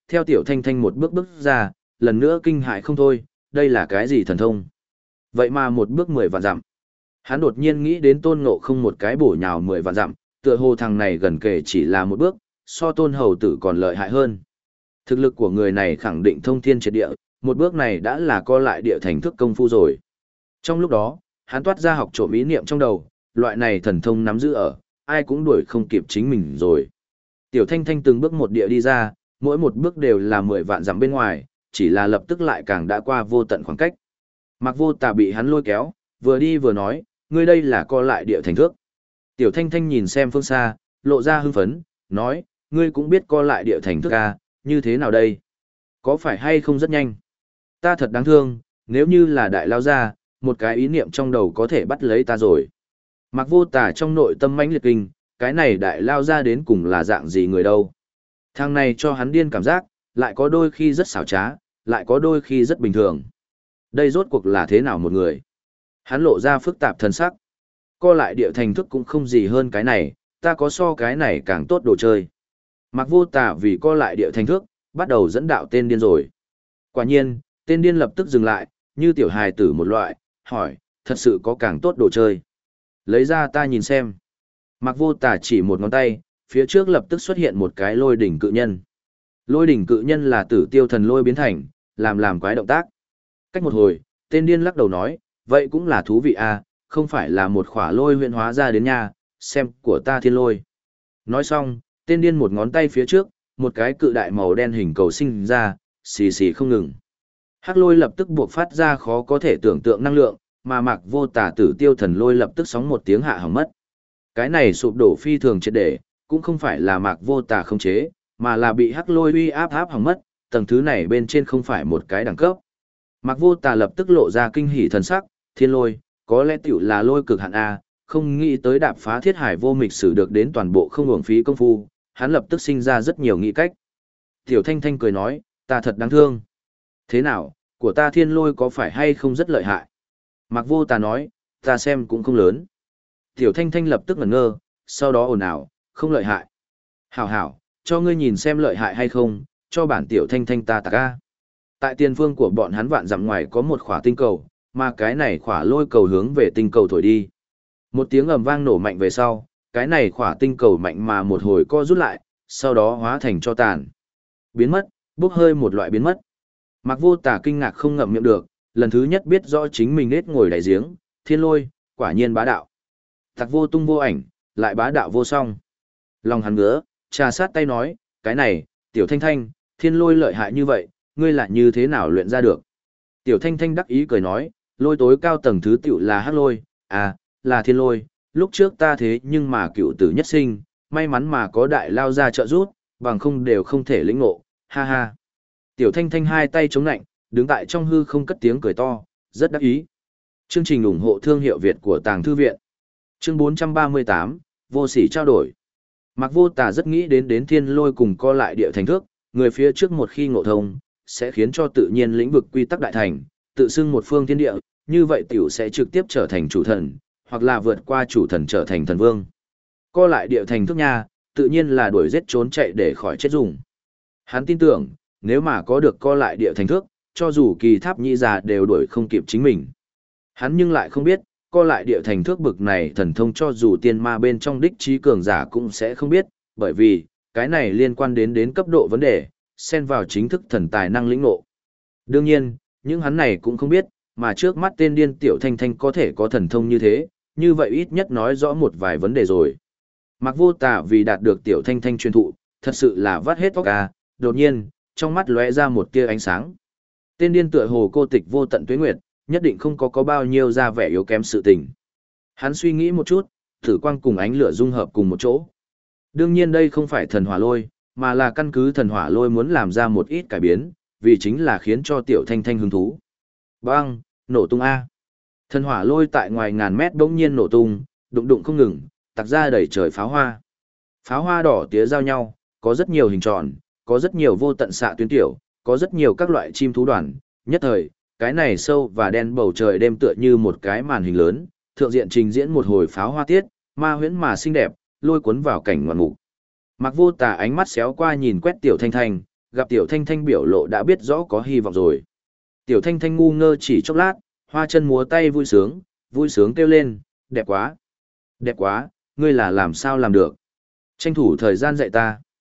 theo Tiểu Thanh Thanh một bước bước ra, lần nữa kinh hãi không thôi, đây là cái gì thần thông? Vậy mà một bước 10 vạn dặm. Hắn đột nhiên nghĩ đến Tôn Ngộ Không một cái bổ nhào 10 vạn dặm, tựa hồ thằng này gần kể chỉ là một bước, so Tôn Hầu Tử còn lợi hại hơn. Thực lực của người này khẳng định thông thiên triệt địa, một bước này đã là co lại địa thành thức công phu rồi. Trong lúc đó, hắn toát ra học trộm ý niệm trong đầu, loại này thần thông nắm giữ ở, ai cũng đuổi không kịp chính mình rồi. Tiểu Thanh Thanh từng bước một địa đi ra, mỗi một bước đều là 10 vạn dặm bên ngoài, chỉ là lập tức lại càng đã qua vô tận khoảng cách. Mạc Vô Tà bị hắn lôi kéo, vừa đi vừa nói, ngươi đây là co lại địa thành thước. Tiểu Thanh Thanh nhìn xem phương xa, lộ ra hưng phấn, nói, ngươi cũng biết co lại địa thành thước à, như thế nào đây? Có phải hay không rất nhanh? Ta thật đáng thương, nếu như là đại lao ra, một cái ý niệm trong đầu có thể bắt lấy ta rồi. Mạc Vô Tà trong nội tâm mãnh liệt kinh, cái này đại lao ra đến cùng là dạng gì người đâu. Thằng này cho hắn điên cảm giác, lại có đôi khi rất xảo trá, lại có đôi khi rất bình thường. Đây rốt cuộc là thế nào một người? Hắn lộ ra phức tạp thần sắc. Co lại địa thành thức cũng không gì hơn cái này, ta có so cái này càng tốt đồ chơi. Mạc Vô Tà vì co lại địa thành thức, bắt đầu dẫn đạo tên điên rồi. Quả nhiên, tên điên lập tức dừng lại, như tiểu hài tử một loại, hỏi, thật sự có càng tốt đồ chơi. Lấy ra ta nhìn xem. Mạc Vô Tà chỉ một ngón tay, phía trước lập tức xuất hiện một cái lôi đỉnh cự nhân. Lôi đỉnh cự nhân là Tử Tiêu thần lôi biến thành, làm quái động tác. Cách một hồi, tên điên lắc đầu nói, vậy cũng là thú vị à, không phải là một khỏa lôi huyện hóa ra đến nha, xem của ta thiên lôi. Nói xong, tên điên một ngón tay phía trước, một cái cự đại màu đen hình cầu sinh ra, xì xì không ngừng. Hắc lôi lập tức buộc phát ra khó có thể tưởng tượng năng lượng, mà Mạc Vô Tà Tử Tiêu thần lôi lập tức sóng một tiếng hạ hỏng mất. Cái này sụp đổ phi thường triệt để, cũng không phải là Mạc Vô Tà không chế, mà là bị hắc lôi uy áp hỏng mất, tầng thứ này bên trên không phải một cái đẳng cấp. Mạc Vô Tà lập tức lộ ra kinh hỉ thần sắc, thiên lôi, có lẽ tiểu là lôi cực hạn A, không nghĩ tới đạp phá thiết hải vô mịch sử được đến toàn bộ không uổng phí công phu, hắn lập tức sinh ra rất nhiều nghĩ cách. Tiểu Thanh Thanh cười nói, ta thật đáng thương. Thế nào, của ta thiên lôi có phải hay không rất lợi hại? Mạc Vô Tà nói, ta xem cũng không lớn. Tiểu Thanh Thanh lập tức ngẩn ngơ, sau đó ồn ào, không lợi hại. Hảo hảo, cho ngươi nhìn xem lợi hại hay không, cho bản Tiểu Thanh Thanh ta tạc a. Tại tiền phương của bọn hắn vạn dặm ngoài có một khỏa tinh cầu, mà cái này khỏa lôi cầu hướng về tinh cầu thổi đi. Một tiếng ầm vang nổ mạnh về sau, cái này khỏa tinh cầu mạnh mà một hồi co rút lại, sau đó hóa thành cho tàn. Biến mất, bốc hơi một loại biến mất. Mạc Vô Tà kinh ngạc không ngậm miệng được, lần thứ nhất biết rõ chính mình nết ngồi đáy giếng, thiên lôi, quả nhiên bá đạo. Tặc vô tung vô ảnh, lại bá đạo vô song. Lòng hắn ngứa, trà sát tay nói, cái này, Tiểu Thanh Thanh, thiên lôi lợi hại như vậy, ngươi lại như thế nào luyện ra được? Tiểu Thanh Thanh đắc ý cười nói, lôi tối cao tầng thứ tiểu là hắc lôi, à, là thiên lôi, lúc trước ta thế nhưng mà cựu tử nhất sinh, may mắn mà có đại lao ra trợ giúp, bằng không đều không thể lĩnh ngộ, ha ha. Tiểu Thanh Thanh hai tay chống nạnh, đứng tại trong hư không cất tiếng cười to, rất đắc ý. Chương trình ủng hộ thương hiệu Việt của Tàng Thư Viện. Chương 438, vô sỉ trao đổi. Mạc Vô Tà rất nghĩ đến thiên lôi cùng co lại địa thành thước, người phía trước một khi ngộ thông, sẽ khiến cho tự nhiên lĩnh vực quy tắc đại thành, tự xưng một phương thiên địa, như vậy tiểu sẽ trực tiếp trở thành chủ thần, hoặc là vượt qua chủ thần trở thành thần vương. Co lại địa thành thước nha, tự nhiên là đuổi giết trốn chạy để khỏi chết dùng. Hắn tin tưởng, nếu mà có được co lại địa thành thước, cho dù kỳ tháp nhĩ già đều đuổi không kịp chính mình. Hắn nhưng lại không biết, co lại địa thành thước bực này thần thông cho dù tiên ma bên trong đích trí cường giả cũng sẽ không biết, bởi vì, cái này liên quan đến cấp độ vấn đề, xen vào chính thức thần tài năng lĩnh ngộ. Đương nhiên, những hắn này cũng không biết, mà trước mắt tên điên Tiểu Thanh Thanh có thể có thần thông như thế, như vậy ít nhất nói rõ một vài vấn đề rồi. Mạc Vô Tà vì đạt được Tiểu Thanh Thanh truyền thụ, thật sự là vắt hết óc ca, đột nhiên, trong mắt lóe ra một tia ánh sáng. Tên điên tựa hồ cô tịch vô tận tuế nguyệt, nhất định không có bao nhiêu ra vẻ yếu kém sự tình. Hắn suy nghĩ một chút, thử quang cùng ánh lửa dung hợp cùng một chỗ. Đương nhiên đây không phải thần hỏa lôi, mà là căn cứ thần hỏa lôi muốn làm ra một ít cải biến, vì chính là khiến cho Tiểu Thanh Thanh hứng thú. Bang, nổ tung A. Thần hỏa lôi tại ngoài ngàn mét bỗng nhiên nổ tung, đụng đụng không ngừng, tạc ra đầy trời pháo hoa. Pháo hoa đỏ tía giao nhau, có rất nhiều hình tròn, có rất nhiều vô tận xạ tuyến tiểu, có rất nhiều các loại chim thú đoàn. Nhất thời, cái này sâu và đen bầu trời đêm tựa như một cái màn hình lớn, thượng diện trình diễn một hồi pháo hoa tiết, ma huyễn mà xinh đẹp, lôi cuốn vào cảnh ngoạn mục. Mạc Vô Tà ánh mắt xéo qua nhìn quét Tiểu Thanh Thanh, gặp Tiểu Thanh Thanh biểu lộ đã biết rõ có hy vọng rồi. Tiểu Thanh Thanh ngu ngơ chỉ chốc lát, hoa chân múa tay vui sướng kêu lên, đẹp quá, ngươi là làm sao làm được. Tranh thủ thời gian dạy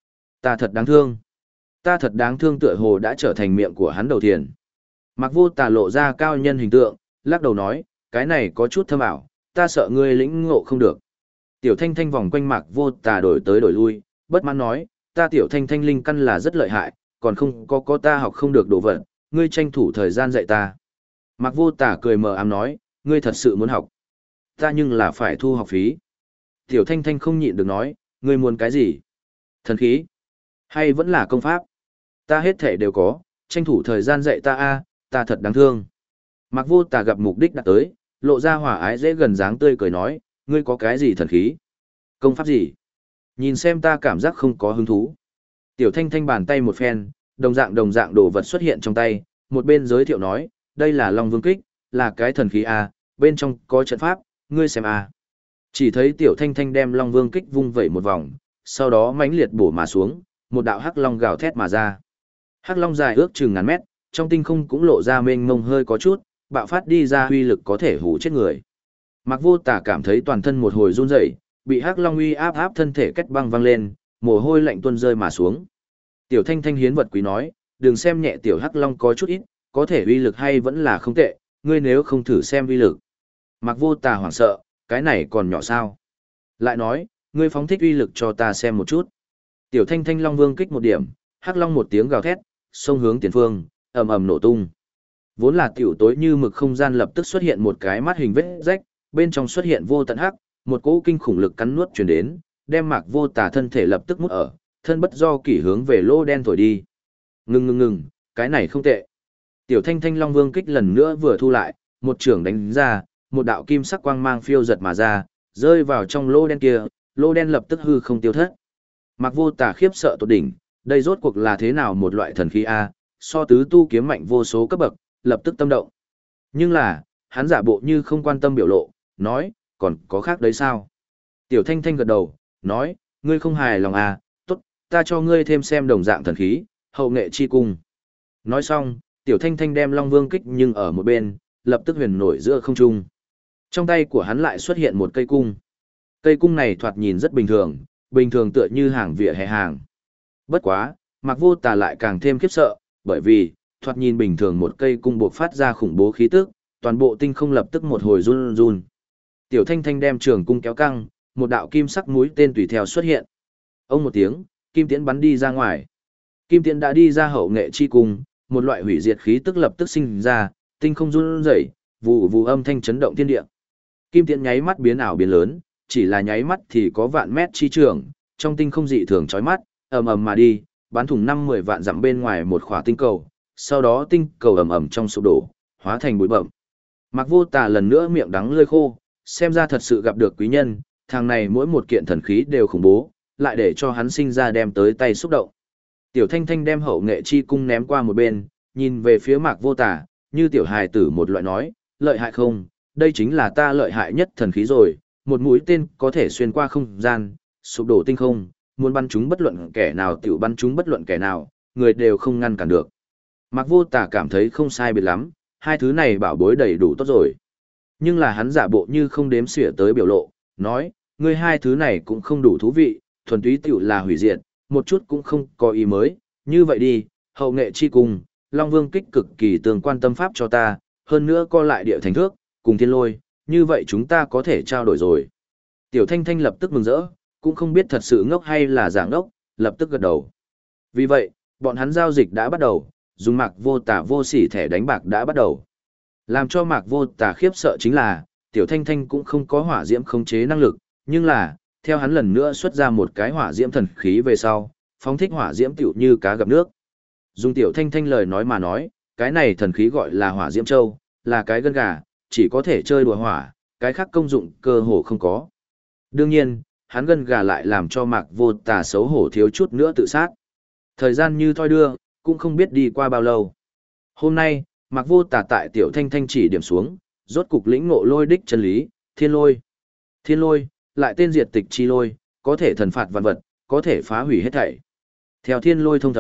ta thật đáng thương. Ta thật đáng thương tựa hồ đã trở thành miệng của hắn đầu thiền. Mạc Vô Tà lộ ra cao nhân hình tượng, lắc đầu nói, cái này có chút thâm ảo, ta sợ ngươi lĩnh ngộ không được. Tiểu Thanh Thanh vòng quanh Mạc Vô Tà đổi tới đổi lui, bất mãn nói, ta Tiểu Thanh Thanh linh căn là rất lợi hại, còn không có ta học không được đồ vật, ngươi tranh thủ thời gian dạy ta. Mạc Vô Tà cười mờ ám nói, ngươi thật sự muốn học. Ta nhưng là phải thu học phí. Tiểu Thanh Thanh không nhịn được nói, ngươi muốn cái gì? Thần khí? Hay vẫn là công pháp? Ta hết thể đều có, tranh thủ thời gian dạy ta a, ta thật đáng thương. Mạc Vô Tà gặp mục đích đã tới, lộ ra hòa ái dễ gần dáng tươi cười nói, ngươi có cái gì thần khí? Công pháp gì? Nhìn xem ta cảm giác không có hứng thú. Tiểu Thanh Thanh bàn tay một phen, đồng dạng đồ vật xuất hiện trong tay, một bên giới thiệu nói, đây là Long Vương Kích, là cái thần khí a, bên trong có trận pháp, ngươi xem a. Chỉ thấy Tiểu Thanh Thanh đem Long Vương Kích vung vẩy một vòng, sau đó mãnh liệt bổ mà xuống, một đạo hắc long gào thét mà ra. Hắc long dài ước chừng ngàn mét, trong tinh không cũng lộ ra mênh mông hơi có chút, bạo phát đi ra uy lực có thể hủ chết người. Mạc Vô Tà cảm thấy toàn thân một hồi run rẩy, bị hắc long uy áp thân thể kết băng văng lên, mồ hôi lạnh tuôn rơi mà xuống. Tiểu Thanh Thanh hiến vật quý nói, đừng xem nhẹ tiểu hắc long có chút ít, có thể uy lực hay vẫn là không tệ, ngươi nếu không thử xem uy lực. Mạc Vô Tà hoảng sợ, cái này còn nhỏ sao? Lại nói, ngươi phóng thích uy lực cho ta xem một chút. Tiểu Thanh Thanh Long Vương Kích một điểm, hắc long một tiếng gào thét, xông hướng tiền phương, ầm ầm nổ tung. Vốn là tiểu tối như mực không gian lập tức xuất hiện một cái mắt hình vết rách, bên trong xuất hiện vô tận hắc, một cỗ kinh khủng lực cắn nuốt truyền đến, đem Mạc Vô Tà thân thể lập tức mút ở, thân bất do kỷ hướng về lô đen thổi đi. Ngừng, cái này không tệ. Tiểu Thanh Thanh Long Vương Kích lần nữa vừa thu lại, một chưởng đánh ra, một đạo kim sắc quang mang phiêu giật mà ra, rơi vào trong lô đen kia, lô đen lập tức hư không tiêu thất. Mạc Vô Tà khiếp sợ tột đỉnh, đây rốt cuộc là thế nào một loại thần khí a, so tứ tu kiếm mạnh vô số cấp bậc, lập tức tâm động. Nhưng là, hắn giả bộ như không quan tâm biểu lộ, nói, còn có khác đấy sao? Tiểu Thanh Thanh gật đầu, nói, ngươi không hài lòng à, tốt, ta cho ngươi thêm xem đồng dạng thần khí, hậu nghệ chi cung. Nói xong, Tiểu Thanh Thanh đem Long Vương Kích nhưng ở một bên, lập tức huyền nổi giữa không trung. Trong tay của hắn lại xuất hiện một cây cung. Cây cung này thoạt nhìn rất bình thường tựa như hàng vỉa hè hàng. Bất quá, Mạc Vô Tà lại càng thêm khiếp sợ, bởi vì, thoạt nhìn bình thường một cây cung buộc phát ra khủng bố khí tức, toàn bộ tinh không lập tức một hồi run run. Tiểu Thanh Thanh đem trường cung kéo căng, một đạo kim sắc mũi tên tùy theo xuất hiện. Ông một tiếng, kim tiễn bắn đi ra ngoài. Kim tiễn đã đi ra hậu nghệ chi cung, một loại hủy diệt khí tức lập tức sinh ra, tinh không run rẩy, vụ âm thanh chấn động thiên địa. Kim tiễn nháy mắt biến ảo biến lớn, chỉ là nháy mắt thì có vạn mét chi trường, trong tinh không dị thường chói mắt, ầm ầm mà đi, bắn thủng 5-10 vạn dặm bên ngoài một khỏa tinh cầu, sau đó tinh cầu ầm ầm trong sụp đổ, hóa thành bụi bặm. Mạc Vô Tà lần nữa miệng đắng lưỡi khô, xem ra thật sự gặp được quý nhân, thằng này mỗi một kiện thần khí đều khủng bố, lại để cho hắn sinh ra đem tới tay xúc động. Tiểu Thanh Thanh đem hậu nghệ chi cung ném qua một bên, nhìn về phía Mạc Vô Tà, như tiểu hài tử một loại nói, lợi hại không, đây chính là ta lợi hại nhất thần khí rồi, một mũi tên có thể xuyên qua không gian, sụp đổ tinh không, muốn bắn chúng bất luận kẻ nào tiểu bắn chúng bất luận kẻ nào, người đều không ngăn cản được. Mạc Vô Tà cảm thấy không sai biệt lắm, hai thứ này bảo bối đầy đủ tốt rồi. Nhưng là hắn giả bộ như không đếm xỉa tới biểu lộ, nói, ngươi hai thứ này cũng không đủ thú vị, thuần túy tiểu là hủy diệt, một chút cũng không có ý mới, như vậy đi, hậu nghệ chi cùng, Long Vương Kích cực kỳ tương quan tâm pháp cho ta, hơn nữa co lại địa thành thước, cùng thiên lôi, như vậy chúng ta có thể trao đổi rồi. Tiểu Thanh Thanh lập tức mừng rỡ, cũng không biết thật sự ngốc hay là giả ngốc, lập tức gật đầu. Vì vậy, bọn hắn giao dịch đã bắt đầu, dùng Mạc Vô Tà vô sỉ thẻ đánh bạc đã bắt đầu. Làm cho Mạc Vô Tà khiếp sợ chính là, Tiểu Thanh Thanh cũng không có hỏa diễm khống chế năng lực, nhưng là, theo hắn lần nữa xuất ra một cái hỏa diễm thần khí về sau, phóng thích hỏa diễm tiểu như cá gặp nước. Dùng Tiểu Thanh Thanh lời nói mà nói, cái này thần khí gọi là hỏa diễm châu, là cái gân gà, chỉ có thể chơi đùa hỏa, cái khác công dụng cơ hồ không có. Đương nhiên, hắn gân gà lại làm cho Mạc Vô Tà xấu hổ thiếu chút nữa tự sát. Thời gian như thoi đưa, cũng không biết đi qua bao lâu. Hôm nay, Mạc Vô Tà tại Tiểu Thanh Thanh chỉ điểm xuống, rốt cục lĩnh ngộ lôi đích chân lý, thiên lôi. Thiên lôi, lại tên diệt tịch chi lôi, có thể thần phạt vạn vật, có thể phá hủy hết thảy. Theo thiên lôi thông thấu,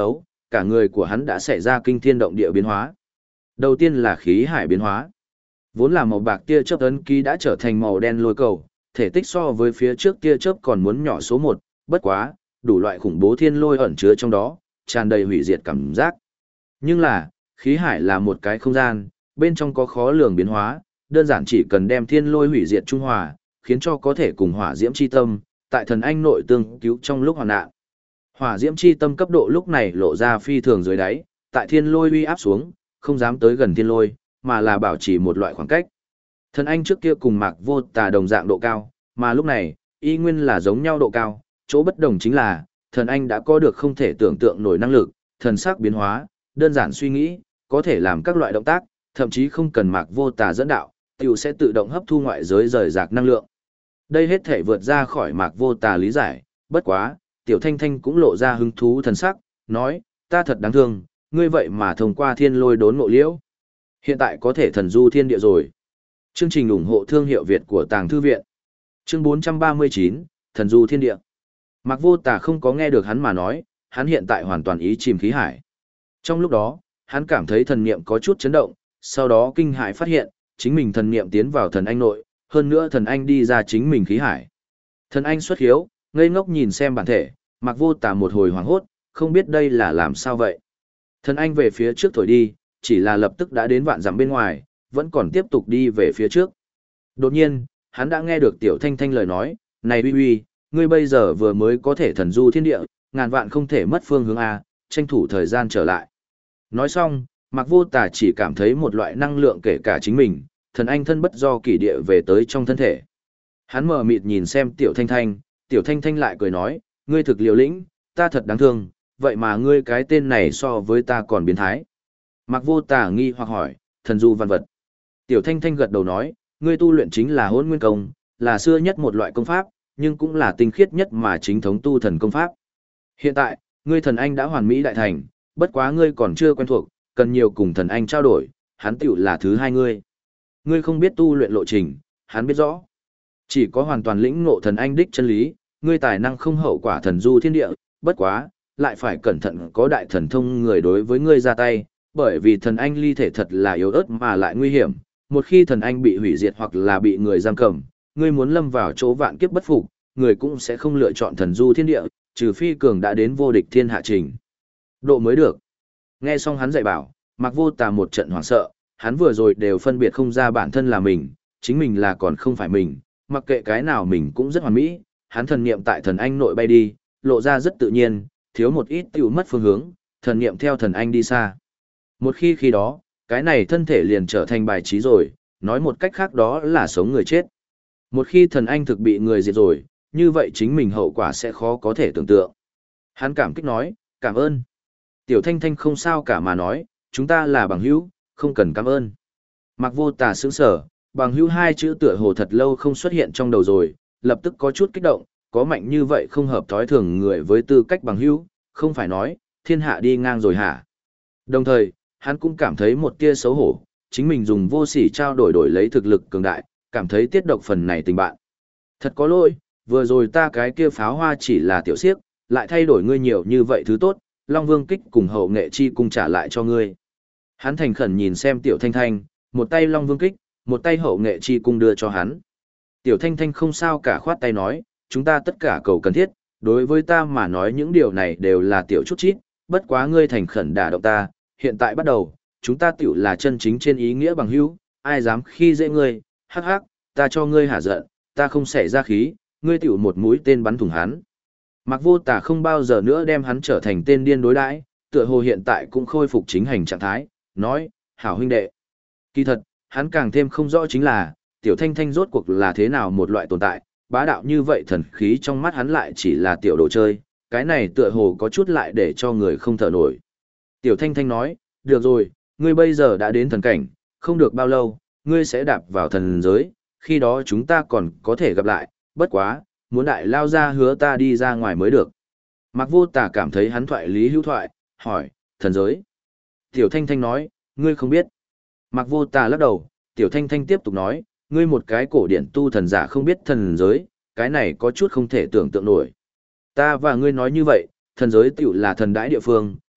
cả người của hắn đã xảy ra kinh thiên động địa biến hóa. Đầu tiên là khí hải biến hóa. Vốn là màu bạc tia chớp ấn ký đã trở thành màu đen lôi cầu, thể tích so với phía trước tia chớp còn muốn nhỏ số 1, bất quá, đủ loại khủng bố thiên lôi ẩn chứa trong đó, tràn đầy hủy diệt cảm giác. Nhưng là, khí hải là một cái không gian, bên trong có khó lường biến hóa, đơn giản chỉ cần đem thiên lôi hủy diệt trung hòa, khiến cho có thể cùng hỏa diễm chi tâm, tại thần anh nội tương cứu trong lúc hoạn nạn. Hỏa diễm chi tâm cấp độ lúc này lộ ra phi thường dưới đáy, tại thiên lôi uy áp xuống, không dám tới gần thiên lôi, mà là bảo trì một loại khoảng cách. Thần anh trước kia cùng Mạc Vô Tà đồng dạng độ cao, mà lúc này, y nguyên là giống nhau độ cao, chỗ bất đồng chính là, thần anh đã có được không thể tưởng tượng nổi năng lực, thần sắc biến hóa, đơn giản suy nghĩ, có thể làm các loại động tác, thậm chí không cần Mạc Vô Tà dẫn đạo, tiểu sẽ tự động hấp thu ngoại giới rời rạc năng lượng. Đây hết thể vượt ra khỏi Mạc Vô Tà lý giải, bất quá, Tiểu Thanh Thanh cũng lộ ra hứng thú thần sắc, nói, ta thật đáng thương, ngươi vậy mà thông qua thiên lôi đốn ngộ liễu. Hiện tại có thể thần du thiên địa rồi. Chương trình ủng hộ thương hiệu Việt của Tàng Thư Viện. Chương 439, Thần du thiên địa. Mạc Vô Tà không có nghe được hắn mà nói, hắn hiện tại hoàn toàn ý chìm khí hải. Trong lúc đó, hắn cảm thấy thần niệm có chút chấn động, sau đó kinh hãi phát hiện, chính mình thần niệm tiến vào thần anh nội, hơn nữa thần anh đi ra chính mình khí hải. Thần anh xuất hiếu, ngây ngốc nhìn xem bản thể, Mạc Vô Tà một hồi hoảng hốt, không biết đây là làm sao vậy. Thần anh về phía trước thổi đi, chỉ là lập tức đã đến vạn dặm bên ngoài, vẫn còn tiếp tục đi về phía trước. Đột nhiên, hắn đã nghe được Tiểu Thanh Thanh lời nói, này uy uy, ngươi bây giờ vừa mới có thể thần du thiên địa, ngàn vạn không thể mất phương hướng A, tranh thủ thời gian trở lại. Nói xong, Mạc Vô Tà chỉ cảm thấy một loại năng lượng kể cả chính mình, thần anh thân bất do kỳ địa về tới trong thân thể. Hắn mờ mịt nhìn xem Tiểu Thanh Thanh, Tiểu Thanh Thanh lại cười nói, ngươi thực liều lĩnh, ta thật đáng thương, vậy mà ngươi cái tên này so với ta còn biến thái. Mạc Vô Tà nghi hoặc hỏi, thần du văn vật. Tiểu Thanh Thanh gật đầu nói, ngươi tu luyện chính là Hỗn Nguyên Công, là xưa nhất một loại công pháp, nhưng cũng là tinh khiết nhất mà chính thống tu thần công pháp. Hiện tại, ngươi thần anh đã hoàn mỹ đại thành, bất quá ngươi còn chưa quen thuộc, cần nhiều cùng thần anh trao đổi, hắn tiểu là thứ hai ngươi. Ngươi không biết tu luyện lộ trình, hắn biết rõ. Chỉ có hoàn toàn lĩnh ngộ thần anh đích chân lý, ngươi tài năng không hậu quả thần du thiên địa, bất quá, lại phải cẩn thận có đại thần thông người đối với ngươi ra tay, bởi vì thần anh ly thể thật là yếu ớt mà lại nguy hiểm, một khi thần anh bị hủy diệt hoặc là bị người giam cầm, ngươi muốn lâm vào chỗ vạn kiếp bất phục, người cũng sẽ không lựa chọn thần du thiên địa, trừ phi cường đã đến vô địch thiên hạ trình độ mới được. Nghe xong hắn dạy bảo, Mạc Vô Tà một trận hoảng sợ, hắn vừa rồi đều phân biệt không ra bản thân là mình, chính mình là còn không phải mình, mặc kệ cái nào mình cũng rất hoàn mỹ, hắn thần niệm tại thần anh nội bay đi, lộ ra rất tự nhiên, thiếu một ít tiêu mất phương hướng, thần niệm theo thần anh đi xa. Một khi đó, cái này thân thể liền trở thành bài trí rồi, nói một cách khác đó là sống người chết. Một khi thần anh thực bị người diệt rồi, như vậy chính mình hậu quả sẽ khó có thể tưởng tượng. Hắn cảm kích nói, cảm ơn. Tiểu Thanh Thanh không sao cả mà nói, chúng ta là bằng hữu, không cần cảm ơn. Mạc Vô Tà sững sờ, bằng hữu hai chữ tựa hồ thật lâu không xuất hiện trong đầu rồi, lập tức có chút kích động, có mạnh như vậy không hợp thói thường người với tư cách bằng hữu, không phải nói, thiên hạ đi ngang rồi hả? Đồng thời, hắn cũng cảm thấy một tia xấu hổ, chính mình dùng vô sỉ trao đổi lấy thực lực cường đại, cảm thấy tiết độc phần này tình bạn. Thật có lỗi, vừa rồi ta cái kia pháo hoa chỉ là tiểu siếc, lại thay đổi ngươi nhiều như vậy thứ tốt, Long Vương kích cùng hậu nghệ chi cùng trả lại cho ngươi. Hắn thành khẩn nhìn xem Tiểu Thanh Thanh, một tay Long Vương kích, một tay hậu nghệ chi cung đưa cho hắn. Tiểu Thanh Thanh không sao cả khoát tay nói, chúng ta tất cả cầu cần thiết, đối với ta mà nói những điều này đều là tiểu chút chít, bất quá ngươi thành khẩn đả động ta, hiện tại bắt đầu, chúng ta tiểu là chân chính trên ý nghĩa bằng hữu, ai dám khi dễ ngươi, hắc hắc, ta cho ngươi hả giận, ta không xẻ ra khí, ngươi tiểu một mũi tên bắn thủng hắn. Mạc Vô Tà không bao giờ nữa đem hắn trở thành tên điên đối đãi, tựa hồ hiện tại cũng khôi phục chính hành trạng thái, nói, hảo huynh đệ. Kỳ thật, hắn càng thêm không rõ chính là, Tiểu Thanh Thanh rốt cuộc là thế nào một loại tồn tại, bá đạo như vậy thần khí trong mắt hắn lại chỉ là tiểu đồ chơi, cái này tựa hồ có chút lại để cho người không thở nổi. Tiểu Thanh Thanh nói, được rồi, ngươi bây giờ đã đến thần cảnh, không được bao lâu, ngươi sẽ đạp vào thần giới, khi đó chúng ta còn có thể gặp lại, bất quá, muốn đại lao ra hứa ta đi ra ngoài mới được. Mạc Vô Tà cảm thấy hắn thoại lý hữu thoại, hỏi, thần giới. Tiểu Thanh Thanh nói, ngươi không biết. Mạc Vô Tà lắc đầu, Tiểu Thanh Thanh tiếp tục nói, ngươi một cái cổ điển tu thần giả không biết thần giới, cái này có chút không thể tưởng tượng nổi. Ta và ngươi nói như vậy, thần giới tiểu là thần đãi địa phương,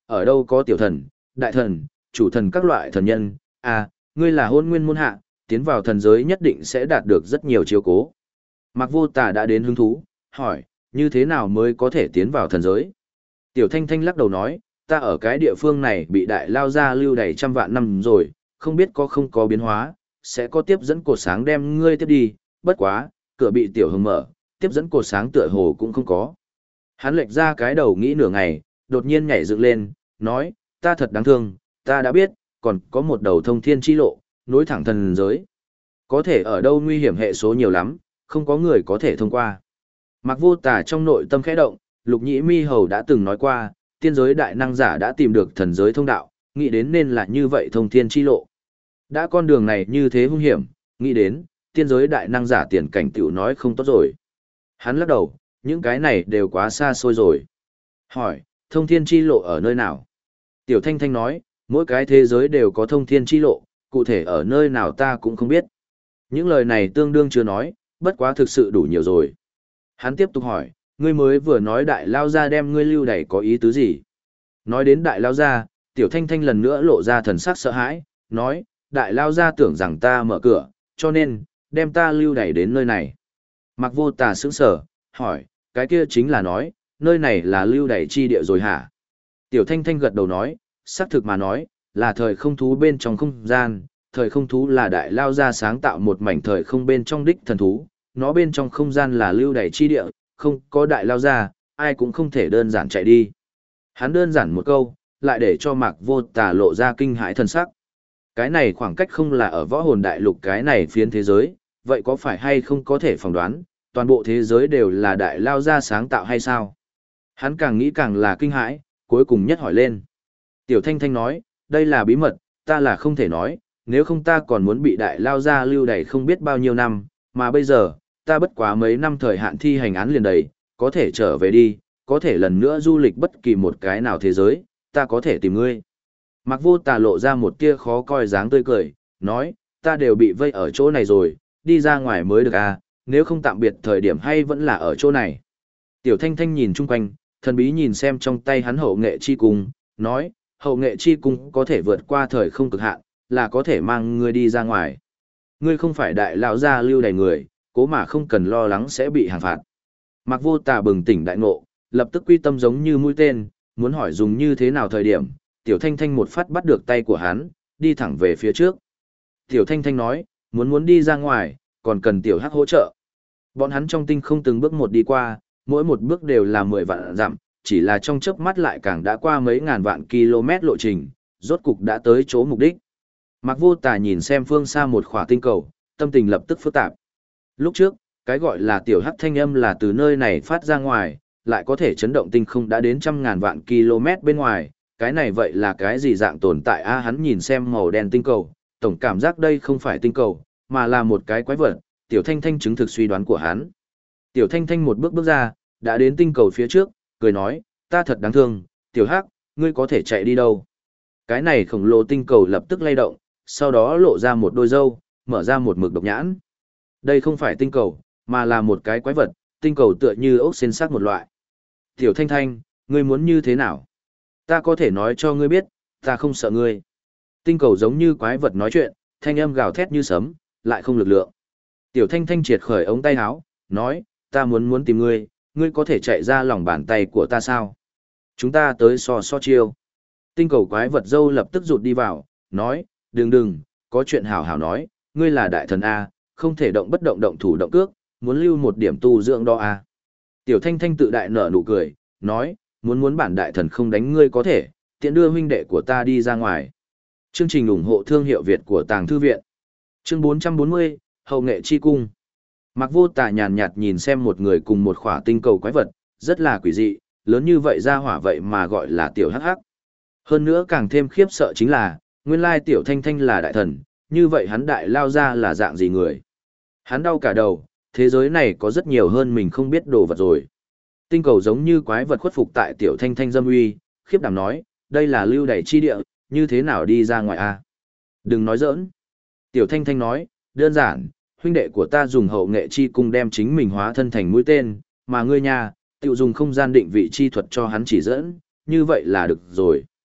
ở đâu có tiểu thần, đại thần, chủ thần các loại thần nhân, à, ngươi là hôn nguyên môn hạ, tiến vào thần giới nhất định sẽ đạt được rất nhiều chiếu cố. Mạc Vô Tà đã đến hứng thú, hỏi, như thế nào mới có thể tiến vào thần giới? Tiểu Thanh Thanh lắc đầu nói, ta ở cái địa phương này bị đại lao ra lưu đầy trăm vạn năm rồi, không biết có không có biến hóa, sẽ có tiếp dẫn cột sáng đem ngươi tiếp đi, bất quá, cửa bị Tiểu Hồng mở, tiếp dẫn cột sáng tựa hồ cũng không có. Hắn lệch ra cái đầu nghĩ nửa ngày, đột nhiên nhảy dựng lên, nói, ta thật đáng thương, ta đã biết, còn có một đầu thông thiên chi lộ, nối thẳng thần giới. Có thể ở đâu nguy hiểm hệ số nhiều lắm, không có người có thể thông qua. Mạc Vô Tà trong nội tâm khẽ động, Lục Nhĩ Mi Hầu đã từng nói qua, tiên giới đại năng giả đã tìm được thần giới thông đạo, nghĩ đến nên là như vậy thông thiên chi lộ. Đã con đường này như thế hung hiểm, nghĩ đến, tiên giới đại năng giả tiền cảnh tiểu nói không tốt rồi. Hắn lắc đầu, những cái này đều quá xa xôi rồi. Hỏi, thông thiên chi lộ ở nơi nào? Tiểu Thanh Thanh nói, mỗi cái thế giới đều có thông thiên chi lộ, cụ thể ở nơi nào ta cũng không biết. Những lời này tương đương chưa nói, bất quá thực sự đủ nhiều rồi. Hắn tiếp tục hỏi, ngươi mới vừa nói đại lao ra đem ngươi lưu đày có ý tứ gì? Nói đến đại lao ra, Tiểu Thanh Thanh lần nữa lộ ra thần sắc sợ hãi, nói, đại lao ra tưởng rằng ta mở cửa, cho nên, đem ta lưu đày đến nơi này. Mạc Vô Tà sững sờ, hỏi, cái kia chính là nói, nơi này là lưu đày chi địa rồi hả? Tiểu Thanh Thanh gật đầu nói, xác thực mà nói, là thời không thú bên trong không gian, thời không thú là đại lao ra sáng tạo một mảnh thời không bên trong đích thần thú, nó bên trong không gian là lưu đày chi địa, không có đại lao ra, ai cũng không thể đơn giản chạy đi. Hắn đơn giản một câu, lại để cho Mạc Vô Tà lộ ra kinh hãi thần sắc. Cái này khoảng cách không là ở võ hồn đại lục cái này phiến thế giới, vậy có phải hay không có thể phỏng đoán, toàn bộ thế giới đều là đại lao ra sáng tạo hay sao? Hắn càng nghĩ càng là kinh hãi, cuối cùng nhất hỏi lên. Tiểu Thanh Thanh nói, đây là bí mật, ta là không thể nói, nếu không ta còn muốn bị đại lao ra lưu đày không biết bao nhiêu năm, mà bây giờ, ta bất quá mấy năm thời hạn thi hành án liền đầy, có thể trở về đi, có thể lần nữa du lịch bất kỳ một cái nào thế giới, ta có thể tìm ngươi. Mạc Vô Tà lộ ra một tia khó coi dáng tươi cười, nói, ta đều bị vây ở chỗ này rồi, đi ra ngoài mới được à, nếu không tạm biệt thời điểm hay vẫn là ở chỗ này. Tiểu Thanh Thanh nhìn chung quanh, thần bí nhìn xem trong tay hắn hậu nghệ chi cung, nói, hậu nghệ chi cung có thể vượt qua thời không cực hạn, là có thể mang ngươi đi ra ngoài. Ngươi không phải đại lão gia lưu đầy người, cố mà không cần lo lắng sẽ bị hàng phạt. Mạc Vô Tà bừng tỉnh đại ngộ, lập tức quy tâm giống như mũi tên, muốn hỏi dùng như thế nào thời điểm, Tiểu Thanh Thanh một phát bắt được tay của hắn, đi thẳng về phía trước. Tiểu Thanh Thanh nói, muốn đi ra ngoài, còn cần Tiểu Hắc hỗ trợ. Bọn hắn trong tinh không từng bước một đi qua, mỗi một bước đều là 10 vạn dặm, chỉ là trong chớp mắt lại càng đã qua mấy ngàn vạn km lộ trình, rốt cục đã tới chỗ mục đích. Mạc Vô Tà nhìn xem phương xa một khỏa tinh cầu, tâm tình lập tức phức tạp. Lúc trước, cái gọi là Tiểu Hắc thanh âm là từ nơi này phát ra ngoài, lại có thể chấn động tinh không đã đến trăm ngàn vạn km bên ngoài, cái này vậy là cái gì dạng tồn tại a? Hắn nhìn xem màu đen tinh cầu, tổng cảm giác đây không phải tinh cầu, mà là một cái quái vật. Tiểu Thanh Thanh chứng thực suy đoán của hắn. Tiểu Thanh Thanh một bước bước ra, đã đến tinh cầu phía trước, cười nói, ta thật đáng thương, Tiểu Hắc, ngươi có thể chạy đi đâu? Cái này khổng lồ tinh cầu lập tức lay động, sau đó lộ ra một đôi râu, mở ra một mực độc nhãn. Đây không phải tinh cầu, mà là một cái quái vật, tinh cầu tựa như ốc xên xác một loại. Tiểu Thanh Thanh, ngươi muốn như thế nào? Ta có thể nói cho ngươi biết, ta không sợ ngươi. Tinh cầu giống như quái vật nói chuyện, thanh âm gào thét như sấm, lại không lực lượng. Tiểu Thanh Thanh triệt khởi ống tay áo, nói, ta muốn tìm ngươi, ngươi có thể chạy ra lòng bàn tay của ta sao? Chúng ta tới so chiêu. Tinh cầu quái vật dâu lập tức rụt đi vào, nói, đừng, có chuyện hảo hảo nói, ngươi là đại thần A, không thể động bất động động thủ động cước, muốn lưu một điểm tu dưỡng đó A. Tiểu Thanh Thanh tự đại nở nụ cười, nói, muốn bản đại thần không đánh ngươi có thể, tiện đưa huynh đệ của ta đi ra ngoài. Chương trình ủng hộ thương hiệu Việt của Tàng Thư Viện. Chương 440, Hậu nghệ chi cung. Mạc Vô Tà nhàn nhạt nhìn xem một người cùng một khỏa tinh cầu quái vật, rất là quỷ dị, lớn như vậy ra hỏa vậy mà gọi là Tiểu Hắc Hắc. Hơn nữa càng thêm khiếp sợ chính là, nguyên lai Tiểu Thanh Thanh là đại thần, như vậy hắn đại lao ra là dạng gì người. Hắn đau cả đầu, thế giới này có rất nhiều hơn mình không biết đồ vật rồi. Tinh cầu giống như quái vật khuất phục tại Tiểu Thanh Thanh dâm uy, khiếp đảm nói, đây là lưu đày chi địa, như thế nào đi ra ngoài a? Đừng nói giỡn. Tiểu Thanh Thanh nói, đơn giản, huynh đệ của ta dùng hậu nghệ chi cung đem chính mình hóa thân thành mũi tên, mà ngươi nhà, tự dùng không gian định vị chi thuật cho hắn chỉ dẫn, như vậy là được rồi.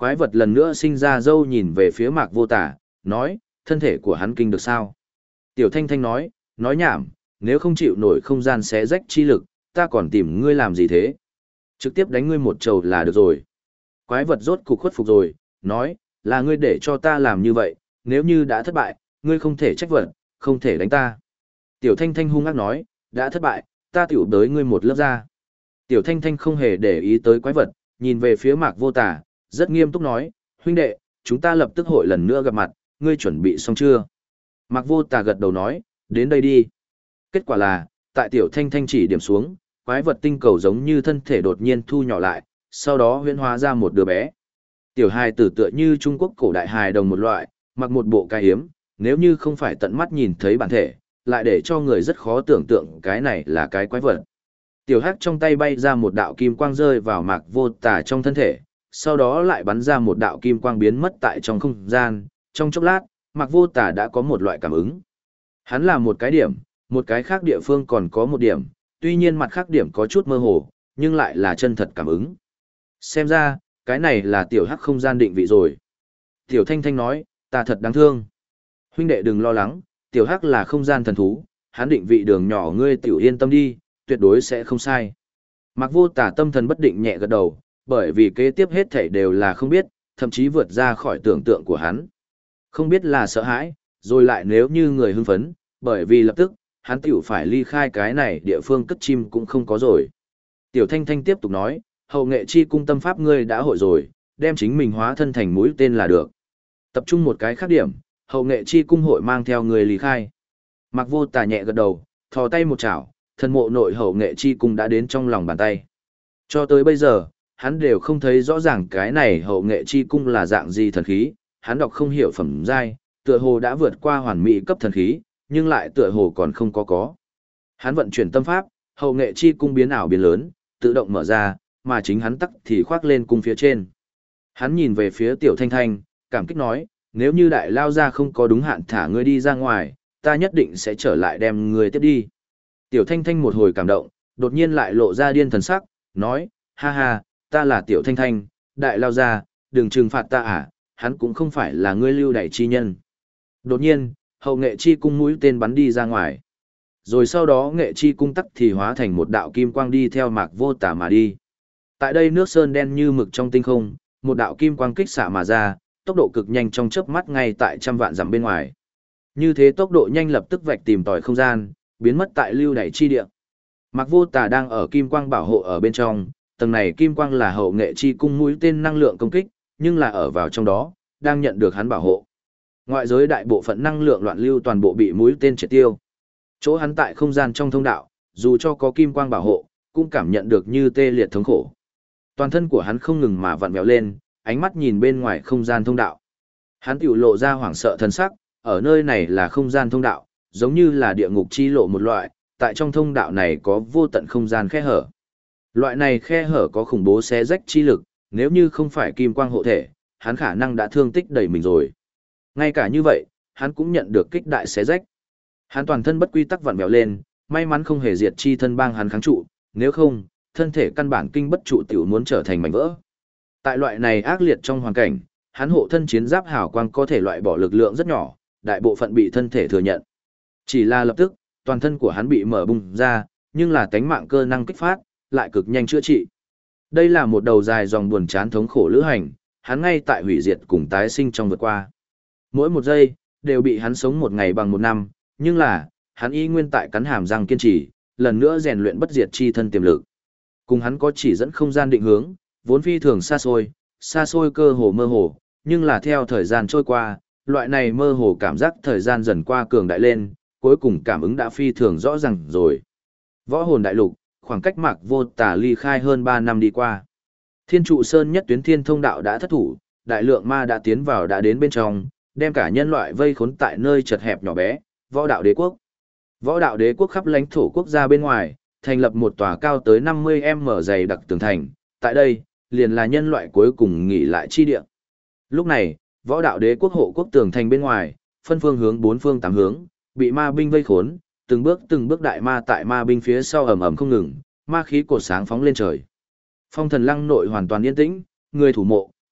Quái vật lần nữa sinh ra dâu nhìn về phía Mạc Vô Tả, nói, thân thể của hắn kinh được sao? Tiểu Thanh Thanh nói nhảm, nếu không chịu nổi không gian xé rách chi lực, ta còn tìm ngươi làm gì thế? Trực tiếp đánh ngươi một trầu là được rồi. Quái vật rốt cục khuất phục rồi, nói, là ngươi để cho ta làm như vậy, nếu như đã thất bại, ngươi không thể trách vật, không thể đánh ta. Tiểu Thanh Thanh hung ác nói, đã thất bại, ta tiểu đới ngươi một lớp ra. Tiểu Thanh Thanh không hề để ý tới quái vật, nhìn về phía Mạc Vô Tả, rất nghiêm túc nói, huynh đệ, chúng ta lập tức hội lần nữa gặp mặt, ngươi chuẩn bị xong chưa? Mạc Vô Tả gật đầu nói, đến đây đi. Kết quả là, tại Tiểu Thanh Thanh chỉ điểm xuống, quái vật tinh cầu giống như thân thể đột nhiên thu nhỏ lại, sau đó huyễn hóa ra một đứa bé. Tiểu hài tử tựa như Trung Quốc cổ đại hài đồng một loại, mặc một bộ cai hiếm, nếu như không phải tận mắt nhìn thấy bản thể, lại để cho người rất khó tưởng tượng cái này là cái quái vật. Tiểu Hắc trong tay bay ra một đạo kim quang rơi vào Mạc Vô Tả trong thân thể, sau đó lại bắn ra một đạo kim quang biến mất tại trong không gian, trong chốc lát, Mạc Vô Tả đã có một loại cảm ứng. Hắn là một cái điểm, một cái khác địa phương còn có một điểm, tuy nhiên mặt khác điểm có chút mơ hồ, nhưng lại là chân thật cảm ứng. Xem ra, cái này là Tiểu Hắc không gian định vị rồi. Tiểu Thanh Thanh nói, ta thật đáng thương. Huynh đệ đừng lo lắng, Tiểu Hắc là không gian thần thú, hắn định vị đường nhỏ ngươi tiểu yên tâm đi, tuyệt đối sẽ không sai. Mạc Vô Tả tâm thần bất định nhẹ gật đầu, bởi vì kế tiếp hết thảy đều là không biết, thậm chí vượt ra khỏi tưởng tượng của hắn. Không biết là sợ hãi, rồi lại nếu như người hưng phấn, bởi vì lập tức, hắn tiểu phải ly khai cái này địa phương cất chim cũng không có rồi. Tiểu Thanh Thanh tiếp tục nói, hậu nghệ chi cung tâm pháp ngươi đã hội rồi, đem chính mình hóa thân thành mũi tên là được. Tập trung một cái khác điểm, hậu nghệ chi cung hội mang theo người ly khai. Mạc Vô Tả nhẹ gật đầu, thò tay một chảo, thần mộ nội hậu nghệ chi cung đã đến trong lòng bàn tay. Cho tới bây giờ, hắn đều không thấy rõ ràng cái này hậu nghệ chi cung là dạng gì thần khí, hắn đọc không hiểu phẩm giai, tựa hồ đã vượt qua hoàn mỹ cấp thần khí, nhưng lại tựa hồ còn không có. Hắn vận chuyển tâm pháp, hậu nghệ chi cung biến ảo biến lớn, tự động mở ra, mà chính hắn tắc thì khoác lên cung phía trên. Hắn nhìn về phía Tiểu Thanh Thanh, cảm kích nói, nếu như đại lao ra không có đúng hạn thả ngươi đi ra ngoài, ta nhất định sẽ trở lại đem ngươi tiếp đi. Tiểu Thanh Thanh một hồi cảm động, đột nhiên lại lộ ra điên thần sắc, nói, ha ha, ta là Tiểu Thanh Thanh, đại lao ra, đừng trừng phạt ta à, hắn cũng không phải là ngươi lưu đày chi nhân. Đột nhiên, hậu nghệ chi cung mũi tên bắn đi ra ngoài. Rồi sau đó nghệ chi cung tắc thì hóa thành một đạo kim quang đi theo Mạc Vô Tả mà đi. Tại đây nước sơn đen như mực trong tinh không, một đạo kim quang kích xạ mà ra, tốc độ cực nhanh trong chớp mắt ngay tại trăm vạn dặm bên ngoài. Như thế tốc độ nhanh lập tức vạch tìm tòi không gian, biến mất tại lưu đày chi địa. Mạc Vô Tả đang ở kim quang bảo hộ ở bên trong, tầng này kim quang là hậu nghệ chi cung mũi tên năng lượng công kích, nhưng là ở vào trong đó, đang nhận được hắn bảo hộ. Ngoại giới đại bộ phận năng lượng loạn lưu toàn bộ bị mũi tên triệt tiêu. Chỗ hắn tại không gian trong thông đạo, dù cho có kim quang bảo hộ, cũng cảm nhận được như tê liệt thống khổ. Toàn thân của hắn không ngừng mà vặn vẹo lên, ánh mắt nhìn bên ngoài không gian thông đạo. Hắn tiểu lộ ra hoảng sợ thần sắc, ở nơi này là không gian thông đạo, giống như là địa ngục chi lộ một loại, tại trong thông đạo này có vô tận không gian khe hở. Loại này khe hở có khủng bố xé rách chi lực, nếu như không phải kim quang hộ thể, hắn khả năng đã thương tích đầy mình rồi. Ngay cả như vậy, hắn cũng nhận được kích đại xé rách. Hắn toàn thân bất quy tắc vặn vẹo lên, may mắn không hề diệt chi thân bang hắn kháng trụ, nếu không, thân thể căn bản kinh bất trụ tiểu muốn trở thành mảnh vỡ. Tại loại này ác liệt trong hoàn cảnh, hắn hộ thân chiến giáp hào quang có thể loại bỏ lực lượng rất nhỏ, đại bộ phận bị thân thể thừa nhận. Chỉ là lập tức, toàn thân của hắn bị mở bung ra, nhưng là tánh mạng cơ năng kích phát, lại cực nhanh chữa trị. Đây là một đầu dài dòng buồn chán thống khổ lữ hành, hắn ngay tại hủy diệt cùng tái sinh trong vượt qua. Mỗi một giây, đều bị hắn sống một ngày bằng một năm, nhưng là, hắn y nguyên tại cắn hàm răng kiên trì, lần nữa rèn luyện bất diệt chi thân tiềm lực. Cùng hắn có chỉ dẫn không gian định hướng, vốn phi thường xa xôi cơ hồ mơ hồ, nhưng là theo thời gian trôi qua, loại này mơ hồ cảm giác thời gian dần qua cường đại lên, cuối cùng cảm ứng đã phi thường rõ ràng rồi. Võ hồn đại lục, khoảng cách Mạc Vô Tả ly khai hơn 3 năm đi qua. Thiên trụ sơn nhất tuyến thiên thông đạo đã thất thủ, đại lượng ma đã tiến vào đã đến bên trong, đem cả nhân loại vây khốn tại nơi chật hẹp nhỏ bé, võ đạo đế quốc. Võ đạo đế quốc khắp lãnh thổ quốc gia bên ngoài, thành lập một tòa cao tới 50m dày đặc tường thành, tại đây, liền là nhân loại cuối cùng nghỉ lại chi địa. Lúc này, võ đạo đế quốc hộ quốc tường thành bên ngoài, phân phương hướng bốn phương tám hướng, bị ma binh vây khốn, từng bước đại ma tại ma binh phía sau ầm ầm không ngừng, ma khí cột sáng phóng lên trời. Phong thần lăng nội hoàn toàn yên tĩnh, người thủ mộ,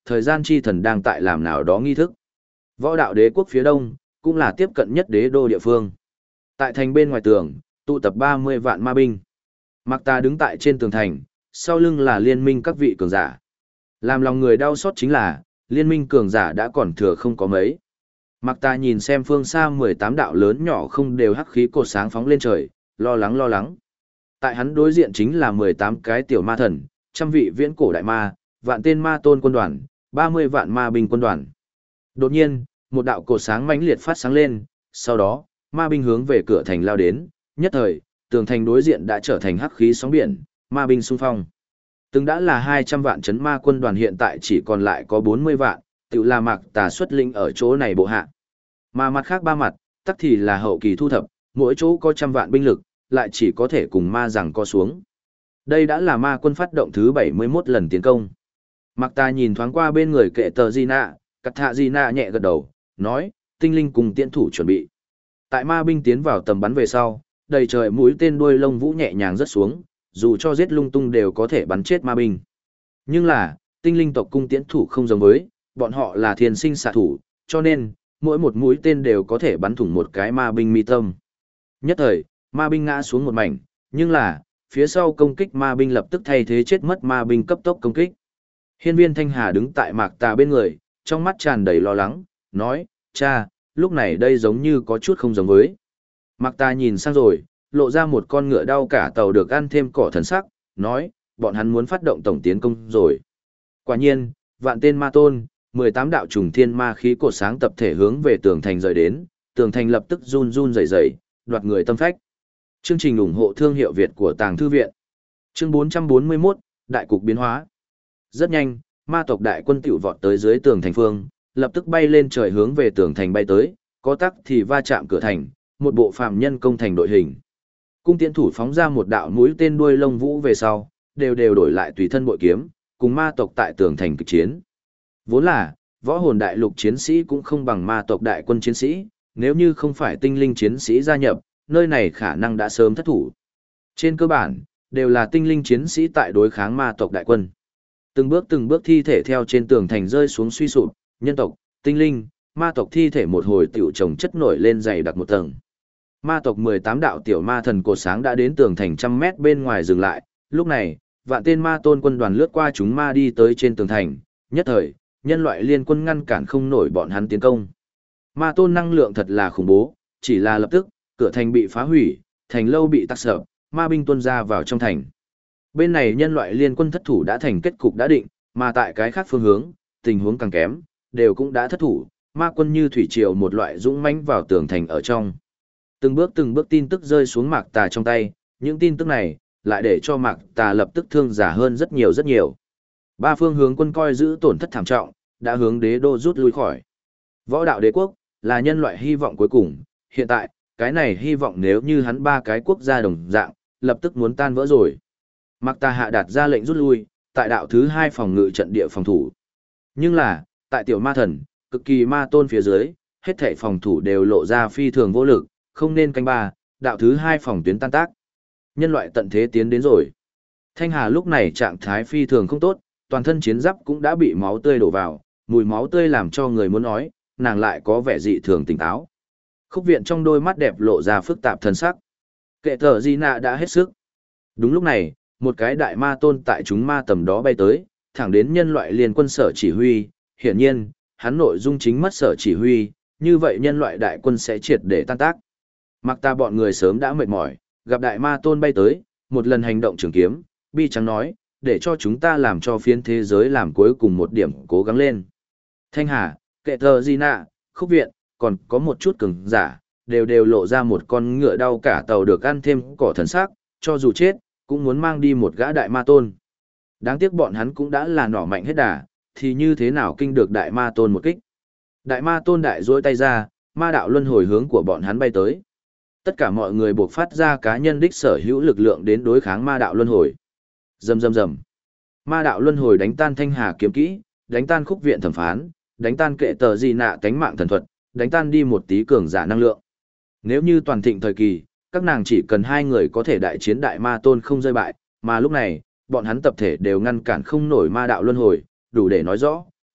thời gian chi thần đang tại làm nào đó nghi thức. Võ đạo đế quốc phía đông, cũng là tiếp cận nhất đế đô địa phương. Tại thành bên ngoài tường, tụ tập 30 vạn ma binh. Mạc Tà đứng tại trên tường thành, sau lưng là liên minh các vị cường giả. Làm lòng người đau xót chính là, liên minh cường giả đã còn thừa không có mấy. Mạc Tà nhìn xem phương xa 18 đạo lớn nhỏ không đều hắc khí cột sáng phóng lên trời, lo lắng. Tại hắn đối diện chính là 18 cái tiểu ma thần, trăm vị viễn cổ đại ma, vạn tên ma tôn quân đoàn, 30 vạn ma binh quân đoàn. Đột nhiên, một đạo cột sáng mãnh liệt phát sáng lên, sau đó, ma binh hướng về cửa thành lao đến, nhất thời, tường thành đối diện đã trở thành hắc khí sóng biển, ma binh xung phong. Từng đã là 200 vạn chấn ma quân đoàn hiện tại chỉ còn lại có 40 vạn, tự là Mạc Tà xuất linh ở chỗ này bộ hạ. Mà mặt khác ba mặt, tắc thì là hậu kỳ thu thập, mỗi chỗ có trăm vạn binh lực, lại chỉ có thể cùng ma rằng co xuống. Đây đã là ma quân phát động thứ 71 lần tiến công. Mạc Tà nhìn thoáng qua bên người kệ tờ Gina, cắt thạ Gina nhẹ gật đầu, nói, tinh linh cùng tiễn thủ chuẩn bị. Tại ma binh tiến vào tầm bắn về sau, đầy trời mũi tên đuôi lông vũ nhẹ nhàng rớt xuống, dù cho giết lung tung đều có thể bắn chết ma binh. Nhưng là, tinh linh tộc cung tiễn thủ không giống với, bọn họ là thiên sinh xạ thủ, cho nên, mỗi một mũi tên đều có thể bắn thủng một cái ma binh mi tâm. Nhất thời, ma binh ngã xuống một mảnh, nhưng là, phía sau công kích ma binh lập tức thay thế chết mất ma binh cấp tốc công kích. Hiên viên Thanh Hà đứng tại Mạc Tà bên người, trong mắt tràn đầy lo lắng, nói, cha, lúc này đây giống như có chút không giống với. Mạc Tà nhìn sang rồi, lộ ra một con ngựa đau cả tàu được ăn thêm cỏ thần sắc, nói, bọn hắn muốn phát động tổng tiến công rồi. Quả nhiên, vạn tên ma tôn, 18 đạo trùng thiên ma khí cột sáng tập thể hướng về tường thành rời đến, tường thành lập tức run run rẩy rẩy, đoạt người tâm phách. Chương trình ủng hộ thương hiệu Việt của Tàng Thư Viện. Chương 441, Đại cục biến hóa. Rất nhanh, ma tộc đại quân tiểu vọt tới dưới tường thành phương, lập tức bay lên trời hướng về tường thành bay tới, có tắc thì va chạm cửa thành, một bộ phàm nhân công thành đội hình. Cung tiễn thủ phóng ra một đạo mũi tên đuôi lông vũ về sau, đều đổi lại tùy thân bội kiếm, cùng ma tộc tại tường thành kịch chiến. Vốn là, võ hồn đại lục chiến sĩ cũng không bằng ma tộc đại quân chiến sĩ, nếu như không phải tinh linh chiến sĩ gia nhập, nơi này khả năng đã sớm thất thủ. Trên cơ bản, đều là tinh linh chiến sĩ tại đối kháng ma tộc đại quân. Từng bước thi thể theo trên tường thành rơi xuống suy sụp, nhân tộc, tinh linh, ma tộc thi thể một hồi tiểu chồng chất nổi lên dày đặc một tầng. Ma tộc 18 đạo tiểu ma thần cột sáng đã đến tường thành trăm mét bên ngoài dừng lại, lúc này, vạn tên ma tôn quân đoàn lướt qua chúng ma đi tới trên tường thành, nhất thời, nhân loại liên quân ngăn cản không nổi bọn hắn tiến công. Ma tôn năng lượng thật là khủng bố, chỉ là lập tức, cửa thành bị phá hủy, thành lâu bị tắc sập, ma binh tuôn ra vào trong thành. Bên này nhân loại liên quân thất thủ đã thành kết cục đã định, mà tại cái khác phương hướng, tình huống càng kém, đều cũng đã thất thủ, ma quân như thủy triều một loại dũng mãnh vào tường thành ở trong. Từng bước tin tức rơi xuống Mạc Tà trong tay, những tin tức này, lại để cho Mạc Tà lập tức thương giả hơn rất nhiều. Ba phương hướng quân coi giữ tổn thất thảm trọng, đã hướng đế đô rút lui khỏi. Võ đạo đế quốc, là nhân loại hy vọng cuối cùng, hiện tại, cái này hy vọng nếu như hắn ba cái quốc gia đồng dạng, lập tức muốn tan vỡ rồi. Mạc Tà hạ đạt ra lệnh rút lui, tại đạo thứ 2 phòng ngự trận địa phòng thủ. Nhưng là, tại tiểu ma thần, cực kỳ ma tôn phía dưới, hết thảy phòng thủ đều lộ ra phi thường vô lực, không nên canh ba, đạo thứ 2 phòng tuyến tan tác. Nhân loại tận thế tiến đến rồi. Thanh Hà lúc này trạng thái phi thường không tốt, toàn thân chiến giáp cũng đã bị máu tươi đổ vào, mùi máu tươi làm cho người muốn nói, nàng lại có vẻ dị thường tỉnh táo. Khúc Viện trong đôi mắt đẹp lộ ra phức tạp thần sắc. Kệ thở Gina đã hết sức. Đúng lúc này, một cái đại ma tôn tại chúng ma tầm đó bay tới, thẳng đến nhân loại liên quân sở chỉ huy, hiển nhiên, hắn nội dung chính mất sở chỉ huy, như vậy nhân loại đại quân sẽ triệt để tan tác. Mặc ta bọn người sớm đã mệt mỏi, gặp đại ma tôn bay tới, một lần hành động trường kiếm, bi trắng nói, để cho chúng ta làm cho phiến thế giới làm cuối cùng một điểm cố gắng lên. Thanh Hà, Kệ thờ Gina, Khúc Viện, còn có một chút cường giả, đều lộ ra một con ngựa đau cả tàu được ăn thêm cỏ thần sắc, cho dù chết, cũng muốn mang đi một gã đại ma tôn. Đáng tiếc bọn hắn cũng đã là nỏ mạnh hết đà, thì như thế nào kinh được đại ma tôn một kích. Đại ma tôn đại duỗi tay ra, ma đạo luân hồi hướng của bọn hắn bay tới. Tất cả mọi người buộc phát ra cá nhân đích sở hữu lực lượng đến đối kháng ma đạo luân hồi. Rầm rầm rầm. Ma đạo luân hồi đánh tan Thanh Hà kiếm kỹ, đánh tan Khúc Viện thẩm phán, đánh tan Kệ tờ gì nạ cánh mạng thần thuật, đánh tan đi một tí cường giả năng lượng. Nếu như toàn thịnh thời kỳ, các nàng chỉ cần 2 người có thể đại chiến đại ma tôn không rơi bại, mà lúc này, bọn hắn tập thể đều ngăn cản không nổi ma đạo luân hồi, đủ để nói rõ,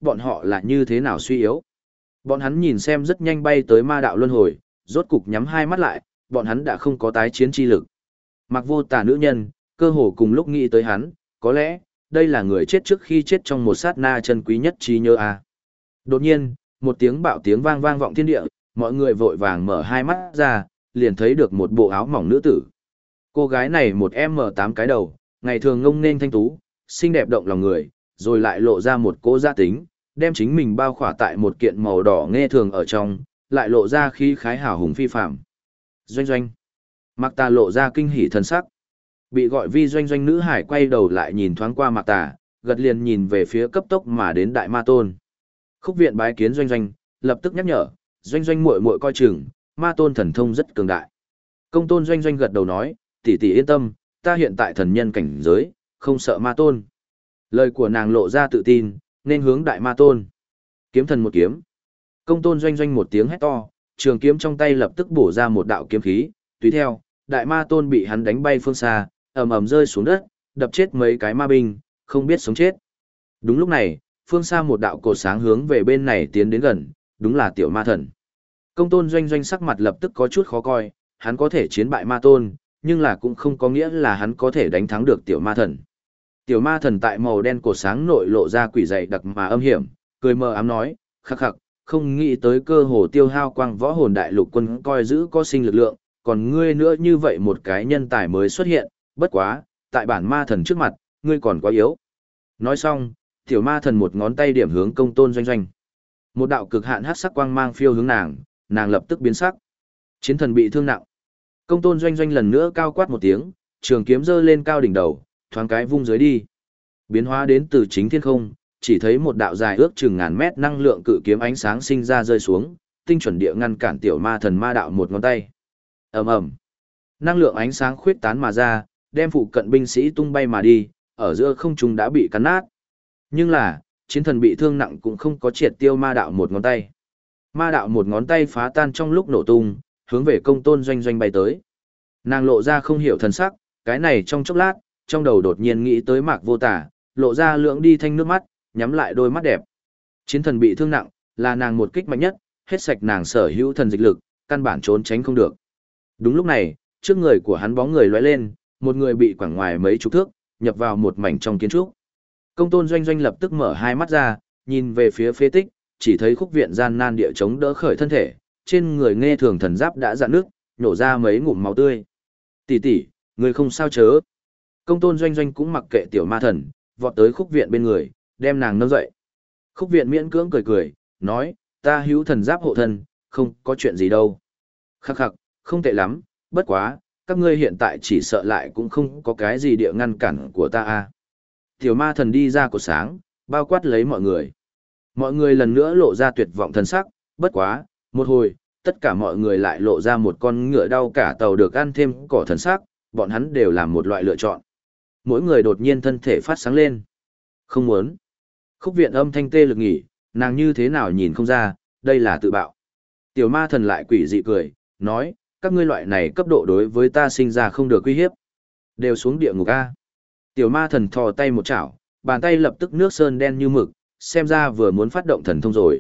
bọn họ là như thế nào suy yếu. Bọn hắn nhìn xem rất nhanh bay tới ma đạo luân hồi, rốt cục nhắm hai mắt lại, bọn hắn đã không có tái chiến chi lực. Mặc vô tà nữ nhân, cơ hồ cùng lúc nghĩ tới hắn, có lẽ, đây là người chết trước khi chết trong một sát na chân quý nhất trí nhớ a. Đột nhiên, một tiếng bạo tiếng vang vang vọng thiên địa, mọi người vội vàng mở hai mắt ra, liền thấy được một bộ áo mỏng nữ tử. Cô gái này một M8 cái đầu, ngày thường ngông nên thanh tú, xinh đẹp động lòng người, rồi lại lộ ra một cỗ gia tính, đem chính mình bao khỏa tại một kiện màu đỏ nghe thường ở trong, lại lộ ra khí khái hào hùng phi phạm. Doanh doanh. Mạc Tà lộ ra kinh hỉ thần sắc. Bị gọi vi doanh doanh nữ hải quay đầu lại nhìn thoáng qua Mạc Tà, gật liền nhìn về phía cấp tốc mà đến Đại Ma Tôn. Khúc viện bái kiến doanh doanh, lập tức nhắc nhở, doanh doanh muội muội coi chừng, Ma Tôn thần thông rất cường đại. Công Tôn doanh doanh gật đầu nói, tỷ tỷ yên tâm, ta hiện tại thần nhân cảnh giới, không sợ Ma Tôn. Lời của nàng lộ ra tự tin, nên hướng Đại Ma Tôn. Kiếm thần một kiếm. Công Tôn doanh doanh một tiếng hét to, trường kiếm trong tay lập tức bổ ra một đạo kiếm khí, tùy theo, Đại Ma Tôn bị hắn đánh bay phương xa, ầm ầm rơi xuống đất, đập chết mấy cái ma binh, không biết sống chết. Đúng lúc này, phương xa một đạo cột sáng hướng về bên này tiến đến gần, đúng là tiểu ma thần. Công Tôn doanh doanh sắc mặt lập tức có chút khó coi, hắn có thể chiến bại Ma Tôn, nhưng là cũng không có nghĩa là hắn có thể đánh thắng được tiểu ma thần. Tiểu ma thần tại màu đen cột sáng nội lộ ra quỷ dày đặc mà âm hiểm, cười mờ ám nói, khắc khắc, không nghĩ tới cơ hồ tiêu hao quang võ hồn đại lục quân coi giữ có sinh lực lượng, còn ngươi nữa như vậy một cái nhân tài mới xuất hiện, bất quá, tại bản ma thần trước mặt, ngươi còn quá yếu. Nói xong, tiểu ma thần một ngón tay điểm hướng Công Tôn doanh doanh. Một đạo cực hạn hắc sắc quang mang phiêu hướng nàng, nàng lập tức biến sắc. Chiến thần bị thương nặng. Công Tôn doanh doanh lần nữa cao quát một tiếng, trường kiếm giơ lên cao đỉnh đầu, thoáng cái vung dưới đi. Biến hóa đến từ chính thiên không, chỉ thấy một đạo dài ước chừng ngàn mét năng lượng cự kiếm ánh sáng sinh ra rơi xuống, tinh chuẩn địa ngăn cản tiểu ma thần ma đạo một ngón tay. Ầm ầm. Năng lượng ánh sáng khuyết tán mà ra, đem phụ cận binh sĩ tung bay mà đi, ở giữa không trung đã bị cắn nát. Nhưng là, chiến thần bị thương nặng cũng không có triệt tiêu ma đạo một ngón tay. Ma đạo một ngón tay phá tan trong lúc nổ tung, hướng về Công Tôn doanh doanh bay tới. Nàng lộ ra không hiểu thần sắc, cái này trong chốc lát, trong đầu đột nhiên nghĩ tới Mạc Vô Tả, lộ ra lưỡng đi thanh nước mắt, nhắm lại đôi mắt đẹp. Chiến thần bị thương nặng, là nàng một kích mạnh nhất, hết sạch nàng sở hữu thần dịch lực, căn bản trốn tránh không được. Đúng lúc này, trước người của hắn bóng người lóe lên, một người bị quẳng ngoài mấy chục thước, nhập vào một mảnh trong kiến trúc. Công Tôn doanh doanh lập tức mở hai mắt ra, nhìn về phía phế tích, chỉ thấy khúc viện gian nan địa chống đỡ khởi thân thể, trên người nghe thường thần giáp đã rạn nước, nhổ ra mấy ngụm máu tươi. Tỷ tỷ, người không sao chớ. Công Tôn doanh doanh cũng mặc kệ tiểu ma thần, vọt tới khúc viện bên người, đem nàng nâng dậy. Khúc viện miễn cưỡng cười cười, nói, ta hữu thần giáp hộ thân, không có chuyện gì đâu. Khắc khắc, không tệ lắm, bất quá, các ngươi hiện tại chỉ sợ lại cũng không có cái gì địa ngăn cản của ta a. Tiểu ma thần đi ra cột sáng, bao quát lấy mọi người. Mọi người lần nữa lộ ra tuyệt vọng thần sắc, bất quá, một hồi, tất cả mọi người lại lộ ra một con ngựa đau cả tàu được ăn thêm cỏ thần sắc, bọn hắn đều làm một loại lựa chọn. Mỗi người đột nhiên thân thể phát sáng lên. Không muốn. Khúc viện âm thanh tê lực nghỉ, nàng như thế nào nhìn không ra, đây là tự bạo. Tiểu ma thần lại quỷ dị cười, nói, các ngươi loại này cấp độ đối với ta sinh ra không được uy hiếp. Đều xuống địa ngục A. Tiểu ma thần thò tay một chảo, bàn tay lập tức nước sơn đen như mực, xem ra vừa muốn phát động thần thông rồi.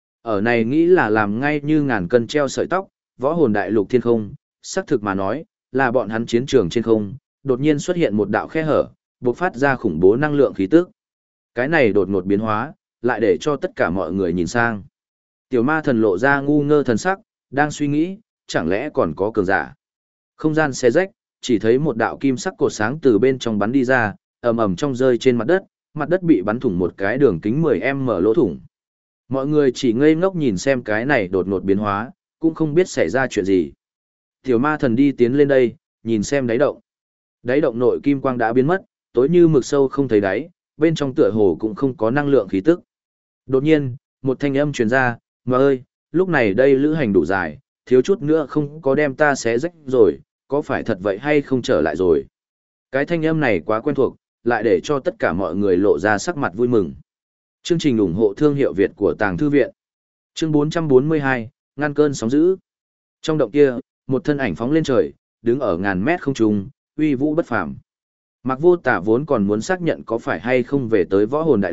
Ở này nghĩ là làm ngay như ngàn cân treo sợi tóc, võ hồn đại lục thiên không, xác thực mà nói, là bọn hắn chiến trường trên không, đột nhiên xuất hiện một đạo khe hở, bộc phát ra khủng bố năng lượng khí tức. Cái này đột ngột biến hóa, lại để cho tất cả mọi người nhìn sang. Tiểu ma thần lộ ra ngu ngơ thần sắc, đang suy nghĩ, chẳng lẽ còn có cường giả. Không gian xé rách, chỉ thấy một đạo kim sắc cột sáng từ bên trong bắn đi ra, ầm ầm trong rơi trên mặt đất bị bắn thủng một cái đường kính 10m lỗ thủng. Mọi người chỉ ngây ngốc nhìn xem cái này đột ngột biến hóa, cũng không biết xảy ra chuyện gì. Tiểu ma thần đi tiến lên đây, nhìn xem đáy động. Đáy động nội kim quang đã biến mất, tối như mực sâu không thấy đáy, bên trong tựa hồ cũng không có năng lượng khí tức. Đột nhiên, một thanh âm truyền ra, "Mà ơi, lúc này đây lữ hành đủ dài, thiếu chút nữa không có đem ta xé rách rồi, có phải thật vậy hay không trở lại rồi?" Cái thanh âm này quá quen thuộc, lại để cho tất cả mọi người lộ ra sắc mặt vui mừng. Chương trình ủng hộ thương hiệu Việt của Tàng Thư Viện. Chương 442, ngăn cơn sóng dữ. Trong động kia, một thân ảnh phóng lên trời, đứng ở ngàn mét không trung, uy vũ bất phàm. Mạc Vô Tả vốn còn muốn xác nhận có phải hay không về tới võ hồn đại lục,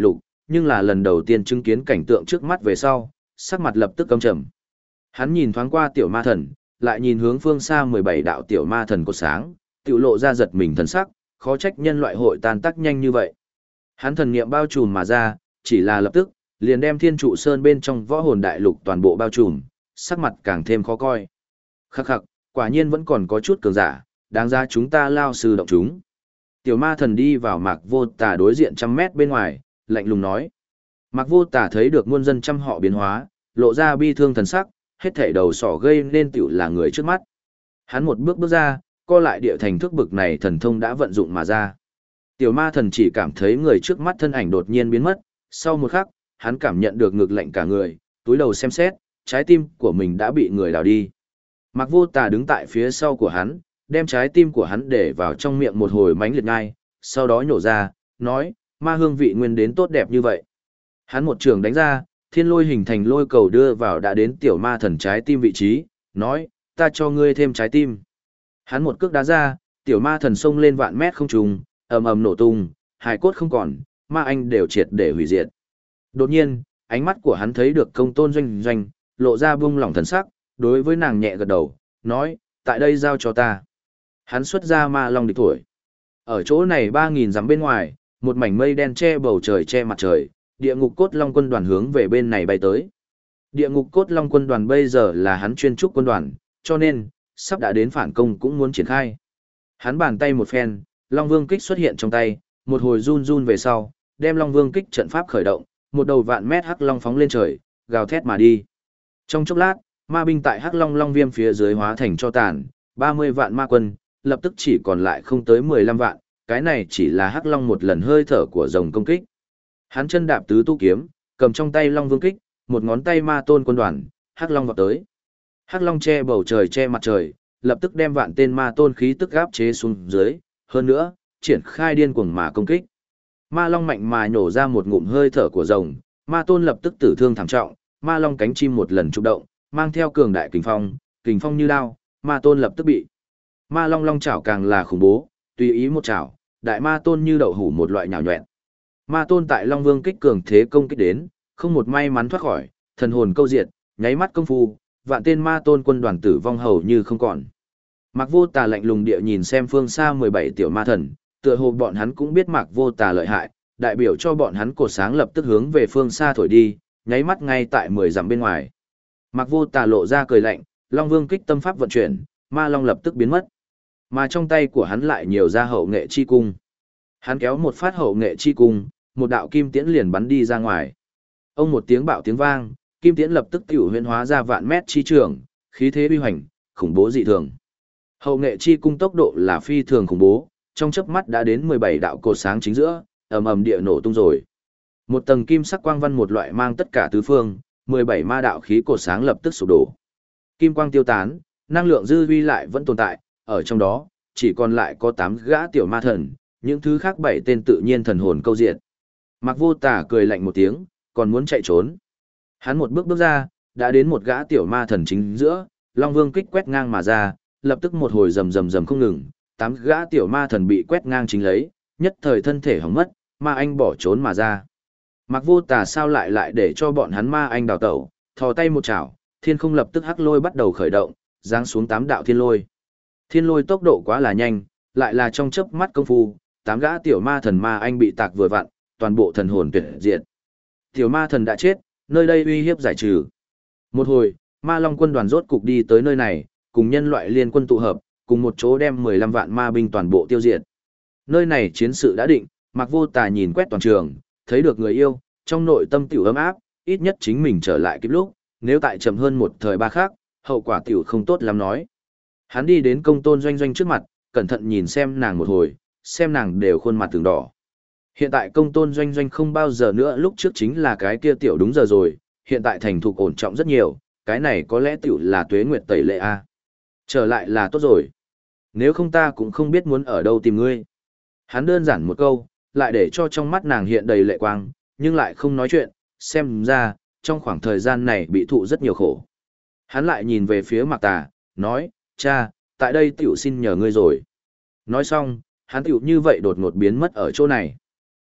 nhưng là lần đầu tiên chứng kiến cảnh tượng trước mắt về sau, sắc mặt lập tức căm trầm. Hắn nhìn thoáng qua tiểu ma thần, lại nhìn hướng phương xa 17 đạo tiểu ma thần cột sáng, tiểu lộ ra giật mình thần sắc, khó trách nhân loại hội tan tác nhanh như vậy. Hắn thần niệm bao trùm mà ra, chỉ là lập tức, liền đem Thiên Trụ Sơn bên trong võ hồn đại lục toàn bộ bao trùm, sắc mặt càng thêm khó coi. Khắc khắc, quả nhiên vẫn còn có chút cường giả, đáng ra chúng ta lao sư động chúng. Tiểu ma thần đi vào Mạc Vô Tà đối diện trăm mét bên ngoài, lạnh lùng nói. Mạc Vô Tà thấy được muôn dân trăm họ biến hóa, lộ ra bi thương thần sắc, hết thảy đầu sỏ gây nên tiểu là người trước mắt. Hắn một bước bước ra, co lại địa thành thức bực này thần thông đã vận dụng mà ra. Tiểu ma thần chỉ cảm thấy người trước mắt thân ảnh đột nhiên biến mất, sau một khắc, hắn cảm nhận được ngực lạnh cả người, túi đầu xem xét, trái tim của mình đã bị người đào đi. Mạc Vô Tà đứng tại phía sau của hắn, đem trái tim của hắn để vào trong miệng một hồi mánh liệt ngai, sau đó nhổ ra, nói, ma hương vị nguyên đến tốt đẹp như vậy. Hắn một trường đánh ra, thiên lôi hình thành lôi cầu đưa vào đã đến tiểu ma thần trái tim vị trí, nói, ta cho ngươi thêm trái tim. Hắn một cước đá ra, tiểu ma thần xông lên vạn mét không trùng, ầm ầm nổ tung, hài cốt không còn, ma anh đều triệt để hủy diệt. Đột nhiên, ánh mắt của hắn thấy được công tôn doanh doanh, lộ ra buông lỏng thần sắc, đối với nàng nhẹ gật đầu, nói, tại đây giao cho ta. Hắn xuất ra ma long địch thổi. Ở chỗ này 3.000 dặm bên ngoài, một mảnh mây đen che bầu trời che mặt trời, địa ngục cốt long quân đoàn hướng về bên này bay tới. Địa ngục cốt long quân đoàn bây giờ là hắn chuyên trúc quân đoàn, cho nên, sắp đã đến phản công cũng muốn triển khai. Hắn bàn tay một phen, Long Vương kích xuất hiện trong tay, một hồi run run về sau, đem Long Vương kích trận pháp khởi động, một đầu vạn mét hắc long phóng lên trời, gào thét mà đi. Trong chốc lát, ma binh tại hắc long long viêm phía dưới hóa thành cho tàn, 30 vạn ma quân, lập tức chỉ còn lại không tới 15 vạn, cái này chỉ là hắc long một lần hơi thở của rồng công kích. Hắn chân đạp tứ tu kiếm, cầm trong tay Long Vương kích, một ngón tay ma tôn quân đoàn, hắc long vọt tới. Hắc long che bầu trời che mặt trời, lập tức đem vạn tên ma tôn khí tức áp chế xuống dưới, hơn nữa, triển khai điên cuồng mà công kích. Ma long mạnh mà nhổ ra một ngụm hơi thở của rồng, ma tôn lập tức tử thương thảm trọng, ma long cánh chim một lần chụp động, mang theo cường đại kình phong như đao, ma tôn lập tức bị. Ma long long chảo càng là khủng bố, tùy ý một chảo, đại ma tôn như đậu hũ một loại nhào nhọẹn. Ma tôn tại Long Vương kích cường thế công kích đến, không một may mắn thoát khỏi, thần hồn câu diệt, nháy mắt công phu, vạn tên ma tôn quân đoàn tử vong hầu như không còn. Mạc Vô Tà lạnh lùng địa nhìn xem phương xa 17 tiểu ma thần, tựa hồ bọn hắn cũng biết Mạc Vô Tà lợi hại, đại biểu cho bọn hắn cột sáng lập tức hướng về phương xa thổi đi, nháy mắt ngay tại 10 dặm bên ngoài. Mạc Vô Tà lộ ra cười lạnh, Long Vương kích tâm pháp vận chuyển, ma long lập tức biến mất. Mà trong tay của hắn lại nhiều ra hậu nghệ chi cung. Hắn kéo một phát hậu nghệ chi cung, một đạo kim tiễn liền bắn đi ra ngoài. Ông một tiếng bạo tiếng vang, kim tiễn lập tức tiểu huyễn hóa ra vạn mét chi trường, khí thế uy hoành, khủng bố dị thường. Hậu nghệ chi cung tốc độ là phi thường khủng bố, trong chớp mắt đã đến 17 đạo cột sáng chính giữa, ầm ầm địa nổ tung rồi. Một tầng kim sắc quang văn một loại mang tất cả tứ phương, 17 ma đạo khí cột sáng lập tức sụp đổ. Kim quang tiêu tán, năng lượng dư uy lại vẫn tồn tại, ở trong đó, chỉ còn lại có 8 gã tiểu ma thần, những thứ khác 7 tên tự nhiên thần hồn câu diệt. Mạc Vô Tà cười lạnh một tiếng, còn muốn chạy trốn. Hắn một bước bước ra, đã đến một gã tiểu ma thần chính giữa, Long Vương kích quét ngang mà ra, lập tức một hồi rầm rầm rầm không ngừng, 8 gã tiểu ma thần bị quét ngang chính lấy, nhất thời thân thể hỏng mất, ma anh bỏ trốn mà ra. Mạc Vô Tà sao lại để cho bọn hắn ma anh đào tẩu, thò tay một chảo, thiên không lập tức hắc lôi bắt đầu khởi động, giáng xuống 8 đạo thiên lôi. Thiên lôi tốc độ quá là nhanh, lại là trong chớp mắt công phu, 8 gã tiểu ma thần ma anh bị tạc vừa vặn, toàn bộ thần hồn tuyệt diệt. Tiểu ma thần đã chết, nơi đây uy hiếp giải trừ. Một hồi, ma long quân đoàn rốt cục đi tới nơi này, cùng nhân loại liên quân tụ hợp, cùng một chỗ đem 15 vạn ma binh toàn bộ tiêu diệt. Nơi này chiến sự đã định, Mạc Vô Tà nhìn quét toàn trường, thấy được người yêu, trong nội tâm tiểu ấm áp, ít nhất chính mình trở lại kịp lúc, nếu tại chậm hơn một thời ba khác, hậu quả tiểu không tốt lắm nói. Hắn đi đến công tôn doanh doanh trước mặt, cẩn thận nhìn xem nàng một hồi, xem nàng đều khuôn mặt từng đỏ. Hiện tại công tôn doanh doanh không bao giờ nữa lúc trước chính là cái kia tiểu đúng giờ rồi, hiện tại thành thục ổn trọng rất nhiều, cái này có lẽ tiểu là tuế nguyệt tẩy lệ a. Trở lại là tốt rồi. Nếu không ta cũng không biết muốn ở đâu tìm ngươi. Hắn đơn giản một câu, lại để cho trong mắt nàng hiện đầy lệ quang, nhưng lại không nói chuyện, xem ra, trong khoảng thời gian này bị thụ rất nhiều khổ. Hắn lại nhìn về phía Mạc Tà, nói, cha, tại đây tiểu xin nhờ ngươi rồi. Nói xong, hắn tiểu như vậy đột ngột biến mất ở chỗ này.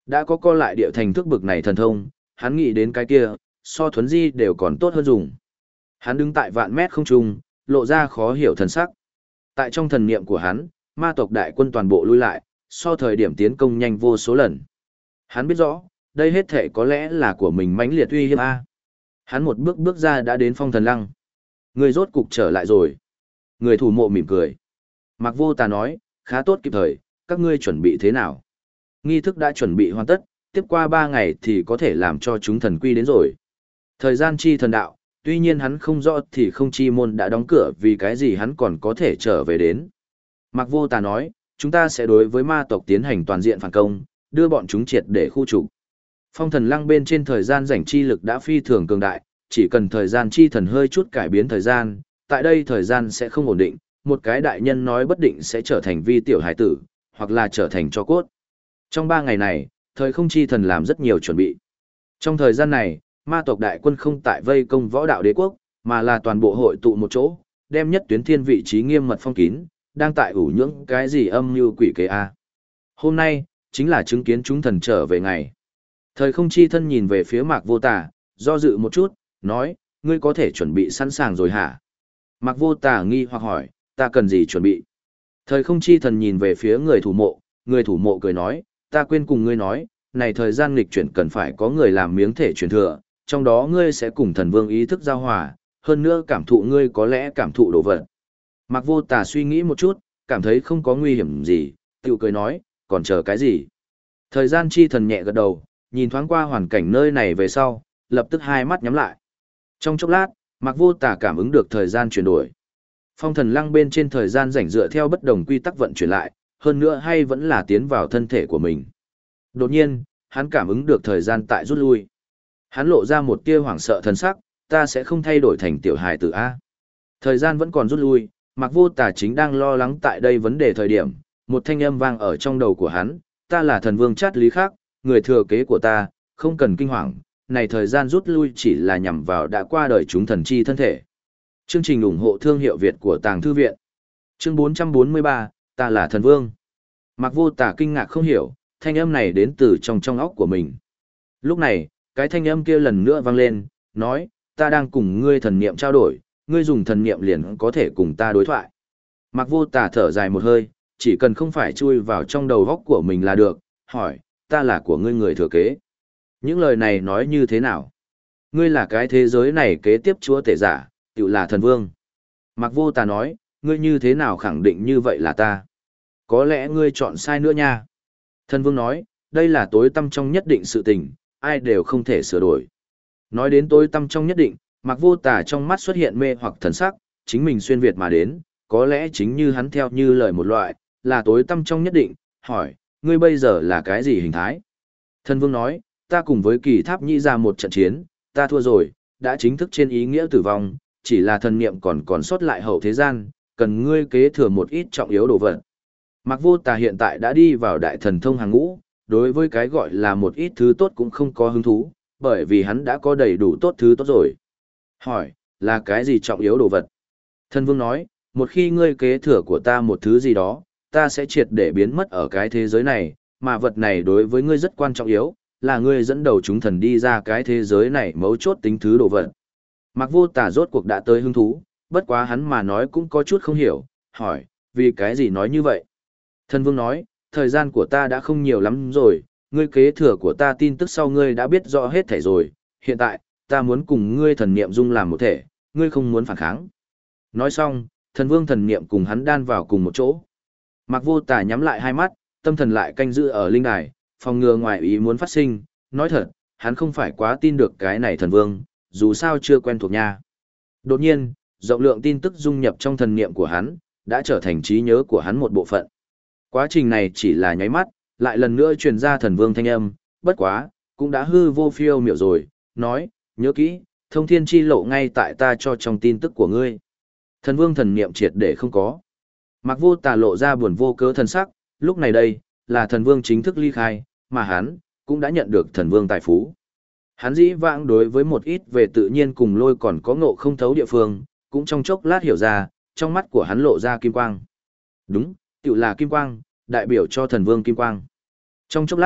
Đã có co lại địa thành thước bực này thần thông, hắn nghĩ đến cái kia, so thuấn di đều còn tốt hơn dùng. Hắn đứng tại vạn mét không trung, lộ ra khó hiểu thần sắc. Tại trong thần niệm của hắn, ma tộc đại quân toàn bộ lui lại, so thời điểm tiến công nhanh vô số lần. Hắn biết rõ, đây hết thể có lẽ là của mình mãnh liệt uy hiếp a. Hắn một bước bước ra đã đến Phong Thần Lăng. Người rốt cục trở lại rồi. Người thủ mộ mỉm cười. Mạc Vô Tà nói, khá tốt kịp thời, các ngươi chuẩn bị thế nào? Nghi thức đã chuẩn bị hoàn tất, tiếp qua 3 ngày thì có thể làm cho chúng thần quy đến rồi. Thời gian chi thần đạo, tuy nhiên hắn không rõ thì không chi môn đã đóng cửa vì cái gì hắn còn có thể trở về đến. Mạc Vô Tà nói, chúng ta sẽ đối với ma tộc tiến hành toàn diện phản công, đưa bọn chúng triệt để khu trục. Phong Thần Lăng bên trên thời gian rảnh chi lực đã phi thường cường đại, chỉ cần thời gian chi thần hơi chút cải biến thời gian, tại đây thời gian sẽ không ổn định, một cái đại nhân nói bất định sẽ trở thành vi tiểu hải tử, hoặc là trở thành tro cốt. Trong 3 ngày này, thời không chi thần làm rất nhiều chuẩn bị. Trong thời gian này, ma tộc đại quân không tại vây công võ đạo đế quốc, mà là toàn bộ hội tụ một chỗ, đem nhất tuyến thiên vị trí nghiêm mật phong kín, đang tại ủ nhưỡng cái gì âm mưu quỷ kế a. Hôm nay, chính là chứng kiến chúng thần trở về ngày. Thời không chi thân nhìn về phía Mạc Vô Tà, do dự một chút, nói, ngươi có thể chuẩn bị sẵn sàng rồi hả? Mạc Vô Tà nghi hoặc hỏi, ta cần gì chuẩn bị? Thời không chi thần nhìn về phía người thủ mộ cười nói, ta quên cùng ngươi nói, này thời gian nghịch chuyển cần phải có người làm miếng thể truyền thừa, trong đó ngươi sẽ cùng thần vương ý thức giao hòa, hơn nữa cảm thụ ngươi có lẽ cảm thụ đồ vật. Mạc Vô Tà suy nghĩ một chút, cảm thấy không có nguy hiểm gì, tiểu cười nói, còn chờ cái gì? Thời gian chi thần nhẹ gật đầu, nhìn thoáng qua hoàn cảnh nơi này về sau, lập tức hai mắt nhắm lại. Trong chốc lát, Mạc Vô Tà cảm ứng được thời gian chuyển đổi. Phong Thần Lăng bên trên thời gian rảnh dựa theo bất đồng quy tắc vận chuyển lại, hơn nữa hay vẫn là tiến vào thân thể của mình. Đột nhiên, hắn cảm ứng được thời gian tại rút lui. Hắn lộ ra một tia hoảng sợ thần sắc, ta sẽ không thay đổi thành tiểu hài tử A. Thời gian vẫn còn rút lui, Mạc Vô Tà chính đang lo lắng tại đây vấn đề thời điểm, một thanh âm vang ở trong đầu của hắn, ta là thần vương Chát Lý Khắc, người thừa kế của ta, không cần kinh hoàng, này thời gian rút lui chỉ là nhằm vào đã qua đời chúng thần chi thân thể. Chương trình ủng hộ thương hiệu Việt của Tàng Thư Viện. Chương 443, ta là thần vương. Mạc Vô Tà kinh ngạc không hiểu, thanh âm này đến từ trong óc của mình. Lúc này, cái thanh âm kia lần nữa vang lên, nói, ta đang cùng ngươi thần niệm trao đổi, ngươi dùng thần niệm liền có thể cùng ta đối thoại. Mạc Vô Tà thở dài một hơi, chỉ cần không phải chui vào trong đầu óc của mình là được, hỏi, ta là của ngươi người thừa kế. Những lời này nói như thế nào? Ngươi là cái thế giới này kế tiếp chúa tể giả, tự là thần vương. Mạc Vô Tà nói, ngươi như thế nào khẳng định như vậy là ta? Có lẽ ngươi chọn sai nữa nha. Thần vương nói, đây là tối tăm trong nhất định sự tình, ai đều không thể sửa đổi. Nói đến tối tăm trong nhất định, Mạc Vô Tà trong mắt xuất hiện mê hoặc thần sắc, chính mình xuyên Việt mà đến, có lẽ chính như hắn theo như lời một loại, là tối tăm trong nhất định, hỏi, ngươi bây giờ là cái gì hình thái? Thần vương nói, ta cùng với Kỳ Tháp Nhĩ ra một trận chiến, ta thua rồi, đã chính thức trên ý nghĩa tử vong, chỉ là thần niệm còn sót lại hậu thế gian, cần ngươi kế thừa một ít trọng yếu đồ vật. Mạc Vô Tà hiện tại đã đi vào đại thần thông hàng ngũ, đối với cái gọi là một ít thứ tốt cũng không có hứng thú, bởi vì hắn đã có đầy đủ tốt thứ tốt rồi. Hỏi, là cái gì trọng yếu đồ vật? Thần vương nói, một khi ngươi kế thừa của ta một thứ gì đó, ta sẽ triệt để biến mất ở cái thế giới này, mà vật này đối với ngươi rất quan trọng yếu, là ngươi dẫn đầu chúng thần đi ra cái thế giới này mấu chốt tính thứ đồ vật. Mạc Vô Tà rốt cuộc đã tới hứng thú, bất quá hắn mà nói cũng có chút không hiểu, hỏi, vì cái gì nói như vậy? Thần vương nói, thời gian của ta đã không nhiều lắm rồi, ngươi kế thừa của ta tin tức sau ngươi đã biết rõ hết thảy rồi, hiện tại, ta muốn cùng ngươi thần niệm dung làm một thể, ngươi không muốn phản kháng. Nói xong, thần vương thần niệm cùng hắn đan vào cùng một chỗ. Mạc Vô Tà nhắm lại hai mắt, tâm thần lại canh giữ ở linh đài, phòng ngừa ngoài ý muốn phát sinh, nói thật, hắn không phải quá tin được cái này thần vương, dù sao chưa quen thuộc nha. Đột nhiên, rộng lượng tin tức dung nhập trong thần niệm của hắn, đã trở thành trí nhớ của hắn một bộ phận. Quá trình này chỉ là nháy mắt, lại lần nữa truyền ra thần vương thanh âm, bất quá, cũng đã hư vô phiêu miểu rồi, nói, nhớ kỹ, thông thiên chi lộ ngay tại ta cho trong tin tức của ngươi. Thần vương thần niệm triệt để không có. Mạc Vô Tà lộ ra buồn vô cớ thần sắc, lúc này đây, là thần vương chính thức ly khai, mà hắn, cũng đã nhận được thần vương tài phú. Hắn dĩ vãng đối với một ít về tự nhiên cùng lôi còn có ngộ không thấu địa phương, cũng trong chốc lát hiểu ra, trong mắt của hắn lộ ra kim quang. Đúng, tự là kim quang, đại biểu cho thần vương kim quang. Trong chốc lát,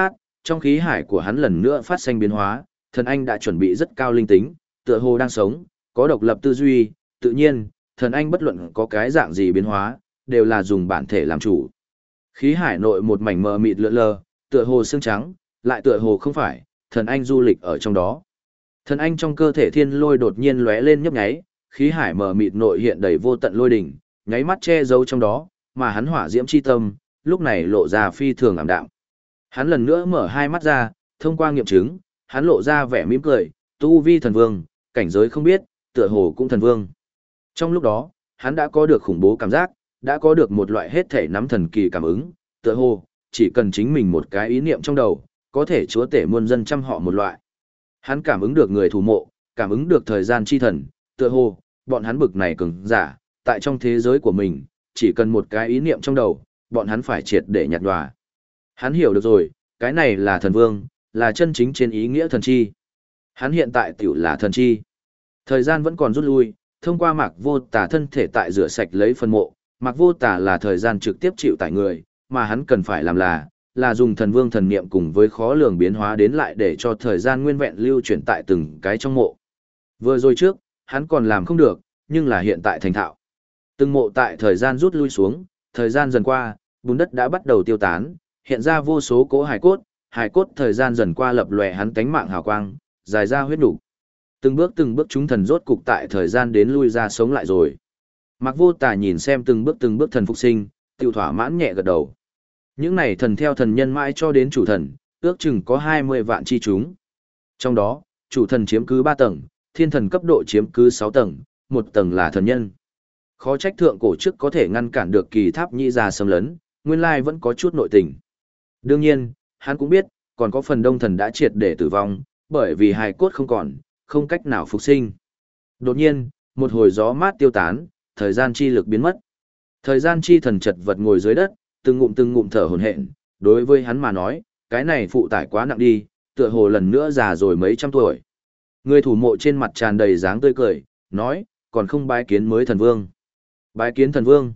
Trong khí hải của hắn lần nữa phát sinh biến hóa, thần anh đã chuẩn bị rất cao linh tính, tựa hồ đang sống, có độc lập tư duy, tự nhiên, thần anh bất luận có cái dạng gì biến hóa, đều là dùng bản thể làm chủ. Khí hải nội một mảnh mờ mịt lượn lờ, tựa hồ xương trắng, lại tựa hồ không phải, thần anh du lịch ở trong đó. Thần anh trong cơ thể thiên lôi đột nhiên lóe lên nhấp nháy, khí hải mờ mịt nội hiện đầy vô tận lôi đỉnh, nháy mắt che giấu trong đó, mà hắn hỏa diễm chi tâm, lúc này lộ ra phi thường ảm đạm. Hắn lần nữa mở hai mắt ra, thông qua nghiệm chứng, hắn lộ ra vẻ mỉm cười, tu vi thần vương, cảnh giới không biết, tựa hồ cũng thần vương. Trong lúc đó, hắn đã có được khủng bố cảm giác, đã có được một loại hết thể nắm thần kỳ cảm ứng, tựa hồ, chỉ cần chính mình một cái ý niệm trong đầu, có thể chúa tể muôn dân trăm họ một loại. Hắn cảm ứng được người thủ mộ, cảm ứng được thời gian chi thần, tựa hồ, bọn hắn bực này cường giả, tại trong thế giới của mình, chỉ cần một cái ý niệm trong đầu, bọn hắn phải triệt để nhạt nhòa. Hắn hiểu được rồi, cái này là thần vương, là chân chính trên ý nghĩa thần chi. Hắn hiện tại tiểu là thần chi. Thời gian vẫn còn rút lui, thông qua Mạc Vô Tà thân thể tại rửa sạch lấy phân mộ, Mạc Vô Tà là thời gian trực tiếp chịu tại người, mà hắn cần phải làm là dùng thần vương thần niệm cùng với khó lường biến hóa đến lại để cho thời gian nguyên vẹn lưu chuyển tại từng cái trong mộ. Vừa rồi trước, hắn còn làm không được, nhưng là hiện tại thành thạo. Từng mộ tại thời gian rút lui xuống, thời gian dần qua, bùn đất đã bắt đầu tiêu tán, hiện ra vô số cỗ hài cốt thời gian dần qua lập lòe hắn cánh mạng hào quang, dài ra huyết đủ. Từng bước chúng thần rốt cục tại thời gian đến lui ra sống lại rồi. Mạc Vô Tà nhìn xem từng bước thần phục sinh, tiêu thỏa mãn nhẹ gật đầu. Những này thần theo thần nhân mãi cho đến chủ thần, ước chừng có 20 vạn chi chúng. Trong đó, chủ thần chiếm cứ 3 tầng, thiên thần cấp độ chiếm cứ 6 tầng, 1 tầng là thần nhân. Khó trách thượng cổ trước có thể ngăn cản được kỳ tháp nhĩ ra xâm lấn, nguyên lai vẫn có chút nội tình. Đương nhiên, hắn cũng biết, còn có phần đông thần đã triệt để tử vong, bởi vì hài cốt không còn, không cách nào phục sinh. Đột nhiên, một hồi gió mát tiêu tán, thời gian chi lực biến mất. Thời gian chi thần chật vật ngồi dưới đất, từng ngụm thở hổn hển, đối với hắn mà nói, cái này phụ tải quá nặng đi, tựa hồ lần nữa già rồi mấy trăm tuổi. Người thủ mộ trên mặt tràn đầy dáng tươi cười, nói, còn không bái kiến mới thần vương. Bái kiến thần vương.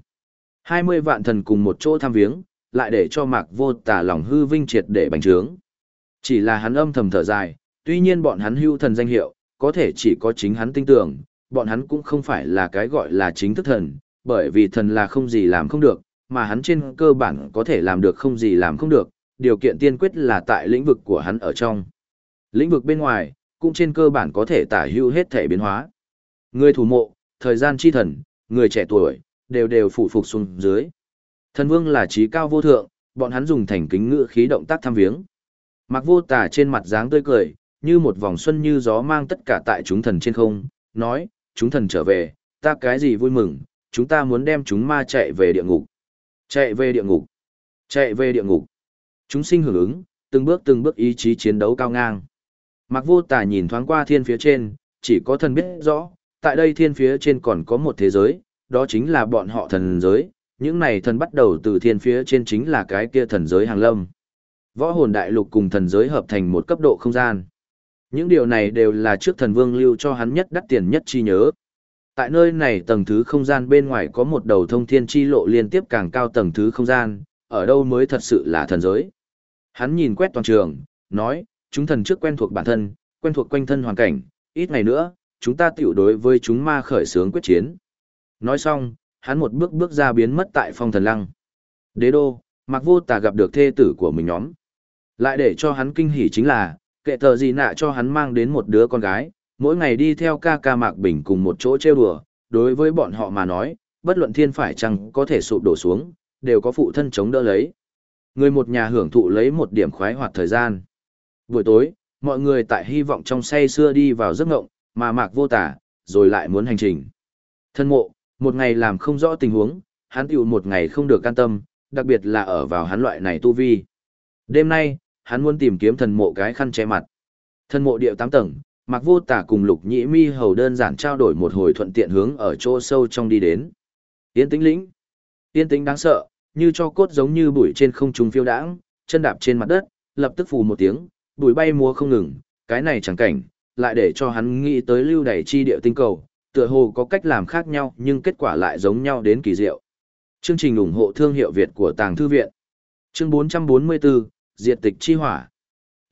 20 vạn thần cùng một chỗ tham viếng, lại để cho Mạc Vô Tà lòng hư vinh triệt để bành trướng. Chỉ là hắn âm thầm thở dài, tuy nhiên bọn hắn hưu thần danh hiệu, có thể chỉ có chính hắn tin tưởng, bọn hắn cũng không phải là cái gọi là chính thức thần, bởi vì thần là không gì làm không được, mà hắn trên cơ bản có thể làm được không gì làm không được, điều kiện tiên quyết là tại lĩnh vực của hắn ở trong. Lĩnh vực bên ngoài, cũng trên cơ bản có thể tả hưu hết thể biến hóa. Người thủ mộ, thời gian chi thần, người trẻ tuổi, đều phụ phục xuống dưới. Thần vương là trí cao vô thượng, bọn hắn dùng thành kính ngữ khí động tác thăm viếng. Mạc Vô Tà trên mặt dáng tươi cười, như một vòng xuân như gió mang tất cả tại chúng thần trên không, nói, chúng thần trở về, ta cái gì vui mừng, chúng ta muốn đem chúng ma chạy về địa ngục. Chạy về địa ngục. Chạy về địa ngục. Chúng sinh hưởng ứng, từng bước ý chí chiến đấu cao ngang. Mạc Vô Tà nhìn thoáng qua thiên phía trên, chỉ có thần biết rõ, tại đây thiên phía trên còn có một thế giới, đó chính là bọn họ thần giới, những này thần bắt đầu từ thiên phía trên chính là cái kia thần giới hàng lâm. Võ hồn đại lục cùng thần giới hợp thành một cấp độ không gian. Những điều này đều là trước thần vương lưu cho hắn nhất đắt tiền nhất chi nhớ. Tại nơi này tầng thứ không gian bên ngoài có một đầu thông thiên chi lộ liên tiếp càng cao tầng thứ không gian, ở đâu mới thật sự là thần giới. Hắn nhìn quét toàn trường, nói, chúng thần trước quen thuộc bản thân, quen thuộc quanh thân hoàn cảnh, ít ngày nữa, chúng ta tiểu đối với chúng ma khởi xướng quyết chiến. Nói xong, hắn một bước ra biến mất tại phong thần lăng. Đế đô, Mạc Vô Tà gặp được thê tử của mình nhóm. Lại để cho hắn kinh hỉ chính là, kệ tờ gì nạ cho hắn mang đến một đứa con gái, mỗi ngày đi theo ca ca Mạc Bình cùng một chỗ trêu đùa, đối với bọn họ mà nói, bất luận thiên phải chăng có thể sụp đổ xuống, đều có phụ thân chống đỡ lấy. Người một nhà hưởng thụ lấy một điểm khoái hoạt thời gian. Buổi tối, mọi người tại hy vọng trong say xưa đi vào giấc ngộng, mà Mạc Vô Tà, rồi lại muốn hành trình. Thân mộ, một ngày làm không rõ tình huống, hắn tiểu một ngày không được can tâm, đặc biệt là ở vào hắn loại này tu vi. Đêm nay, hắn muốn tìm kiếm thần mộ cái khăn che mặt. Thần mộ địa 8 tầng, Mạc Vô Tà cùng Lục Nhĩ Mi hầu đơn giản trao đổi một hồi thuận tiện hướng ở chỗ sâu trong đi đến. Yên tĩnh lĩnh. Yên tĩnh đáng sợ, như cho cốt giống như bụi trên không trung phiêu đãng, chân đạp trên mặt đất, lập tức phù một tiếng, bụi bay múa không ngừng, cái này chẳng cảnh, lại để cho hắn nghĩ tới lưu đày chi địa tinh cầu, tựa hồ có cách làm khác nhau nhưng kết quả lại giống nhau đến kỳ diệu. Chương trình ủng hộ thương hiệu Việt của Tàng Thư Viện. Chương 444, Diệt tịch chi hỏa.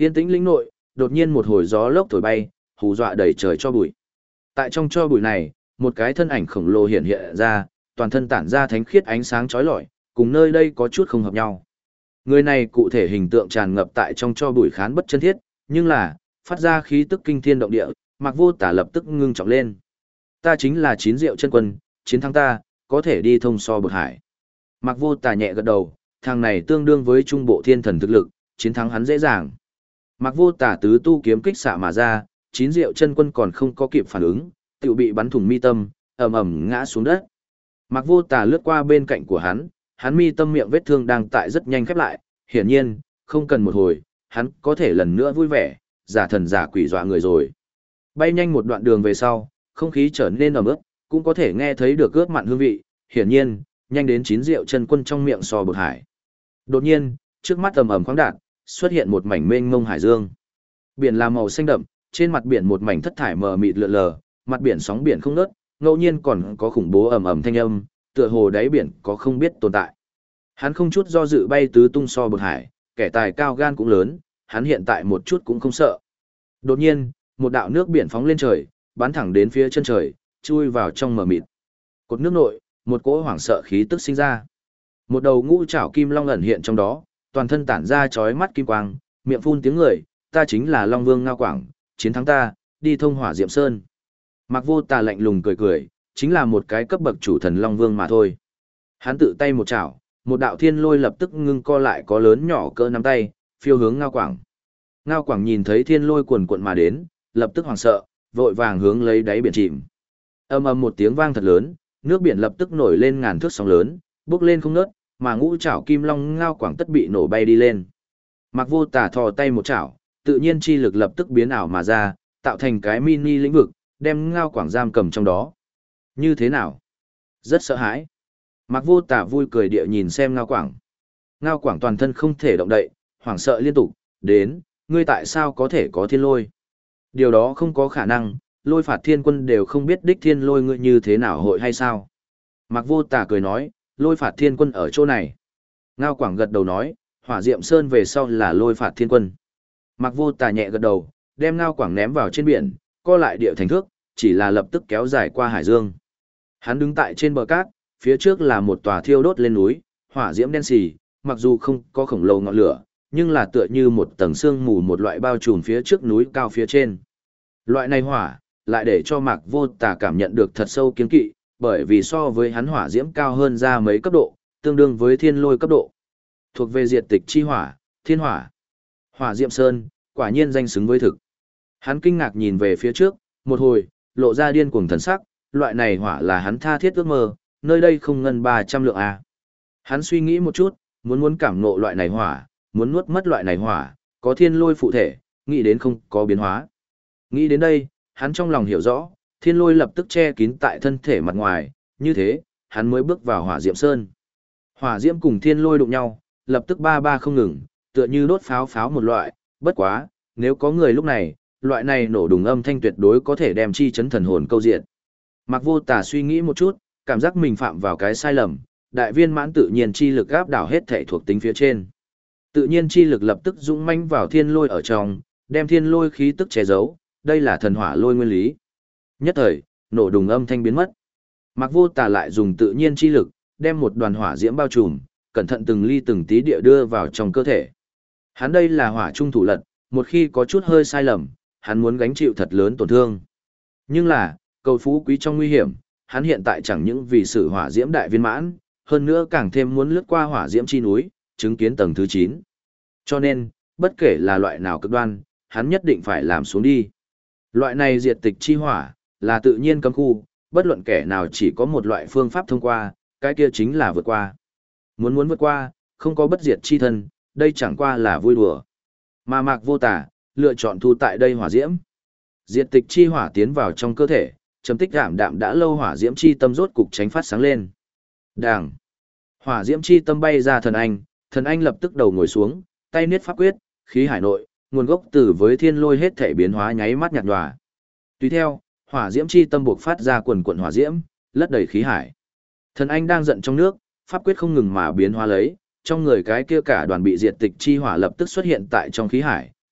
Yên tĩnh lĩnh nội, đột nhiên một hồi gió lốc thổi bay, hù dọa đầy trời cho bụi. Tại trong cho bụi này, một cái thân ảnh khổng lồ hiện hiện ra, toàn thân tản ra thánh khiết ánh sáng chói lọi, cùng nơi đây có chút không hợp nhau. Người này cụ thể hình tượng tràn ngập tại trong cho bụi khán bất chân thiết, nhưng là, phát ra khí tức kinh thiên động địa, Mạc Vô Tả lập tức ngưng trọng lên. Ta chính là Chín Diệu Chân Quân, chiến thắng ta, có thể đi thông so bực hải. Mạc Vô Tả nhẹ gật đầu, thằng này tương đương với trung bộ thiên thần thực lực, chiến thắng hắn dễ dàng. Mạc Vô Tả tứ tu kiếm kích xạ mà ra, Chín Diệu Chân Quân còn không có kịp phản ứng, tựu bị bắn thủng mi tâm, ầm ầm ngã xuống đất. Mạc Vô Tả lướt qua bên cạnh của hắn mi tâm miệng vết thương đang tại rất nhanh khép lại, hiển nhiên, không cần một hồi, hắn có thể lần nữa vui vẻ, giả thần giả quỷ dọa người rồi. Bay nhanh một đoạn đường về sau, không khí trở nên ẩm ướt, cũng có thể nghe thấy được ướt mặn hương vị, hiển nhiên, nhanh đến Chín Diệu Chân Quân trong miệng so bực hải. Đột nhiên, trước mắt ầm ầm khoáng đạt, xuất hiện một mảnh mênh mông hải dương. Biển là màu xanh đậm, trên mặt biển một mảnh thất thải mờ mịt lượn lờ, mặt biển sóng biển không ngớt, ngẫu nhiên còn có khủng bố ầm ầm thanh âm, tựa hồ đáy biển có không biết tồn tại. Hắn không chút do dự bay tứ tung so bực hải, kẻ tài cao gan cũng lớn, hắn hiện tại một chút cũng không sợ. Đột nhiên, một đạo nước biển phóng lên trời, bắn thẳng đến phía chân trời, chui vào trong mờ mịt. Cột nước nội, một cỗ hoảng sợ khí tức sinh ra. Một đầu ngũ trảo kim long ẩn hiện trong đó, toàn thân tản ra chói mắt kim quang, miệng phun tiếng người, ta chính là Long Vương Ngao Quảng, chiến thắng ta, đi thông Hỏa Diệm Sơn. Mạc Vô Tà lạnh lùng cười cười, chính là một cái cấp bậc chủ thần Long Vương mà thôi. Hắn tự tay một chảo, một đạo thiên lôi lập tức ngưng co lại có lớn nhỏ cỡ nắm tay, phiêu hướng Ngao Quảng. Ngao Quảng nhìn thấy thiên lôi cuồn cuộn mà đến, lập tức hoảng sợ, vội vàng hướng lấy đáy biển chìm. Ầm ầm một tiếng vang thật lớn, nước biển lập tức nổi lên ngàn thước sóng lớn, bốc lên không ngớt, mà ngũ trảo kim long Ngao Quảng tất bị nổ bay đi lên. Mạc Vô Tà thò tay một chảo, tự nhiên chi lực lập tức biến ảo mà ra, tạo thành cái mini lĩnh vực, đem Ngao Quảng giam cầm trong đó. Như thế nào? Rất sợ hãi. Mạc Vô Tà vui cười địa nhìn xem Ngao Quảng. Ngao Quảng toàn thân không thể động đậy, hoảng sợ liên tục, đến, ngươi tại sao có thể có thiên lôi? Điều đó không có khả năng, Lôi Phạt Thiên Quân đều không biết đích thiên lôi ngươi như thế nào hội hay sao? Mạc Vô Tà cười nói, Lôi Phạt Thiên Quân ở chỗ này. Ngao Quảng gật đầu nói, Hỏa Diệm Sơn về sau là Lôi Phạt Thiên Quân. Mạc Vô Tà nhẹ gật đầu, đem Ngao Quảng ném vào trên biển, co lại địa thành thước, chỉ là lập tức kéo dài qua hải dương. Hắn đứng tại trên bờ cát, phía trước là một tòa thiêu đốt lên núi, hỏa diễm đen xì, mặc dù không có khổng lồ ngọn lửa, nhưng là tựa như một tầng sương mù một loại bao trùm phía trước núi cao phía trên. Loại này hỏa, lại để cho Mạc Vô Tà cảm nhận được thật sâu kiêng kỵ, bởi vì so với hắn hỏa diễm cao hơn ra mấy cấp độ, tương đương với thiên lôi cấp độ. Thuộc về diệt tịch chi hỏa, thiên hỏa. Hỏa Diệm Sơn, quả nhiên danh xứng với thực. Hắn kinh ngạc nhìn về phía trước, một hồi, lộ ra điên cuồng thần sắc, loại này hỏa là hắn tha thiết ước mơ, nơi đây không ngân 300 lượng a. Hắn suy nghĩ một chút, muốn cảm ngộ loại này hỏa, muốn nuốt mất loại này hỏa, có thiên lôi phụ thể, nghĩ đến không có biến hóa. Nghĩ đến đây, hắn trong lòng hiểu rõ, thiên lôi lập tức che kín tại thân thể mặt ngoài, như thế, hắn mới bước vào Hỏa Diệm Sơn. Hỏa diễm cùng thiên lôi đụng nhau, lập tức ba ba không ngừng, tựa như đốt pháo một loại, bất quá, nếu có người lúc này, loại này nổ đùng âm thanh tuyệt đối có thể đem chi chấn thần hồn câu diện. Mạc Vô Tà suy nghĩ một chút, cảm giác mình phạm vào cái sai lầm, đại viên mãn tự nhiên chi lực áp đảo hết thể thuộc tính phía trên. Tự nhiên chi lực lập tức dũng mãnh vào thiên lôi ở trong, đem thiên lôi khí tức che giấu, đây là thần hỏa lôi nguyên lý. Nhất thời, nổ đùng âm thanh biến mất. Mạc Vô Tà lại dùng tự nhiên chi lực, đem một đoàn hỏa diễm bao trùm, cẩn thận từng ly từng tí địa đưa vào trong cơ thể. Hắn đây là hỏa trung thủ lật, một khi có chút hơi sai lầm, hắn muốn gánh chịu thật lớn tổn thương. Nhưng là, cầu phú quý trong nguy hiểm, hắn hiện tại chẳng những vì sự hỏa diễm đại viên mãn, hơn nữa càng thêm muốn lướt qua hỏa diễm chi núi, chứng kiến tầng thứ 9. Cho nên, bất kể là loại nào cực đoan, hắn nhất định phải làm xuống đi. Loại này diệt tịch chi hỏa, là tự nhiên cấm khu, bất luận kẻ nào chỉ có một loại phương pháp thông qua, cái kia chính là vượt qua. Muốn vượt qua, không có bất diệt chi thân, đây chẳng qua là vui đùa. Mà Mạc Vô Tà, lựa chọn thu tại đây hỏa diễm. Diệt tịch chi hỏa tiến vào trong cơ thể, trầm tích đạm đạm đã lâu hỏa diễm chi tâm rốt cục tránh phát sáng lên. Đàng. Hỏa diễm chi tâm bay ra thần anh lập tức đầu ngồi xuống, tay niết pháp quyết, khí hải nội, nguồn gốc từ với thiên lôi hết thể biến hóa nháy mắt nhạt nhòa. Tùy theo, hỏa diễm chi tâm buộc phát ra quần quần hỏa diễm, lấp đầy khí hải. Thần anh đang giận trong nước, pháp quyết không ngừng mà biến hóa lấy, trong người cái kia cả đoàn bị diệt tịch chi hỏa lập tức xuất hiện tại trong khí hải,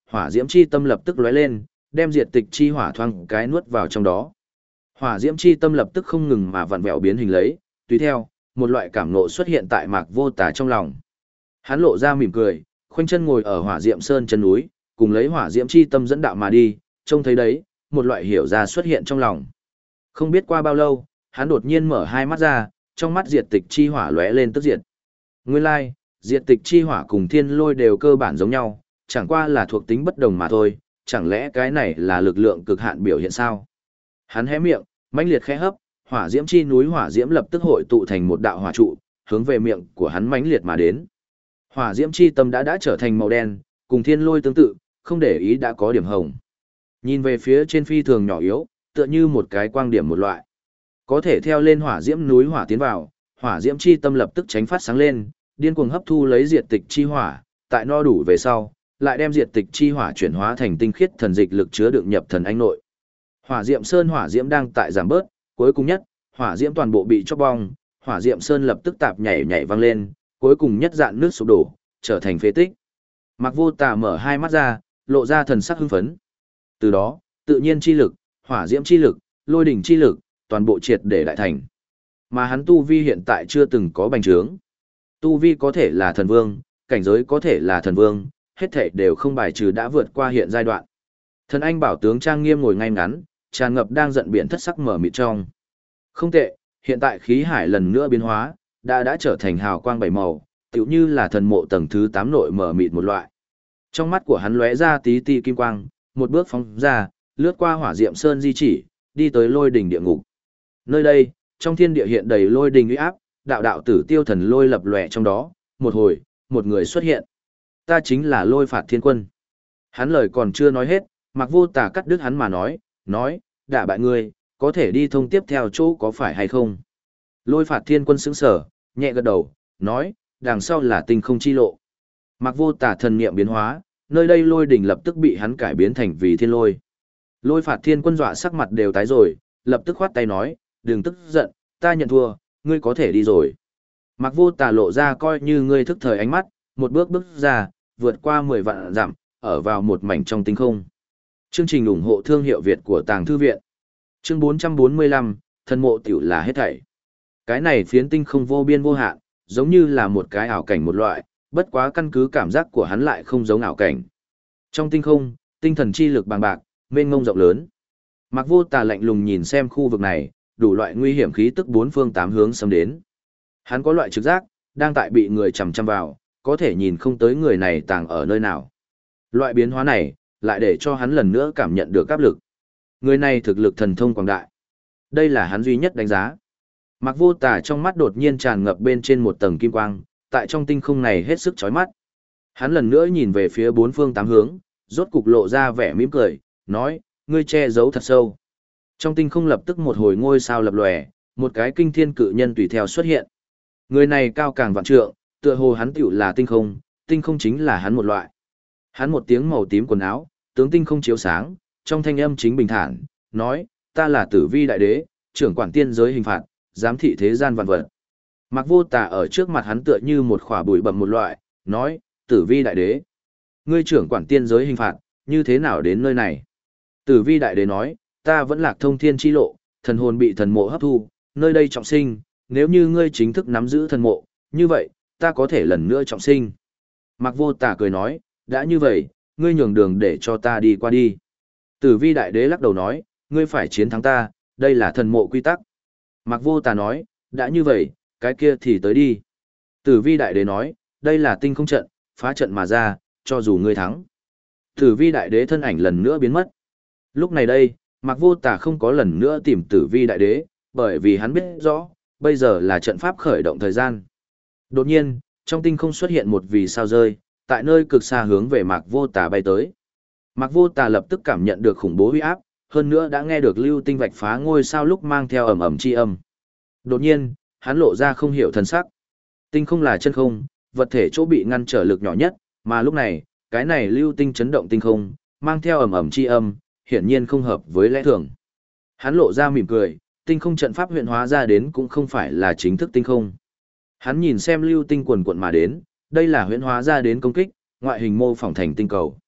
hỏa diễm chi tâm lập tức lóe lên, đem diệt tịch chi hỏa thoang cái nuốt vào trong đó. Hỏa diễm chi tâm lập tức không ngừng mà vặn vẹo biến hình lấy, tùy theo, một loại cảm ngộ xuất hiện tại Mạc Vô Tà trong lòng. Hắn lộ ra mỉm cười, khoanh chân ngồi ở hỏa diệm sơn chân núi, cùng lấy hỏa diễm chi tâm dẫn đạo mà đi, trông thấy đấy, một loại hiểu ra xuất hiện trong lòng. Không biết qua bao lâu, hắn đột nhiên mở hai mắt ra, trong mắt diệt tịch chi hỏa lóe lên tức diệt. Nguyên lai, diệt tịch chi hỏa cùng thiên lôi đều cơ bản giống nhau, chẳng qua là thuộc tính bất đồng mà thôi, chẳng lẽ cái này là lực lượng cực hạn biểu hiện sao? Hắn hé miệng, mãnh liệt khẽ hấp, hỏa diễm chi núi hỏa diễm lập tức hội tụ thành một đạo hỏa trụ, hướng về miệng của hắn mãnh liệt mà đến. Hỏa diễm chi tâm đã trở thành màu đen, cùng thiên lôi tương tự, không để ý đã có điểm hồng. Nhìn về phía trên phi thường nhỏ yếu, tựa như một cái quang điểm một loại. Có thể theo lên hỏa diễm núi hỏa tiến vào, hỏa diễm chi tâm lập tức tránh phát sáng lên, điên cuồng hấp thu lấy diệt tịch chi hỏa, tại no đủ về sau, lại đem diệt tịch chi hỏa chuyển hóa thành tinh khiết thần dịch lực chứa đựng nhập thần anh nội. Hỏa diệm sơn hỏa diễm đang tại giảm bớt, cuối cùng nhất, hỏa diễm toàn bộ bị chóc bong, hỏa diệm sơn lập tức tạp nhảy nhảy vang lên, cuối cùng nhất dạn nước sụp đổ, trở thành phế tích. Mạc Vô Tà mở hai mắt ra, lộ ra thần sắc hưng phấn. Từ đó, tự nhiên chi lực, hỏa diễm chi lực, lôi đỉnh chi lực, toàn bộ triệt để đại thành. Mà hắn tu vi hiện tại chưa từng có bành trướng. Tu vi có thể là thần vương, cảnh giới có thể là thần vương, hết thảy đều không bài trừ đã vượt qua hiện giai đoạn. Thần anh bảo tướng trang nghiêm ngồi ngay ngắn, tràn ngập đang giận biển thất sắc mở mịt trong. Không tệ, hiện tại khí hải lần nữa biến hóa, đã trở thành hào quang bảy màu, tựu như là thần mộ tầng thứ 8 nội mở mịt một loại. Trong mắt của hắn lóe ra tí ti kim quang, một bước phóng ra, lướt qua hỏa diệm sơn di chỉ, đi tới lôi đỉnh địa ngục. Nơi đây, trong thiên địa hiện đầy lôi đỉnh uy áp, đạo đạo tử tiêu thần lôi lập lòe trong đó, một hồi, một người xuất hiện. Ta chính là Lôi Phạt Thiên Quân. Hắn lời còn chưa nói hết, Mạc Vô Tà cắt đứt hắn mà nói, đả bại ngươi, có thể đi thông tiếp theo chỗ có phải hay không? Lôi Phạt Thiên Quân sững sờ, nhẹ gật đầu, nói, đằng sau là tinh không chi lộ. Mạc Vô Tà thần niệm biến hóa, nơi đây lôi đỉnh lập tức bị hắn cải biến thành vì thiên lôi. Lôi Phạt Thiên Quân dọa sắc mặt đều tái rồi, lập tức khoát tay nói, đừng tức giận, ta nhận thua, ngươi có thể đi rồi. Mạc Vô Tà lộ ra coi như ngươi thức thời ánh mắt, một bước bước ra, vượt qua 10 vạn dặm, ở vào một mảnh trong tinh không. Chương trình ủng hộ thương hiệu Việt của Tàng Thư Viện. Chương 445, thân mộ tiểu là hết thảy. Cái này phiến tinh không vô biên vô hạn, giống như là một cái ảo cảnh một loại, bất quá căn cứ cảm giác của hắn lại không giống ảo cảnh. Trong tinh không, tinh thần chi lực bàng bạc, mênh mông rộng lớn. Mạc Vô Tà lạnh lùng nhìn xem khu vực này, đủ loại nguy hiểm khí tức bốn phương tám hướng xâm đến. Hắn có loại trực giác, đang tại bị người chằm chằm vào, có thể nhìn không tới người này tàng ở nơi nào. Loại biến hóa này, lại để cho hắn lần nữa cảm nhận được áp lực. Người này thực lực thần thông quảng đại. Đây là hắn duy nhất đánh giá. Mạc Vô Tà trong mắt đột nhiên tràn ngập bên trên một tầng kim quang, tại trong tinh không này hết sức chói mắt. Hắn lần nữa nhìn về phía bốn phương tám hướng, rốt cục lộ ra vẻ mỉm cười, nói, ngươi che giấu thật sâu. Trong tinh không lập tức một hồi ngôi sao lập lòe, một cái kinh thiên cự nhân tùy theo xuất hiện. Người này cao càng vạn trượng, tựa hồ hắn tiểu là tinh không chính là hắn một loại. Hắn một tiếng màu tím quần áo, tướng tinh không chiếu sáng, trong thanh âm chính bình thản, nói, ta là Tử Vi Đại Đế, trưởng quản tiên giới hình phạt, giám thị thế gian vạn vật. Mạc Vô Tà ở trước mặt hắn tựa như một khỏa bụi bặm một loại, nói, Tử Vi Đại Đế, ngươi trưởng quản tiên giới hình phạt, như thế nào đến nơi này? Tử Vi Đại Đế nói, ta vẫn lạc thông thiên chi lộ, thần hồn bị thần mộ hấp thu, nơi đây trọng sinh, nếu như ngươi chính thức nắm giữ thần mộ, như vậy, ta có thể lần nữa trọng sinh. Mạc Vô Tà cười nói, đã như vậy, ngươi nhường đường để cho ta đi qua đi. Tử Vi Đại Đế lắc đầu nói, ngươi phải chiến thắng ta, đây là thần mộ quy tắc. Mạc Vô Tà nói, đã như vậy, cái kia thì tới đi. Tử Vi Đại Đế nói, đây là tinh không trận, phá trận mà ra, cho dù ngươi thắng. Tử Vi Đại Đế thân ảnh lần nữa biến mất. Lúc này đây, Mạc Vô Tà không có lần nữa tìm Tử Vi Đại Đế, bởi vì hắn biết rõ, bây giờ là trận pháp khởi động thời gian. Đột nhiên, trong tinh không xuất hiện một vì sao rơi, tại nơi cực xa hướng về Mạc Vô Tà bay tới. Mạc Vô Tà lập tức cảm nhận được khủng bố uy áp, hơn nữa đã nghe được lưu tinh vạch phá ngôi sao lúc mang theo ầm ầm chi âm. Đột nhiên, hắn lộ ra không hiểu thần sắc. Tinh không là chân không, vật thể chỗ bị ngăn trở lực nhỏ nhất, mà lúc này, cái này lưu tinh chấn động tinh không, mang theo ầm ầm chi âm, hiển nhiên không hợp với lẽ thường. Hắn lộ ra mỉm cười, tinh không trận pháp huyện hóa ra đến cũng không phải là chính thức tinh không. Hắn nhìn xem lưu tinh quần quận mà đến, đây là huyễn hóa ra đến công kích, ngoại hình mô phỏng thành tinh cầu.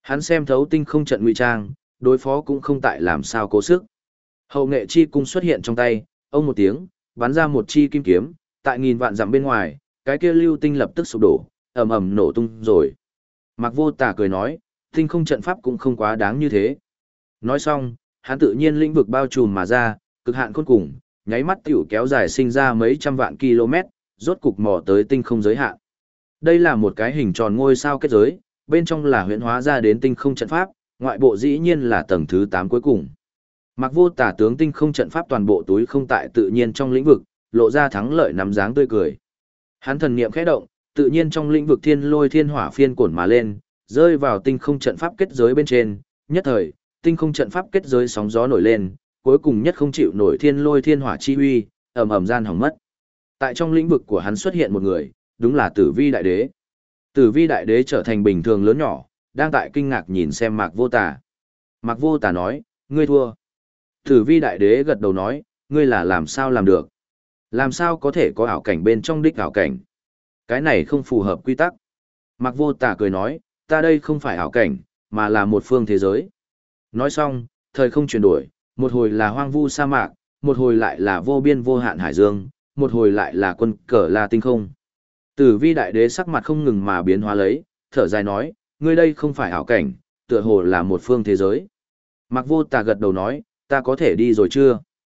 Hắn xem thấu tinh không trận ngụy trang, đối phó cũng không tại làm sao cố sức. Hậu nghệ chi cung xuất hiện trong tay, ông một tiếng, bắn ra một chi kim kiếm, tại nghìn vạn dặm bên ngoài, cái kia lưu tinh lập tức sụp đổ, ầm ầm nổ tung rồi. Mạc Vô Tà cười nói, tinh không trận pháp cũng không quá đáng như thế. Nói xong, hắn tự nhiên lĩnh vực bao trùm mà ra, cực hạn khôn cùng, nháy mắt tiểu kéo dài sinh ra mấy trăm vạn km, rốt cục mò tới tinh không giới hạn. Đây là một cái hình tròn ngôi sao kết giới, bên trong là huyễn hóa ra đến tinh không trận pháp, ngoại bộ dĩ nhiên là tầng thứ 8 cuối cùng. Mạc Vô Tà tướng tinh không trận pháp toàn bộ túi không tại tự nhiên trong lĩnh vực, lộ ra thắng lợi nắm dáng tươi cười. Hắn thần niệm khẽ động, tự nhiên trong lĩnh vực thiên lôi thiên hỏa phiên cuộn mà lên, rơi vào tinh không trận pháp kết giới bên trên, nhất thời, tinh không trận pháp kết giới sóng gió nổi lên, cuối cùng nhất không chịu nổi thiên lôi thiên hỏa chi uy, ầm ầm gian hỏng mất. Tại trong lĩnh vực của hắn xuất hiện một người, đúng là Tử Vi Đại Đế. Tử Vi Đại Đế trở thành bình thường lớn nhỏ, đang tại kinh ngạc nhìn xem Mạc Vô Tà. Mạc Vô Tà nói, ngươi thua. Tử Vi Đại Đế gật đầu nói, ngươi là làm sao làm được? Làm sao có thể có ảo cảnh bên trong đích ảo cảnh? Cái này không phù hợp quy tắc. Mạc Vô Tà cười nói, ta đây không phải ảo cảnh, mà là một phương thế giới. Nói xong, thời không chuyển đổi, một hồi là hoang vu sa mạc, một hồi lại là vô biên vô hạn hải dương, một hồi lại là quân cờ la tinh không. Tử Vi Đại Đế sắc mặt không ngừng mà biến hóa lấy, thở dài nói, ngươi đây không phải ảo cảnh, tựa hồ là một phương thế giới. Mạc Vô Tà gật đầu nói, ta có thể đi rồi chưa?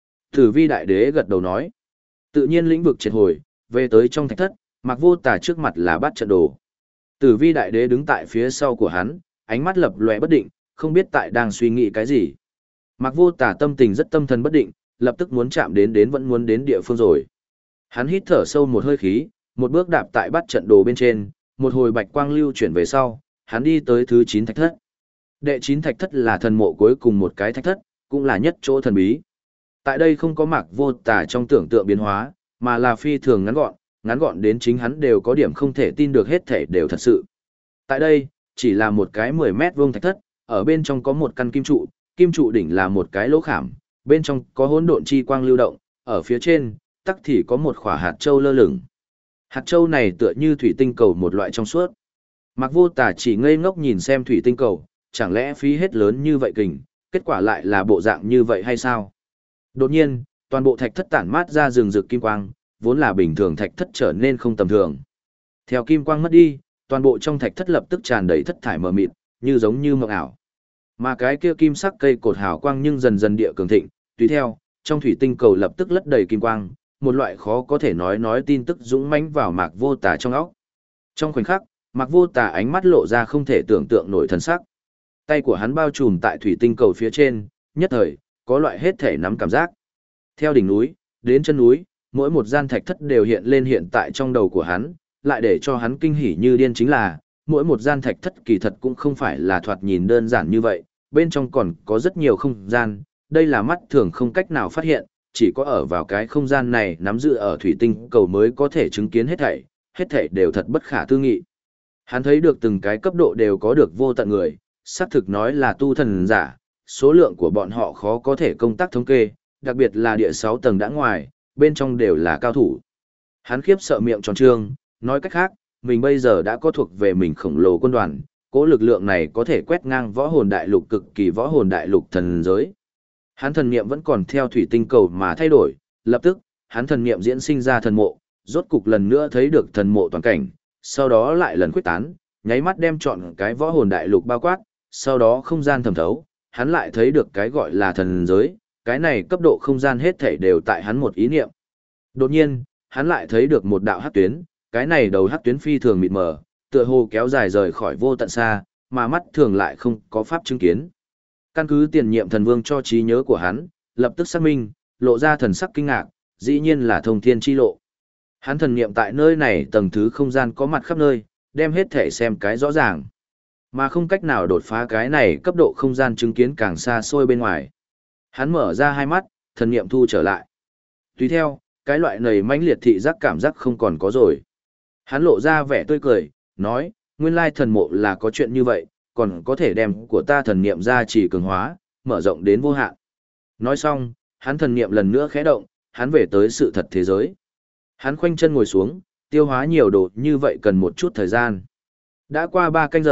Tử Vi Đại Đế gật đầu nói, tự nhiên lĩnh vực triệt hồi, về tới trong thạch thất, Mạc Vô Tà trước mặt là bát trận đồ. Tử Vi Đại Đế đứng tại phía sau của hắn, ánh mắt lập lòe bất định, không biết tại đang suy nghĩ cái gì. Mạc Vô Tà tâm tình rất tâm thần bất định, lập tức muốn chạm đến vẫn muốn đến địa phương rồi. Hắn hít thở sâu một hơi khí, một bước đạp tại bát trận đồ bên trên, một hồi bạch quang lưu chuyển về sau, hắn đi tới thứ 9 thạch thất. Đệ 9 thạch thất là thần mộ cuối cùng một cái thạch thất, cũng là nhất chỗ thần bí. Tại đây không có Mạc Vô Tà trong tưởng tượng biến hóa, mà là phi thường ngắn gọn đến chính hắn đều có điểm không thể tin được hết thể đều thật sự. Tại đây, chỉ là một cái 10 mét vuông thạch thất, ở bên trong có một căn kim trụ đỉnh là một cái lỗ khảm, bên trong có hỗn độn chi quang lưu động, ở phía trên, tắc thì có một quả hạt châu lơ lửng. Hạt châu này tựa như thủy tinh cầu một loại trong suốt. Mạc Vô Tà chỉ ngây ngốc nhìn xem thủy tinh cầu, chẳng lẽ phí hết lớn như vậy kình, kết quả lại là bộ dạng như vậy hay sao? Đột nhiên, toàn bộ thạch thất tản mát ra rừng rực kim quang, vốn là bình thường thạch thất trở nên không tầm thường. Theo kim quang mất đi, toàn bộ trong thạch thất lập tức tràn đầy thất thải mờ mịt, như giống như mộng ảo. Mà cái kia kim sắc cây cột hào quang nhưng dần dần địa cường thịnh, tùy theo, trong thủy tinh cầu lập tức lất đầy kim quang, một loại khó có thể nói tin tức dũng mãnh vào Mạc Vô Tà trong óc. Trong khoảnh khắc, Mạc Vô Tà ánh mắt lộ ra không thể tưởng tượng nổi thần sắc. Tay của hắn bao trùm tại thủy tinh cầu phía trên, nhất thời, có loại hết thể nắm cảm giác. Theo đỉnh núi, đến chân núi, mỗi một gian thạch thất đều hiện tại trong đầu của hắn, lại để cho hắn kinh hỉ như điên chính là, mỗi một gian thạch thất kỳ thật cũng không phải là thoạt nhìn đơn giản như vậy, bên trong còn có rất nhiều không gian, đây là mắt thường không cách nào phát hiện, chỉ có ở vào cái không gian này nắm giữ ở thủy tinh cầu mới có thể chứng kiến hết thảy đều thật bất khả tư nghị. Hắn thấy được từng cái cấp độ đều có được vô tận người, xác thực nói là tu thần giả, số lượng của bọn họ khó có thể công tác thống kê, đặc biệt là địa 6 tầng đã ngoài, bên trong đều là cao thủ. Hắn khiếp sợ miệng tròn trương, nói cách khác, mình bây giờ đã có thuộc về mình khổng lồ quân đoàn, cỗ lực lượng này có thể quét ngang võ hồn đại lục cực kỳ võ hồn đại lục thần giới. Hắn thần niệm vẫn còn theo thủy tinh cầu mà thay đổi, lập tức, hắn thần niệm diễn sinh ra thần mộ, rốt cục lần nữa thấy được thần mộ toàn cảnh, sau đó lại lần khuếch tán, nháy mắt đem trọn cái võ hồn đại lục bao quát, sau đó không gian thẩm thấu, hắn lại thấy được cái gọi là thần giới, cái này cấp độ không gian hết thảy đều tại hắn một ý niệm. Đột nhiên, hắn lại thấy được một đạo hắc tuyến, cái này đầu hắc tuyến phi thường mịt mờ, tựa hồ kéo dài rời khỏi vô tận xa, mà mắt thường lại không có pháp chứng kiến. Căn cứ tiền nhiệm thần vương cho trí nhớ của hắn, lập tức xác minh, lộ ra thần sắc kinh ngạc, dĩ nhiên là thông thiên chi lộ. Hắn thần niệm tại nơi này tầng thứ không gian có mặt khắp nơi, đem hết thể xem cái rõ ràng. Mà không cách nào đột phá cái này cấp độ không gian chứng kiến càng xa xôi bên ngoài. Hắn mở ra hai mắt, thần niệm thu trở lại. Tùy theo, cái loại nầy mãnh liệt thị giác cảm giác không còn có rồi. Hắn lộ ra vẻ tươi cười, nói, nguyên lai thần mộ là có chuyện như vậy, còn có thể đem của ta thần niệm ra chỉ cường hóa, mở rộng đến vô hạn. Nói xong, hắn thần niệm lần nữa khẽ động, hắn về tới sự thật thế giới. Hắn khoanh chân ngồi xuống, tiêu hóa nhiều đồ như vậy cần một chút thời gian. Đã qua 3 canh giờ,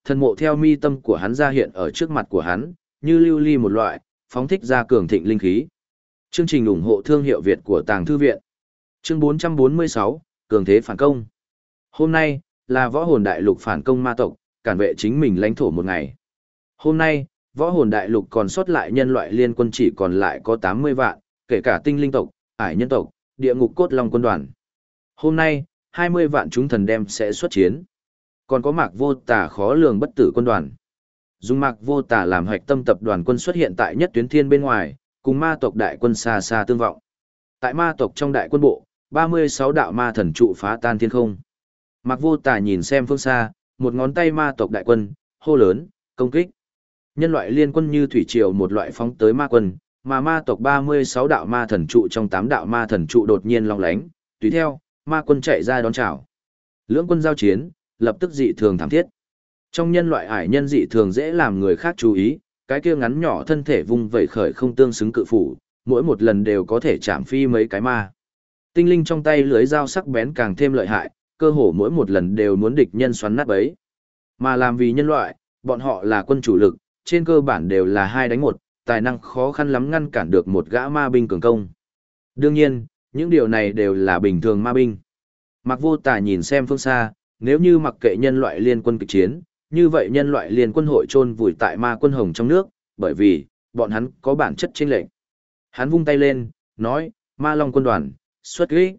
thần mộ theo mi tâm của hắn ra hiện ở trước mặt của hắn, như lưu ly một loại, phóng thích ra cường thịnh linh khí. Chương trình ủng hộ thương hiệu Việt của Tàng Thư Viện. Chương 446, Cường thế phản công. Hôm nay, là võ hồn đại lục phản công ma tộc, cản vệ chính mình lãnh thổ một ngày. Hôm nay, võ hồn đại lục còn sót lại nhân loại liên quân chỉ còn lại có 80 vạn, kể cả tinh linh tộc, ải nhân tộc, địa ngục cốt long quân đoàn. Hôm nay, 20 vạn chúng thần đem sẽ xuất chiến. Còn có Mạc Vô Tà khó lường bất tử quân đoàn. Dùng Mạc Vô Tà làm hoạch tâm tập đoàn quân xuất hiện tại nhất tuyến thiên bên ngoài, cùng ma tộc đại quân xa xa tương vọng. Tại ma tộc trong đại quân bộ, 36 đạo ma thần trụ phá tan thiên không. Mạc Vô Tà nhìn xem phương xa, một ngón tay ma tộc đại quân, hô lớn, công kích. Nhân loại liên quân như thủy triều một loại phóng tới ma quân, mà ma tộc 36 đạo ma thần trụ trong 8 đạo ma thần trụ đột nhiên long lánh, tùy theo, ma quân chạy ra đón chào. Lưỡng quân giao chiến, lập tức dị thường thảm thiết. Trong nhân loại ải nhân dị thường dễ làm người khác chú ý, cái kia ngắn nhỏ thân thể vung vẩy khởi không tương xứng cự phủ, mỗi một lần đều có thể chạm phi mấy cái ma. Tinh linh trong tay lưới dao sắc bén càng thêm lợi hại, cơ hồ mỗi một lần đều muốn địch nhân xoắn nát bấy. Mà làm vì nhân loại, bọn họ là quân chủ lực, trên cơ bản đều là 2 đánh 1, tài năng khó khăn lắm ngăn cản được một gã ma binh cường công. Đương nhiên, những điều này đều là bình thường ma binh. Mạc Vô Tà nhìn xem phương xa, nếu như mặc kệ nhân loại liên quân kịch chiến, như vậy nhân loại liên quân hội chôn vùi tại ma quân hồng trong nước, bởi vì, bọn hắn có bản chất chênh lệch. Hắn vung tay lên, nói, ma long quân đoàn, xuất kích.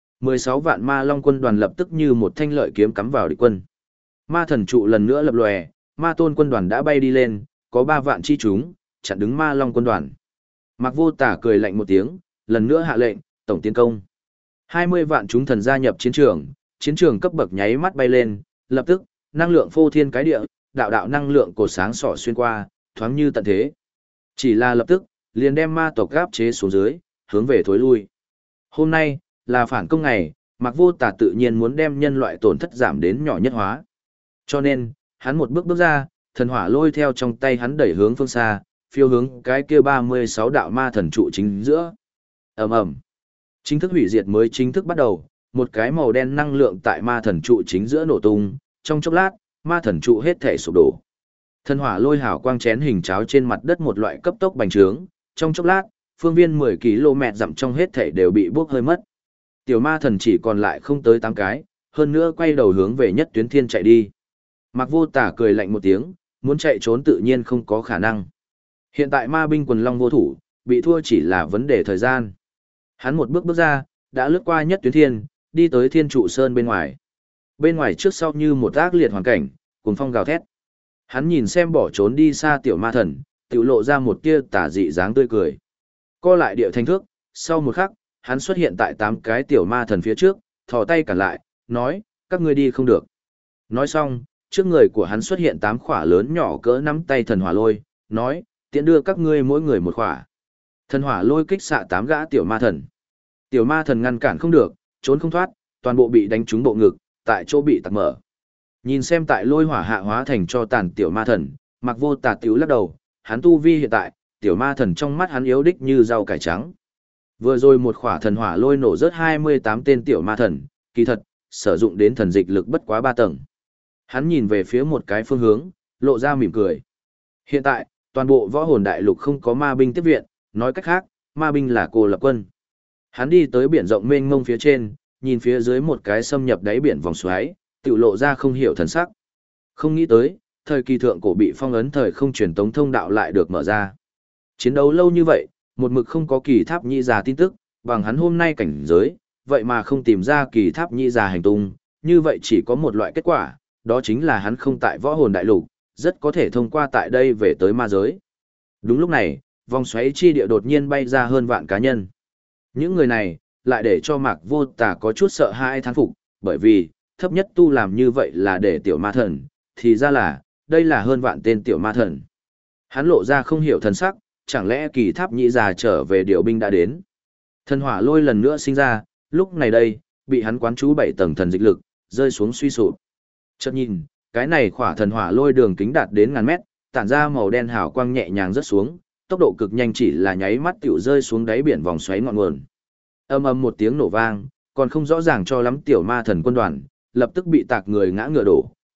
16 vạn ma long quân đoàn lập tức như một thanh lợi kiếm cắm vào địch quân. Ma thần trụ lần nữa lập lòe, ma tôn quân đoàn đã bay đi lên, có 3 vạn chi chúng, chặn đứng ma long quân đoàn. Mạc Vô Tà cười lạnh một tiếng, lần nữa hạ lệnh, tổng tiến công. 20 vạn chúng thần gia nhập chiến trường cấp bậc nháy mắt bay lên, lập tức, năng lượng phô thiên cái địa, đạo đạo năng lượng cột sáng sỏ xuyên qua, thoáng như tận thế. Chỉ là lập tức, liền đem ma tộc gáp chế xuống dưới, hướng về thối lui. Hôm nay, là phản công ngày, Mạc Vô Tà tự nhiên muốn đem nhân loại tổn thất giảm đến nhỏ nhất hóa. Cho nên, hắn một bước bước ra, thần hỏa lôi theo trong tay hắn đẩy hướng phương xa, phiêu hướng cái kia 36 đạo ma thần trụ chính giữa. Ầm ầm. Chính thức hủy diệt mới chính thức bắt đầu, một cái màu đen năng lượng tại ma thần trụ chính giữa nổ tung, trong chốc lát, ma thần trụ hết thể sụp đổ. Thần hỏa lôi hào quang chén hình cháo trên mặt đất một loại cấp tốc bành trướng, trong chốc lát, phương viên 10 km dặm trong hết thể đều bị bốc hơi mất. Tiểu ma thần chỉ còn lại không tới 8 cái, hơn nữa quay đầu hướng về nhất tuyến thiên chạy đi. Mạc Vô Tà cười lạnh một tiếng, muốn chạy trốn tự nhiên không có khả năng. Hiện tại ma binh quần long vô thủ, bị thua chỉ là vấn đề thời gian. Hắn một bước bước ra, đã lướt qua nhất tuyến thiên, đi tới thiên trụ sơn bên ngoài. Bên ngoài trước sau như một ác liệt hoàn cảnh, cuồng phong gào thét. Hắn nhìn xem bỏ trốn đi xa tiểu ma thần, tiểu lộ ra một tia tà dị dáng tươi cười. Co lại địa thanh thước, sau một khắc, hắn xuất hiện tại 8 cái tiểu ma thần phía trước, thò tay cản lại, nói, các ngươi đi không được. Nói xong, trước người của hắn xuất hiện 8 khỏa lớn nhỏ cỡ nắm tay thần hỏa lôi, nói, tiện đưa các ngươi mỗi người một khỏa. Thần hỏa lôi kích xạ 8 gã tiểu ma thần. Tiểu ma thần ngăn cản không được, trốn không thoát, toàn bộ bị đánh trúng bộ ngực, tại chỗ bị tạc mở. Nhìn xem tại lôi hỏa hạ hóa thành cho tàn tiểu ma thần, Mạc Vô Tà tiểu lắc đầu, hắn tu vi hiện tại, tiểu ma thần trong mắt hắn yếu đích như rau cải trắng. Vừa rồi một khỏa thần hỏa lôi nổ rớt 28 tên tiểu ma thần, kỳ thật, sử dụng đến thần dịch lực bất quá 3 tầng. Hắn nhìn về phía một cái phương hướng, lộ ra mỉm cười. Hiện tại, toàn bộ võ hồn đại lục không có ma binh tiếp viện, nói cách khác, ma binh là cô lập quân. Hắn đi tới biển rộng mênh mông phía trên, nhìn phía dưới một cái xâm nhập đáy biển vòng xoáy, tự lộ ra không hiểu thần sắc. Không nghĩ tới, thời kỳ thượng cổ bị phong ấn thời không truyền tống thông đạo lại được mở ra. Chiến đấu lâu như vậy, một mực không có kỳ tháp nhị già tin tức, bằng hắn hôm nay cảnh giới, vậy mà không tìm ra kỳ tháp nhị già hành tung, như vậy chỉ có một loại kết quả, đó chính là hắn không tại võ hồn đại lục, rất có thể thông qua tại đây về tới ma giới. Đúng lúc này, vòng xoáy chi địa đột nhiên bay ra hơn vạn cá nhân. Những người này, lại để cho Mạc Vô Tà có chút sợ hãi thán phục, bởi vì, thấp nhất tu làm như vậy là để tiểu ma thần, thì ra là, đây là hơn vạn tên tiểu ma thần. Hắn lộ ra không hiểu thần sắc, chẳng lẽ kỳ tháp nhị già trở về điều binh đã đến. Thần hỏa lôi lần nữa sinh ra, lúc này đây, bị hắn quán trú 7 tầng thần dịch lực, rơi xuống suy sụp. Chợt nhìn, cái này khỏa thần hỏa lôi đường kính đạt đến ngàn mét, tản ra màu đen hào quang nhẹ nhàng rớt xuống, tốc độ cực nhanh chỉ là nháy mắt tiểu rơi xuống đáy biển vòng xoáy ngọn nguồn. Âm ầm một tiếng nổ vang, còn không rõ ràng cho lắm tiểu ma thần quân đoàn, lập tức bị tạc người ngã ngựa đổ,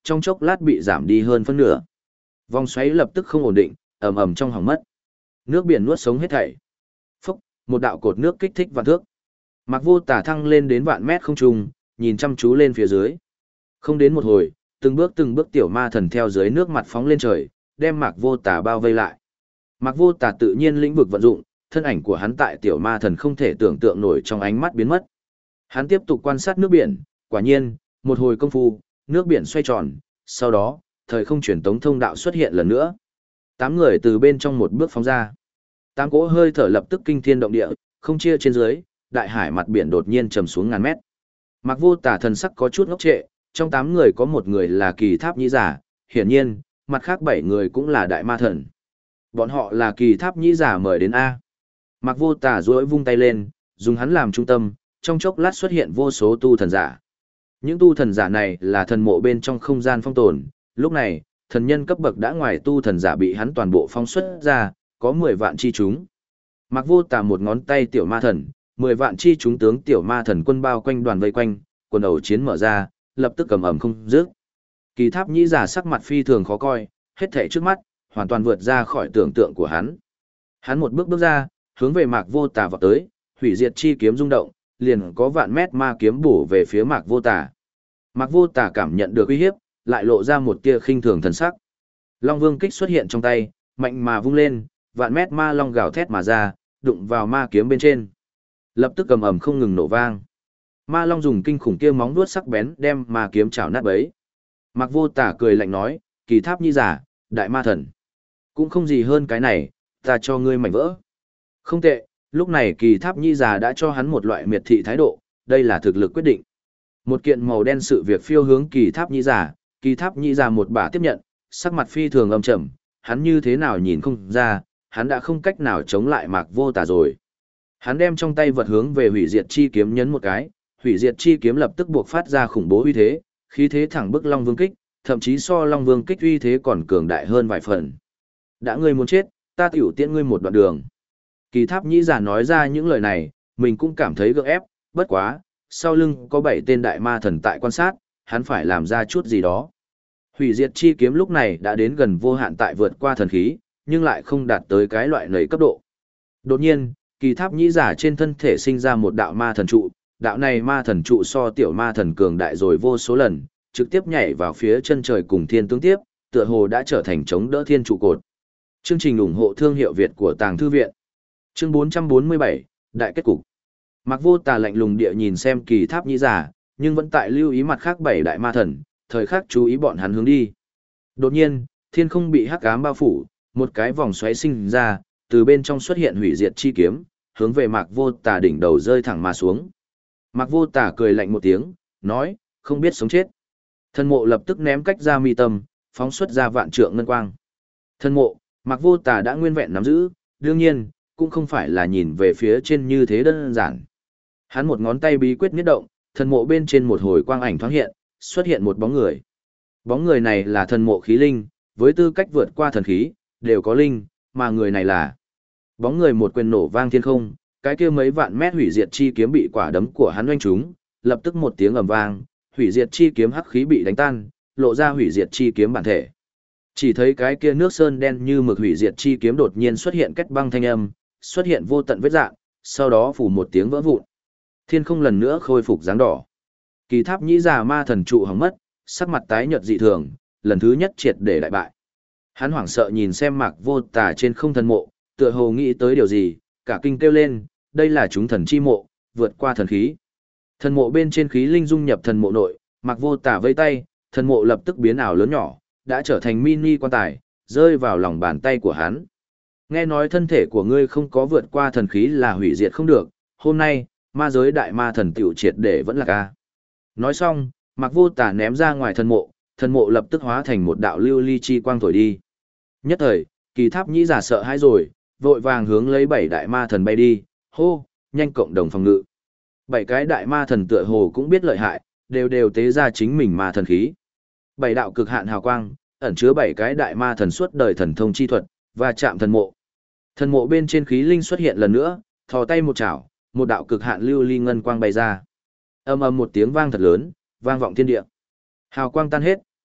trong chốc lát bị giảm đi hơn phân nửa. Vòng xoáy lập tức không ổn định, ầm ầm trong hỏng mất. Nước biển nuốt sống hết thảy. Phốc, một đạo cột nước kích thích vạn thước. Mạc Vô Tả thăng lên đến vạn mét không trung, nhìn chăm chú lên phía dưới. Không đến một hồi, từng bước tiểu ma thần theo dưới nước mặt phóng lên trời, đem Mạc Vô Tả bao vây lại. Mạc Vô Tả tự nhiên lĩnh vực vận dụng, thân ảnh của hắn tại tiểu ma thần không thể tưởng tượng nổi trong ánh mắt biến mất. Hắn tiếp tục quan sát nước biển, quả nhiên, một hồi công phu, nước biển xoay tròn, sau đó, thời không truyền tống thông đạo xuất hiện lần nữa. 8 người từ bên trong một bước phóng ra. 8 cỗ hơi thở lập tức kinh thiên động địa, không chia trên dưới, đại hải mặt biển đột nhiên trầm xuống ngàn mét. Mạc Vô Tả thần sắc có chút ngốc trệ, trong 8 người có một người là kỳ tháp nhĩ giả, hiển nhiên, mặt khác 7 người cũng là đại ma thần. Bọn họ là kỳ tháp nhĩ giả mời đến A. Mạc Vô Tả duỗi vung tay lên, dùng hắn làm trung tâm, trong chốc lát xuất hiện vô số tu thần giả. Những tu thần giả này là thần mộ bên trong không gian phong tồn, lúc này, thần nhân cấp bậc đã ngoài tu thần giả bị hắn toàn bộ phong xuất ra, có 10 vạn chi chúng. Mạc Vô Tả một ngón tay tiểu ma thần, 10 vạn chi chúng tướng tiểu ma thần quân bao quanh đoàn vây quanh, quần ẩu chiến mở ra, lập tức cầm ẩm không dứt. Kỳ tháp nhĩ giả sắc mặt phi thường khó coi, hết thảy trước mắt, hoàn toàn vượt ra khỏi tưởng tượng của hắn. Hắn một bước bước ra, hướng về Mạc Vô Tả vọt tới, hủy diệt chi kiếm rung động, liền có vạn mét ma kiếm bổ về phía Mạc Vô Tả. Mạc Vô Tả cảm nhận được uy hiếp, lại lộ ra một tia khinh thường thần sắc. Long Vương kích xuất hiện trong tay, mạnh mà vung lên, vạn mét ma long gào thét mà ra, đụng vào ma kiếm bên trên. Lập tức cầm ầm không ngừng nổ vang. Ma long dùng kinh khủng kia móng vuốt sắc bén đem ma kiếm chảo nát bấy. Mạc Vô Tả cười lạnh nói, kỳ tháp nhĩ giả, đại ma thần. Cũng không gì hơn cái này, ta cho ngươi mảnh vỡ. Không tệ, lúc này kỳ tháp nhĩ giả đã cho hắn một loại miệt thị thái độ, đây là thực lực quyết định. Một kiện màu đen sự việc phiêu hướng kỳ tháp nhĩ giả, kỳ tháp nhĩ giả một bả tiếp nhận, sắc mặt phi thường âm trầm, hắn như thế nào nhìn không ra, hắn đã không cách nào chống lại Mạc Vô Tả rồi. Hắn đem trong tay vật hướng về hủy diệt chi kiếm nhấn một cái, hủy diệt chi kiếm lập tức buộc phát ra khủng bố uy thế, khí thế thẳng bức Long Vương kích, thậm chí so Long Vương kích uy thế còn cường đại hơn vài phần. Đã ngươi muốn chết, ta tiểu tiễn ngươi một đoạn đường. Kỳ tháp nhĩ giả nói ra những lời này, mình cũng cảm thấy gượng ép, bất quá, sau lưng có 7 tên đại ma thần tại quan sát, hắn phải làm ra chút gì đó. Hủy diệt chi kiếm lúc này đã đến gần vô hạn tại vượt qua thần khí, nhưng lại không đạt tới cái loại nầy cấp độ. Đột nhiên, kỳ tháp nhĩ giả trên thân thể sinh ra một đạo ma thần trụ, đạo này ma thần trụ so tiểu ma thần cường đại rồi vô số lần, trực tiếp nhảy vào phía chân trời cùng thiên tướng tiếp, tựa hồ đã trở thành chống đỡ thiên trụ cột. Chương trình ủng hộ thương hiệu Việt của Tàng Thư Viện. Chương 447, Đại kết cục. Mạc Vô Tả lạnh lùng địa nhìn xem kỳ tháp nhĩ giả, nhưng vẫn tại lưu ý mặt khác 7 đại ma thần, thời khắc chú ý bọn hắn hướng đi. Đột nhiên, thiên không bị hắc ám bao phủ, một cái vòng xoáy sinh ra, từ bên trong xuất hiện hủy diệt chi kiếm, hướng về Mạc Vô Tả đỉnh đầu rơi thẳng mà xuống. Mạc Vô Tả cười lạnh một tiếng, nói, không biết sống chết. Thần mộ lập tức ném cách ra mi tâm, phóng xuất ra vạn trượng ngân quang. Thần mộ, Mạc Vô Tả đã nguyên vẹn nắm giữ, đương nhiên, cũng không phải là nhìn về phía trên như thế đơn giản. Hắn một ngón tay bí quyết nhất động, thần mộ bên trên một hồi quang ảnh thoáng hiện, xuất hiện một bóng người. Bóng người này là thần mộ khí linh, với tư cách vượt qua thần khí, đều có linh, mà người này là. Bóng người một quyền nổ vang thiên không, cái kia mấy vạn mét hủy diệt chi kiếm bị quả đấm của hắn oanh trúng, lập tức một tiếng ầm vang, hủy diệt chi kiếm hắc khí bị đánh tan, lộ ra hủy diệt chi kiếm bản thể. Chỉ thấy cái kia nước sơn đen như mực hủy diệt chi kiếm đột nhiên xuất hiện kết băng thanh âm, xuất hiện vô tận vết rạn, sau đó phủ một tiếng vỡ vụn. Thiên không lần nữa khôi phục dáng đỏ. Kỳ tháp nhĩ giả ma thần trụ hỏng mất, sắc mặt tái nhợt dị thường, lần thứ nhất triệt để đại bại. Hắn hoảng sợ nhìn xem Mạc Vô Tả trên không thần mộ, tựa hồ nghĩ tới điều gì, cả kinh kêu lên, đây là chúng thần chi mộ, vượt qua thần khí. Thần mộ bên trên khí linh dung nhập thần mộ nội, Mạc Vô Tả vây tay, thần mộ lập tức biến ảo lớn nhỏ, đã trở thành mini quan tài, rơi vào lòng bàn tay của hắn. Nghe nói thân thể của ngươi không có vượt qua thần khí là hủy diệt không được, hôm nay, ma giới đại ma thần tiểu triệt để vẫn là ca. Nói xong, Mạc Vô Tả ném ra ngoài thần mộ lập tức hóa thành một đạo lưu ly chi quang thổi đi. Nhất thời, kỳ tháp nhĩ giả sợ hãi rồi, vội vàng hướng lấy 7 đại ma thần bay đi, hô, nhanh cộng đồng phòng ngự. 7 cái đại ma thần tựa hồ cũng biết lợi hại, đều tế ra chính mình ma thần khí. 7 đạo cực hạn hào quang, ẩn chứa 7 cái đại ma thần suốt đời thần thông chi thuật, và chạm thần mộ. Thần mộ bên trên khí linh xuất hiện lần nữa, thò tay một chảo, một đạo cực hạn lưu ly ngân quang bay ra. Ầm ầm một tiếng vang thật lớn, vang vọng thiên địa. Hào quang tan hết,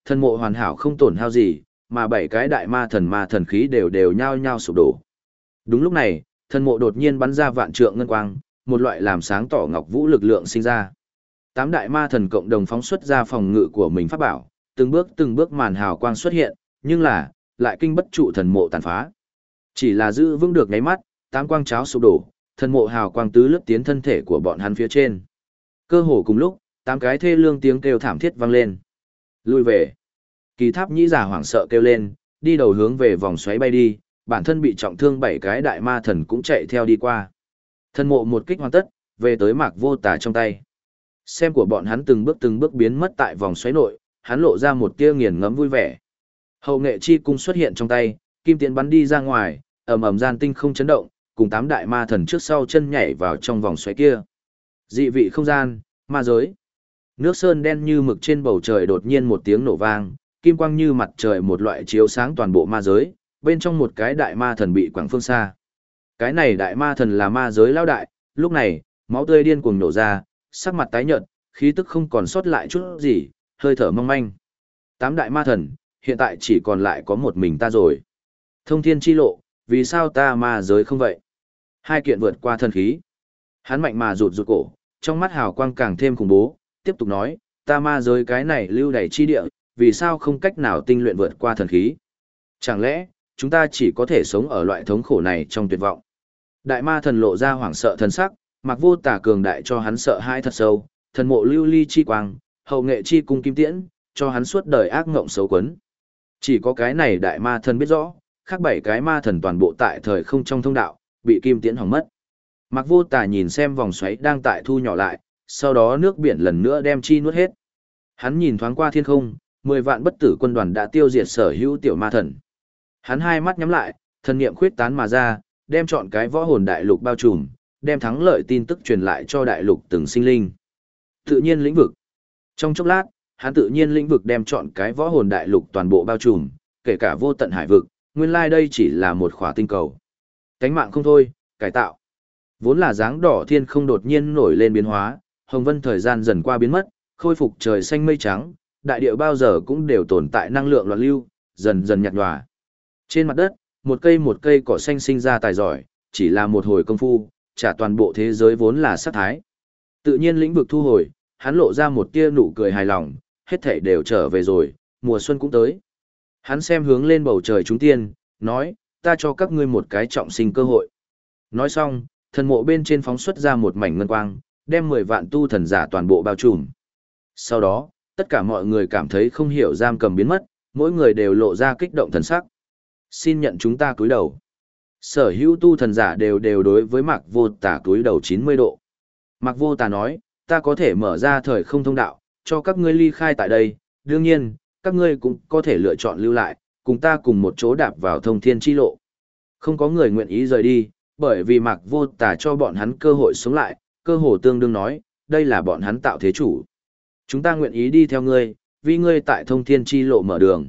thần mộ hoàn hảo không tổn hao gì, mà 7 cái đại ma thần khí đều đều nhao nhao sụp đổ. Đúng lúc này, thần mộ đột nhiên bắn ra vạn trượng ngân quang, một loại làm sáng tỏ ngọc vũ lực lượng sinh ra. 8 đại ma thần cộng đồng phóng xuất ra phòng ngự của mình pháp bảo, từng bước màn hào quang xuất hiện, nhưng là lại kinh bất trụ thần mộ tàn phá. Chỉ là giữ vững được nháy mắt, 8 quang cháo sụp đổ, thần mộ hào quang tứ lướt tiến thân thể của bọn hắn phía trên. Cơ hồ cùng lúc, 8 cái thê lương tiếng kêu thảm thiết vang lên. Lui về. Kỳ Tháp Nhĩ giả hoảng sợ kêu lên, đi đầu hướng về vòng xoáy bay đi, bản thân bị trọng thương 7 cái đại ma thần cũng chạy theo đi qua. Thần mộ một kích hoàn tất, về tới Mạc Vô Tà trong tay. Xem của bọn hắn từng bước biến mất tại vòng xoáy nội, hắn lộ ra một tia nghiền ngẫm vui vẻ. Hậu nghệ chi cung xuất hiện trong tay, kim tiễn bắn đi ra ngoài, ầm ầm gian tinh không chấn động, cùng 8 đại ma thần trước sau chân nhảy vào trong vòng xoáy kia. Dị vị không gian, ma giới. Nước sơn đen như mực trên bầu trời đột nhiên một tiếng nổ vang, kim quang như mặt trời một loại chiếu sáng toàn bộ ma giới, bên trong một cái đại ma thần bị quẳng phương xa. Cái này đại ma thần là ma giới lão đại, lúc này, máu tươi điên cuồng nổ ra, sắc mặt tái nhợt, khí tức không còn sót lại chút gì, hơi thở mong manh. 8 đại ma thần, hiện tại chỉ còn lại có một mình ta rồi. Thông thiên chi lộ, vì sao ta ma giới không vậy? Hai kiện vượt qua thần khí. Hắn mạnh mà rụt cổ, trong mắt hào quang càng thêm khủng bố, tiếp tục nói, ta ma giới cái này lưu đày chi địa, vì sao không cách nào tinh luyện vượt qua thần khí? Chẳng lẽ, chúng ta chỉ có thể sống ở loại thống khổ này trong tuyệt vọng? Đại ma thần lộ ra hoảng sợ thần sắc, Mạc Vô Tà cường đại cho hắn sợ hãi thật sâu, thần mộ lưu ly chi quang, hậu nghệ chi cung kim tiễn, cho hắn suốt đời ác ngộng xấu quấn. Chỉ có cái này đại ma thần biết rõ, khác 7 cái ma thần toàn bộ tại thời không trong thông đạo, bị kim tiễn hỏng mất. Mạc Vô Tà nhìn xem vòng xoáy đang tại thu nhỏ lại, sau đó nước biển lần nữa đem chi nuốt hết. Hắn nhìn thoáng qua thiên không, 10 vạn bất tử quân đoàn đã tiêu diệt sở hữu tiểu ma thần. Hắn hai mắt nhắm lại, thần niệm khuyết tán mà ra, đem chọn cái võ hồn đại lục bao trùm, đem thắng lợi tin tức truyền lại cho đại lục từng sinh linh. Tự nhiên lĩnh vực. Trong chốc lát, hắn tự nhiên lĩnh vực đem chọn cái võ hồn đại lục toàn bộ bao trùm, kể cả vô tận hải vực, nguyên lai đây chỉ là một khỏa tinh cầu. Cánh mạng không thôi, cải tạo. Vốn là dáng đỏ thiên không đột nhiên nổi lên biến hóa, hồng vân thời gian dần qua biến mất, khôi phục trời xanh mây trắng, đại địa bao giờ cũng đều tồn tại năng lượng loạn lưu, dần dần nhạt nhòa. Trên mặt đất, một cây cỏ xanh sinh ra tài giỏi, chỉ là một hồi công phu, trả toàn bộ thế giới vốn là sát thái. Tự nhiên lĩnh vực thu hồi, hắn lộ ra một tia nụ cười hài lòng, hết thảy đều trở về rồi, mùa xuân cũng tới. Hắn xem hướng lên bầu trời chúng tiên, nói, ta cho các ngươi một cái trọng sinh cơ hội. Nói xong, thần mộ bên trên phóng xuất ra một mảnh ngân quang, đem 10 vạn tu thần giả toàn bộ bao trùm. Sau đó, tất cả mọi người cảm thấy không hiểu giam cầm biến mất, mỗi người đều lộ ra kích động thần sắc. Xin nhận chúng ta cúi đầu. Sở hữu tu thần giả đều đối với Mạc Vô Tà cúi đầu 90 độ. Mạc Vô Tà nói, ta có thể mở ra thời không thông đạo, cho các ngươi ly khai tại đây, đương nhiên, các ngươi cũng có thể lựa chọn lưu lại, cùng ta cùng một chỗ đạp vào thông thiên chi lộ. Không có người nguyện ý rời đi, bởi vì Mạc Vô Tà cho bọn hắn cơ hội sống lại, cơ hồ tương đương nói, đây là bọn hắn tạo thế chủ. Chúng ta nguyện ý đi theo ngươi, vì ngươi tại thông thiên chi lộ mở đường.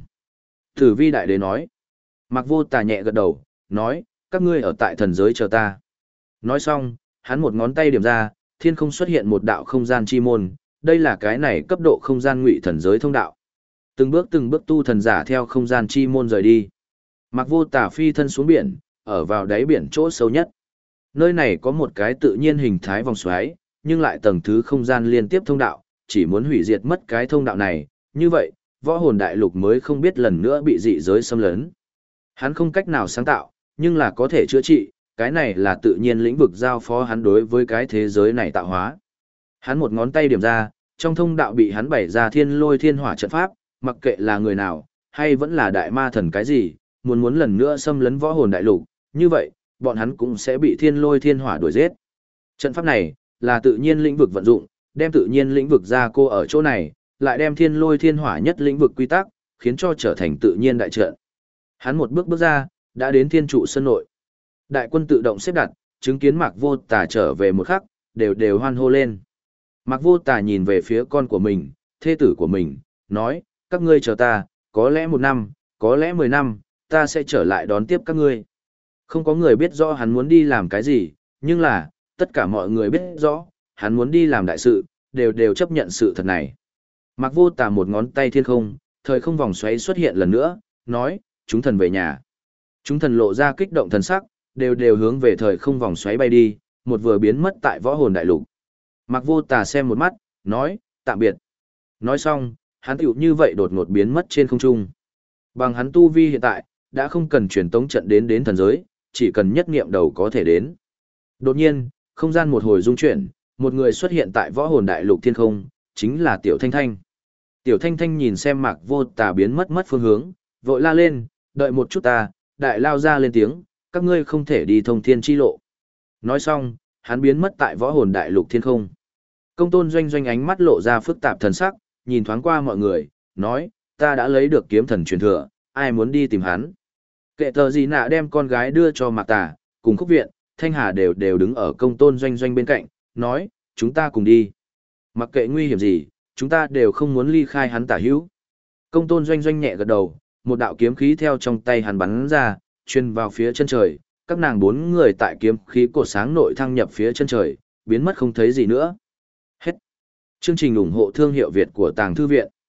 Tử Vi Đại Đế nói. Mạc Vô Tà nhẹ gật đầu, nói, các ngươi ở tại thần giới chờ ta. Nói xong, hắn một ngón tay điểm ra, thiên không xuất hiện một đạo không gian chi môn, đây là cái này cấp độ không gian ngụy thần giới thông đạo. Từng bước tu thần giả theo không gian chi môn rời đi. Mạc Vô Tà phi thân xuống biển, ở vào đáy biển chỗ sâu nhất. Nơi này có một cái tự nhiên hình thái vòng xoáy, nhưng lại tầng thứ không gian liên tiếp thông đạo, chỉ muốn hủy diệt mất cái thông đạo này, như vậy, võ hồn đại lục mới không biết lần nữa bị dị giới xâm lấn. Hắn không cách nào sáng tạo, nhưng là có thể chữa trị, cái này là tự nhiên lĩnh vực giao phó hắn đối với cái thế giới này tạo hóa. Hắn một ngón tay điểm ra, trong thông đạo bị hắn bày ra thiên lôi thiên hỏa trận pháp, mặc kệ là người nào, hay vẫn là đại ma thần cái gì, muốn lần nữa xâm lấn võ hồn đại lục, như vậy, bọn hắn cũng sẽ bị thiên lôi thiên hỏa đuổi giết. Trận pháp này, là tự nhiên lĩnh vực vận dụng, đem tự nhiên lĩnh vực ra cô ở chỗ này, lại đem thiên lôi thiên hỏa nhất lĩnh vực quy tắc, khiến cho trở thành tự nhiên đại trận. Hắn một bước ra, đã đến thiên trụ sân nội. Đại quân tự động xếp đặt, chứng kiến Mạc Vô Tà trở về một khắc, đều hoan hô lên. Mạc Vô Tà nhìn về phía con của mình, thê tử của mình, nói, các ngươi chờ ta, có lẽ 1 năm, có lẽ 10 năm, ta sẽ trở lại đón tiếp các ngươi. Không có người biết rõ hắn muốn đi làm cái gì, nhưng là, tất cả mọi người biết rõ, hắn muốn đi làm đại sự, đều chấp nhận sự thật này. Mạc Vô Tà một ngón tay thiên không, thời không vòng xoáy xuất hiện lần nữa, nói, chúng thần về nhà. Chúng thần lộ ra kích động thần sắc, đều hướng về thời không vòng xoáy bay đi, một vừa biến mất tại võ hồn đại lục. Mạc Vô Tà xem một mắt, nói, tạm biệt. Nói xong, hắn tiểu như vậy đột ngột biến mất trên không trung. Bằng hắn tu vi hiện tại, đã không cần truyền tống trận đến thần giới, chỉ cần nhất niệm đầu có thể đến. Đột nhiên, không gian một hồi rung chuyển, một người xuất hiện tại võ hồn đại lục thiên không, chính là Tiểu Thanh Thanh. Tiểu Thanh Thanh nhìn xem Mạc Vô Tà biến mất phương hướng, vội la lên, đợi một chút ta, đại lao ra lên tiếng, các ngươi không thể đi thông thiên chi lộ. Nói xong, hắn biến mất tại võ hồn đại lục thiên không. Công tôn doanh doanh ánh mắt lộ ra phức tạp thần sắc, nhìn thoáng qua mọi người, nói, ta đã lấy được kiếm thần truyền thừa, ai muốn đi tìm hắn. Kệ tờ gì nạ đem con gái đưa cho Mạc Tà, cùng Khúc Viện, Thanh Hà đều đứng ở công tôn doanh doanh bên cạnh, nói, chúng ta cùng đi. Mặc kệ nguy hiểm gì, chúng ta đều không muốn ly khai hắn tả hữu. Công tôn doanh doanh nhẹ gật đầu, một đạo kiếm khí theo trong tay hắn bắn ra, truyền vào phía chân trời, các nàng 4 người tại kiếm khí cột sáng nội thăng nhập phía chân trời, biến mất không thấy gì nữa. Hết. Chương trình ủng hộ thương hiệu Việt của Tàng Thư Viện.